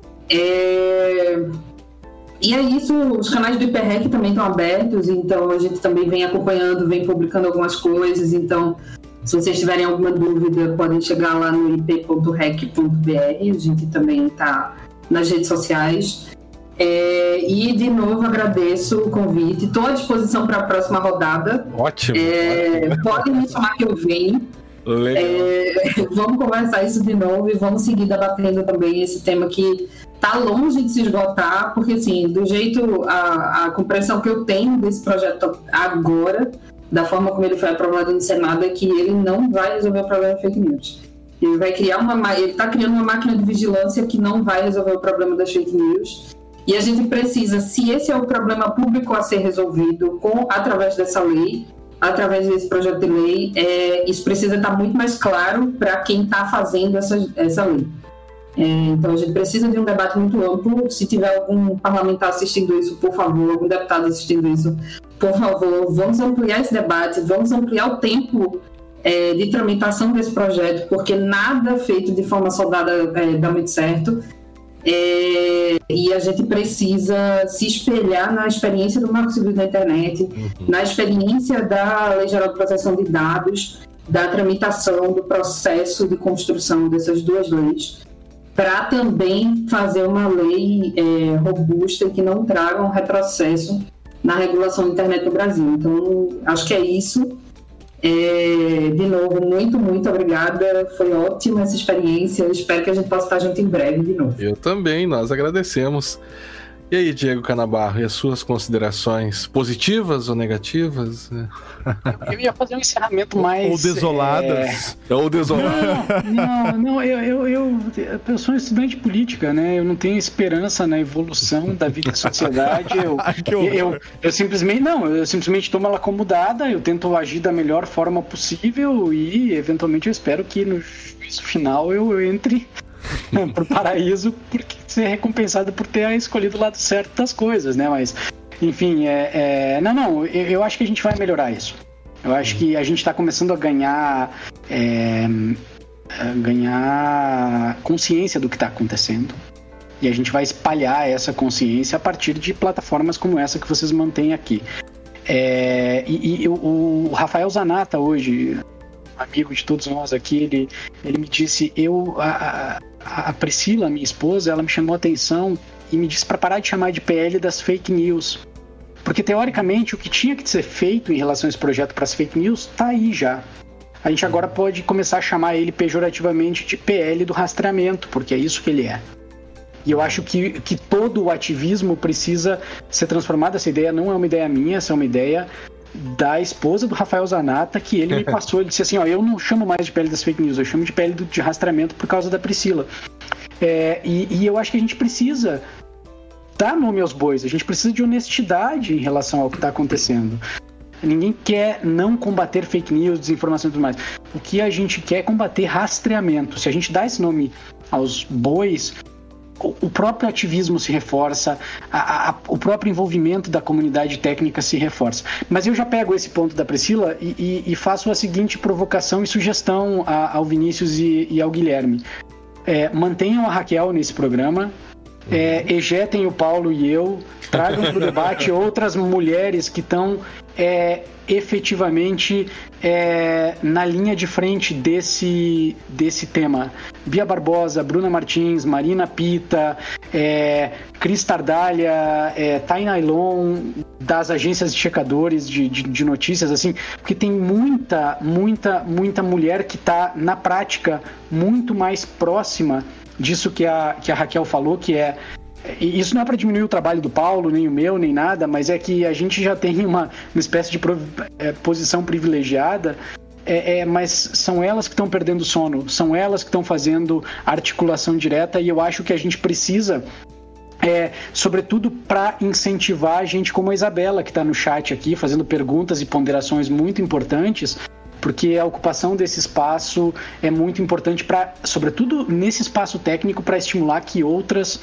S3: E é isso, os canais do IPREC também estão abertos, então a gente também vem acompanhando, vem publicando algumas coisas, então se vocês tiverem alguma dúvida, podem chegar lá no ip.rec.br, a gente também está nas redes sociais. E de novo agradeço o convite, estou à disposição para a próxima rodada.
S1: Ótimo.
S3: Podem me chamar que eu venho. Vamos conversar isso de novo e vamos seguir debatendo também esse tema que está longe de se esgotar, porque assim, do jeito, a compreensão que eu tenho desse projeto agora, da forma como ele foi aprovado no Senado, é que ele não vai resolver o problema de fake news. Ele vai criar ele está criando uma máquina de vigilância que não vai resolver o problema das fake news. E a gente precisa, se esse é o problema público a ser resolvido através dessa lei, através desse projeto de lei, isso precisa estar muito mais claro para quem está fazendo essa lei. Então a gente precisa de um debate muito amplo. Se tiver algum parlamentar assistindo isso, por favor, algum deputado assistindo isso, por favor, vamos ampliar esse debate, vamos ampliar o tempo de tramitação desse projeto, porque nada feito de forma soldada dá muito certo. E a gente precisa se espelhar na experiência do Marco Civil da Internet, na experiência da Lei Geral de Proteção de Dados, da tramitação do processo de construção dessas duas leis, para também fazer uma lei robusta que não traga um retrocesso na regulação da internet no Brasil. Então, acho que é isso. De novo, muito, muito obrigada. Foi ótima essa experiência. Eu espero que a gente possa estar junto em breve de novo.
S1: Eu também, nós agradecemos. E aí, Diego Canabarro, e as suas considerações positivas ou negativas?
S6: Eu ia fazer um encerramento mais...
S5: Ou desoladas.
S1: Ou desoladas.
S6: Não, eu sou um estudante de política, né? Eu não tenho esperança na evolução da vida e sociedade. Eu simplesmente tomo ela como dada, eu tento agir da melhor forma possível e, eventualmente, eu espero que no juízo final eu entre pro paraíso, porque ser recompensado por ter escolhido o lado certo das coisas, né? Mas, enfim, eu acho que a gente vai melhorar isso. Eu acho que a gente está começando a ganhar consciência do que está acontecendo. E a gente vai espalhar essa consciência a partir de plataformas como essa que vocês mantêm aqui. O Rafael Zanata hoje, amigo de todos nós aqui, ele me disse, a Priscila, minha esposa, ela me chamou a atenção e me disse para parar de chamar de PL das fake news. Porque, teoricamente, o que tinha que ser feito em relação a esse projeto para as fake news está aí já. A gente agora pode começar a chamar ele pejorativamente de PL do rastreamento, porque é isso que ele é. E eu acho que todo o ativismo precisa ser transformado. Essa ideia não é uma ideia minha, essa é uma ideia da esposa do Rafael Zanata, que ele me passou. Ele disse assim, eu não chamo mais de PL das fake news, eu chamo de PL de rastreamento por causa da Priscila. E eu acho que a gente precisa dar nome aos bois, a gente precisa de honestidade em relação ao que está acontecendo. Ninguém quer não combater fake news, desinformação e tudo mais. O que a gente quer é combater rastreamento. Se a gente dá esse nome aos bois, o próprio ativismo se reforça, o próprio envolvimento da comunidade técnica se reforça. Mas eu já pego esse ponto da Priscila e faço a seguinte provocação e sugestão ao Vinícius e ao Guilherme. Mantenham a Raquel nesse programa, ejetem o Paulo e eu, tragam para o debate outras mulheres que estão efetivamente na linha de frente desse tema. Bia Barbosa, Bruna Martins, Marina Pita, Cris Tardália, Taina Ailon, das agências de checadores de notícias, assim, porque tem muita mulher que está, na prática, muito mais próxima disso que a Raquel falou, que e isso não é para diminuir o trabalho do Paulo, nem o meu, nem nada, mas é que a gente já tem uma espécie de posição privilegiada, mas são elas que estão perdendo sono, são elas que estão fazendo articulação direta, e eu acho que a gente precisa, sobretudo para incentivar a gente como a Isabela, que está no chat aqui, fazendo perguntas e ponderações muito importantes, porque a ocupação desse espaço é muito importante, sobretudo nesse espaço técnico, para estimular que outras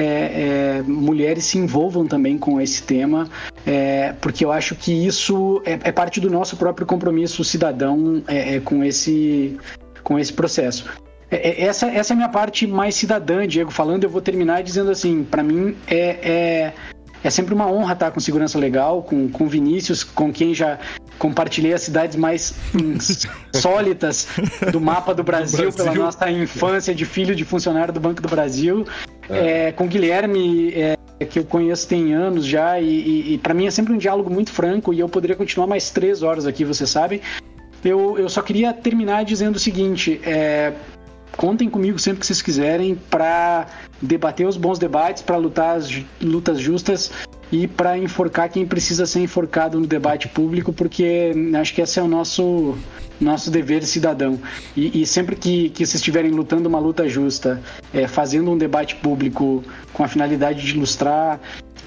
S6: mulheres se envolvam também com esse tema, porque eu acho que isso é parte do nosso próprio compromisso cidadão com esse processo. Essa é a minha parte mais cidadã, Diego, falando. Eu vou terminar dizendo assim, para mim é sempre uma honra estar com Segurança Legal, com Vinícius, com quem já compartilhei as cidades mais insólitas do mapa do Brasil, pela nossa infância de filho de funcionário do Banco do Brasil. Com o Guilherme, que eu conheço tem anos já, e para mim é sempre um diálogo muito franco, e eu poderia continuar mais 3 horas aqui, você sabe. Eu só queria terminar dizendo o seguinte, contem comigo sempre que vocês quiserem para debater os bons debates, para lutar as lutas justas e para enforcar quem precisa ser enforcado no debate público, porque acho que esse é o nosso dever cidadão. E sempre que vocês estiverem lutando uma luta justa, fazendo um debate público com a finalidade de ilustrar,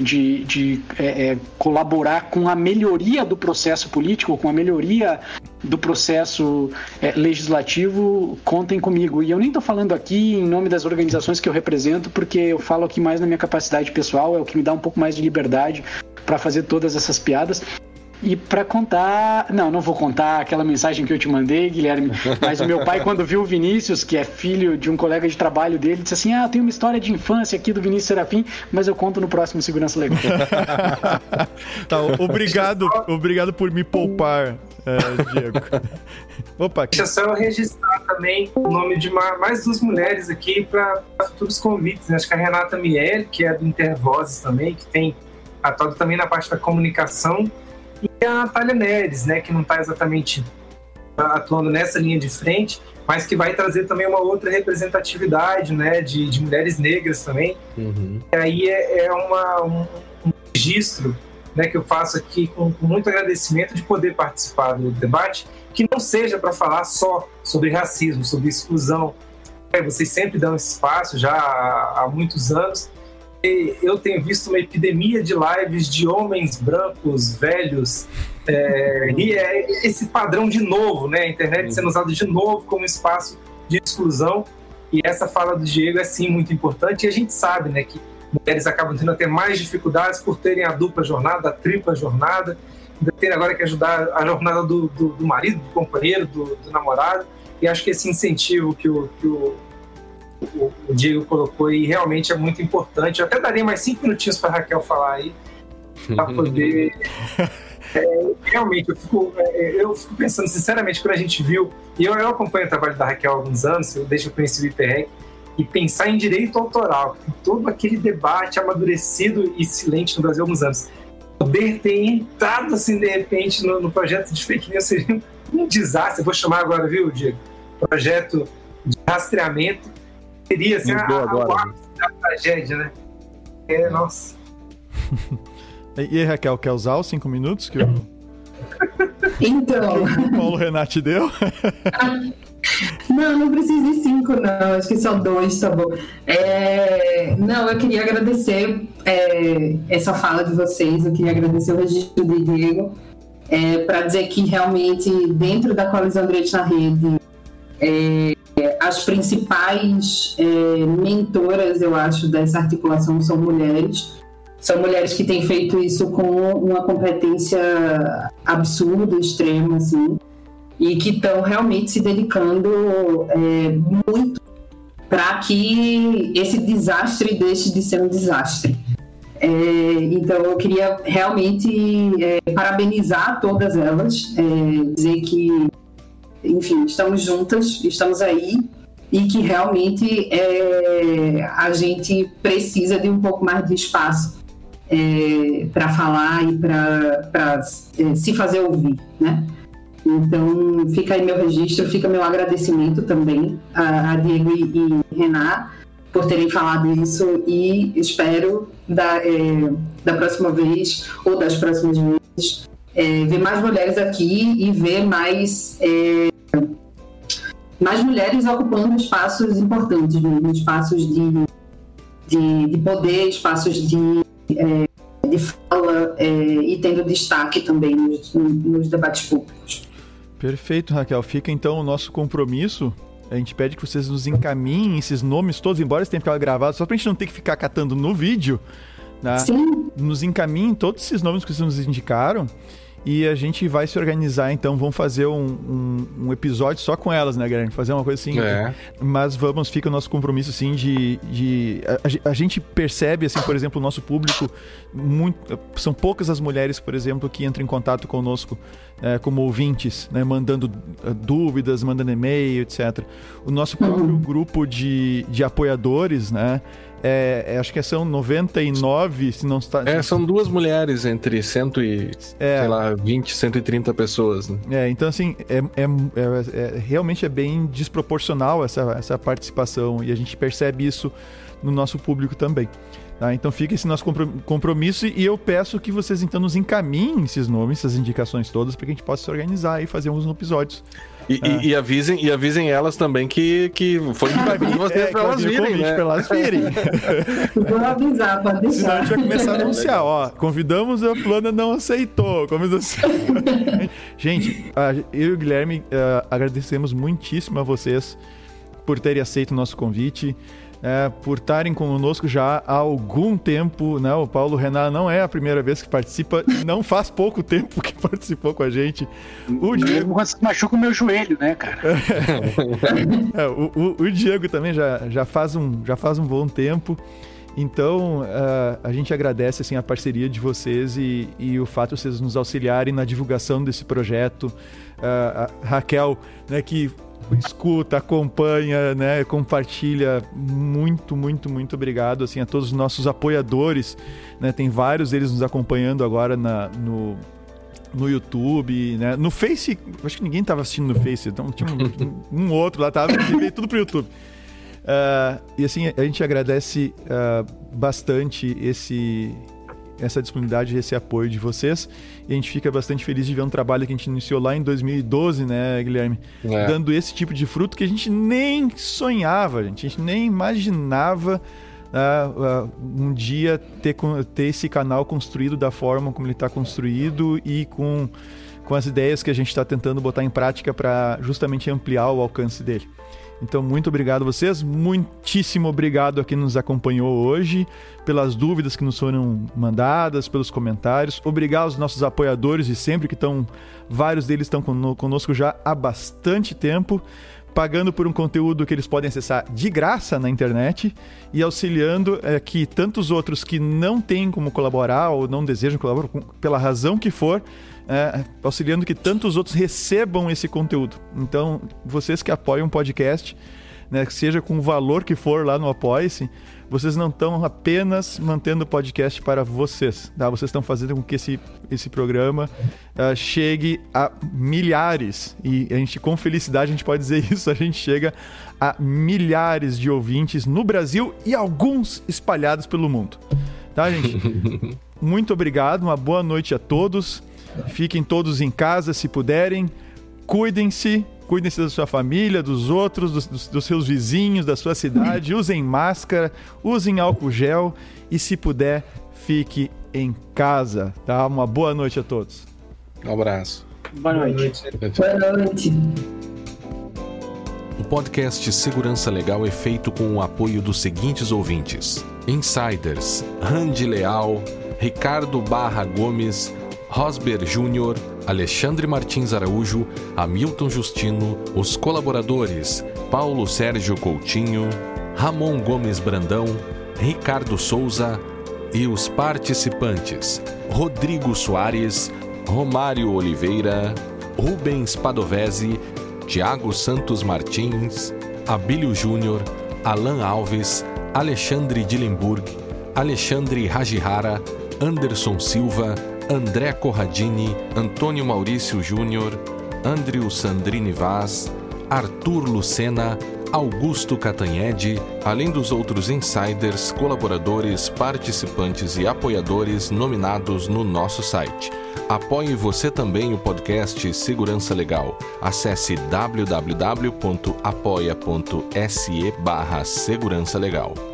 S6: de colaborar com a melhoria do processo político, com a melhoria do processo legislativo, contem comigo. E eu nem estou falando aqui em nome das organizações que eu represento, porque eu falo aqui mais na minha capacidade pessoal, é o que me dá um pouco mais de liberdade para fazer todas essas piadas. E para contar... Não vou contar aquela mensagem que eu te mandei, Guilherme, mas o meu pai, quando viu o Vinícius, que é filho de um colega de trabalho dele, disse assim, tem uma história de infância aqui do Vinícius Serafim, mas eu conto no próximo Segurança Legal.
S5: Tá, obrigado por me poupar, Diego. Opa,
S4: deixa só eu registrar também o nome de mais 2 mulheres aqui para futuros convites, né? Acho que a Renata Miele, que é do Intervozes também, que tem atuado também na parte da comunicação, e a Natália Neres, né, que não está exatamente atuando nessa linha de frente, mas que vai trazer também uma outra representatividade, né, de mulheres negras também.
S1: Uhum.
S4: E aí um registro, né, que eu faço aqui com muito agradecimento de poder participar do debate, que não seja para falar só sobre racismo, sobre exclusão. Vocês sempre dão esse espaço já há muitos anos. E eu tenho visto uma epidemia de lives de homens brancos, velhos, e é esse padrão de novo, né? A internet sendo usada de novo como espaço de exclusão. E essa fala do Diego é sim muito importante. E a gente sabe, né, que mulheres acabam tendo até mais dificuldades por terem a dupla jornada, a tripla jornada, ainda terem agora que ajudar a jornada do marido, do companheiro, do namorado. E acho que esse incentivo que o Diego colocou aí realmente é muito importante. Eu até daria mais 5 minutinhos para a Raquel falar aí, para poder... realmente, eu fico pensando, sinceramente, quando a gente viu... E eu acompanho o trabalho da Raquel há alguns anos, desde que eu conheci o IPREC, e pensar em direito autoral, todo aquele debate amadurecido e silente no Brasil há alguns anos. Poder ter entrado, assim, de repente, no projeto de fake news seria um desastre. Eu vou chamar agora, viu, Diego? Projeto de rastreamento. Seria assim, o ápice da tragédia, né? Nossa.
S5: E aí, Raquel, quer usar os 5 minutos que
S3: Então...
S5: o Paulo Renato te deu?
S3: Não precisa de 5, não. Acho que só 2, tá bom. Não, eu queria agradecer essa fala de vocês. Eu queria agradecer o registro do Diego para dizer que realmente, dentro da Coalizão Direitos na Rede, as principais mentoras, eu acho, dessa articulação são mulheres. São mulheres que têm feito isso com uma competência absurda, extrema, assim, e que estão realmente se dedicando muito para que esse desastre deixe de ser um desastre. Então, eu queria realmente parabenizar todas elas, dizer que, enfim, estamos juntas, estamos aí, e que realmente a gente precisa de um pouco mais de espaço para falar e para se fazer ouvir, né? Então, fica aí meu registro, fica meu agradecimento também a Diego e Renan por terem falado isso, e espero da próxima vez, ou das próximas vezes, ver mais mulheres aqui e ver mais mulheres ocupando espaços importantes, né? Espaços de poder, espaços de fala, e tendo destaque também nos debates públicos.
S5: Perfeito, Raquel. Fica então o nosso compromisso. A gente pede que vocês nos encaminhem esses nomes todos, embora eles tenham ficado gravados, só pra gente não ter que ficar catando no vídeo, né?
S3: Sim.
S5: Nos encaminhem todos esses nomes que vocês nos indicaram. E a gente vai se organizar, então, vamos fazer um episódio só com elas, né, Guilherme? Fazer uma coisa assim. Mas fica o nosso compromisso, assim, a gente percebe, assim, por exemplo, o nosso público, são poucas as mulheres, por exemplo, que entram em contato conosco como ouvintes, né, mandando dúvidas, mandando e-mail, etc. O nosso próprio grupo de apoiadores, né, acho que são 99, se não está...
S1: são 2 mulheres entre 120, 130 pessoas, né?
S5: Então, assim, realmente é bem desproporcional essa participação, e a gente percebe isso no nosso público também. Tá? Então fica esse nosso compromisso, e eu peço que vocês então nos encaminhem esses nomes, essas indicações todas, para que a gente possa se organizar e fazer uns episódios.
S1: E avisem elas também que foi convite vocês para elas virem, né?
S5: Pra elas virem.
S3: Vou avisar, pode deixar.
S5: Senão a gente vai começar a anunciar, convidamos, a fulana não aceitou. Gente, eu e o Guilherme agradecemos muitíssimo a vocês por terem aceito o nosso convite. Por estarem conosco já há algum tempo, né? O Paulo Renan não é a primeira vez que participa, não faz pouco tempo que participou com a gente. O Diego
S6: machuca o meu joelho, né, cara?
S5: O Diego também já faz um bom tempo. Então, a gente agradece, assim, a parceria de vocês e o fato de vocês nos auxiliarem na divulgação desse projeto. A Raquel, né, que escuta, acompanha, né, compartilha. Muito, muito, muito obrigado, assim, a todos os nossos apoiadores, né? Tem vários deles nos acompanhando agora no YouTube, né? No Face, acho que ninguém estava assistindo no Face, então tinha um outro lá, e veio tudo pro YouTube. E assim, a gente agradece bastante essa disponibilidade, esse apoio de vocês, e a gente fica bastante feliz de ver um trabalho que a gente iniciou lá em 2012, né, Guilherme? Dando esse tipo de fruto que a gente nem sonhava, a gente nem imaginava um dia ter esse canal construído da forma como ele está construído e com as ideias que a gente está tentando botar em prática para justamente ampliar o alcance dele. Então, muito obrigado a vocês, muitíssimo obrigado a quem nos acompanhou hoje, pelas dúvidas que nos foram mandadas, pelos comentários. Obrigado aos nossos apoiadores de sempre, que vários deles estão conosco já há bastante tempo, pagando por um conteúdo que eles podem acessar de graça na internet e auxiliando que tantos outros que não têm como colaborar ou não desejam colaborar, pela razão que for, auxiliando que tantos outros recebam esse conteúdo. Então, vocês que apoiam o podcast, né, seja com o valor que for lá no Apoie-se, vocês não estão apenas mantendo o podcast para vocês, tá? Vocês estão fazendo com que esse programa chegue a milhares, e a gente, com felicidade, a gente pode dizer isso, a gente chega a milhares de ouvintes no Brasil e alguns espalhados pelo mundo. Tá, gente? Muito obrigado, uma boa noite a todos. Fiquem todos em casa, se puderem. Cuidem-se da sua família, dos outros, dos seus vizinhos, da sua cidade. Usem máscara, usem álcool gel e, se puder, fique em casa. Tá? Uma boa noite a todos.
S1: Um abraço.
S6: Boa noite.
S3: Boa noite.
S2: O podcast Segurança Legal é feito com o apoio dos seguintes ouvintes: Insiders, Randy Leal, Ricardo Barra Gomes, Rosber Júnior, Alexandre Martins Araújo, Hamilton Justino, os colaboradores Paulo Sérgio Coutinho, Ramon Gomes Brandão, Ricardo Souza e os participantes Rodrigo Soares, Romário Oliveira, Rubens Padovese, Tiago Santos Martins, Abílio Júnior, Alan Alves, Alexandre Dillenburg, Alexandre Hajihara, Anderson Silva, André Corradini, Antônio Maurício Júnior, Andrew Sandrini Vaz, Arthur Lucena, Augusto Catanhede, além dos outros insiders, colaboradores, participantes e apoiadores nominados no nosso site. Apoie você também o podcast Segurança Legal. Acesse www.apoia.se/segurança legal.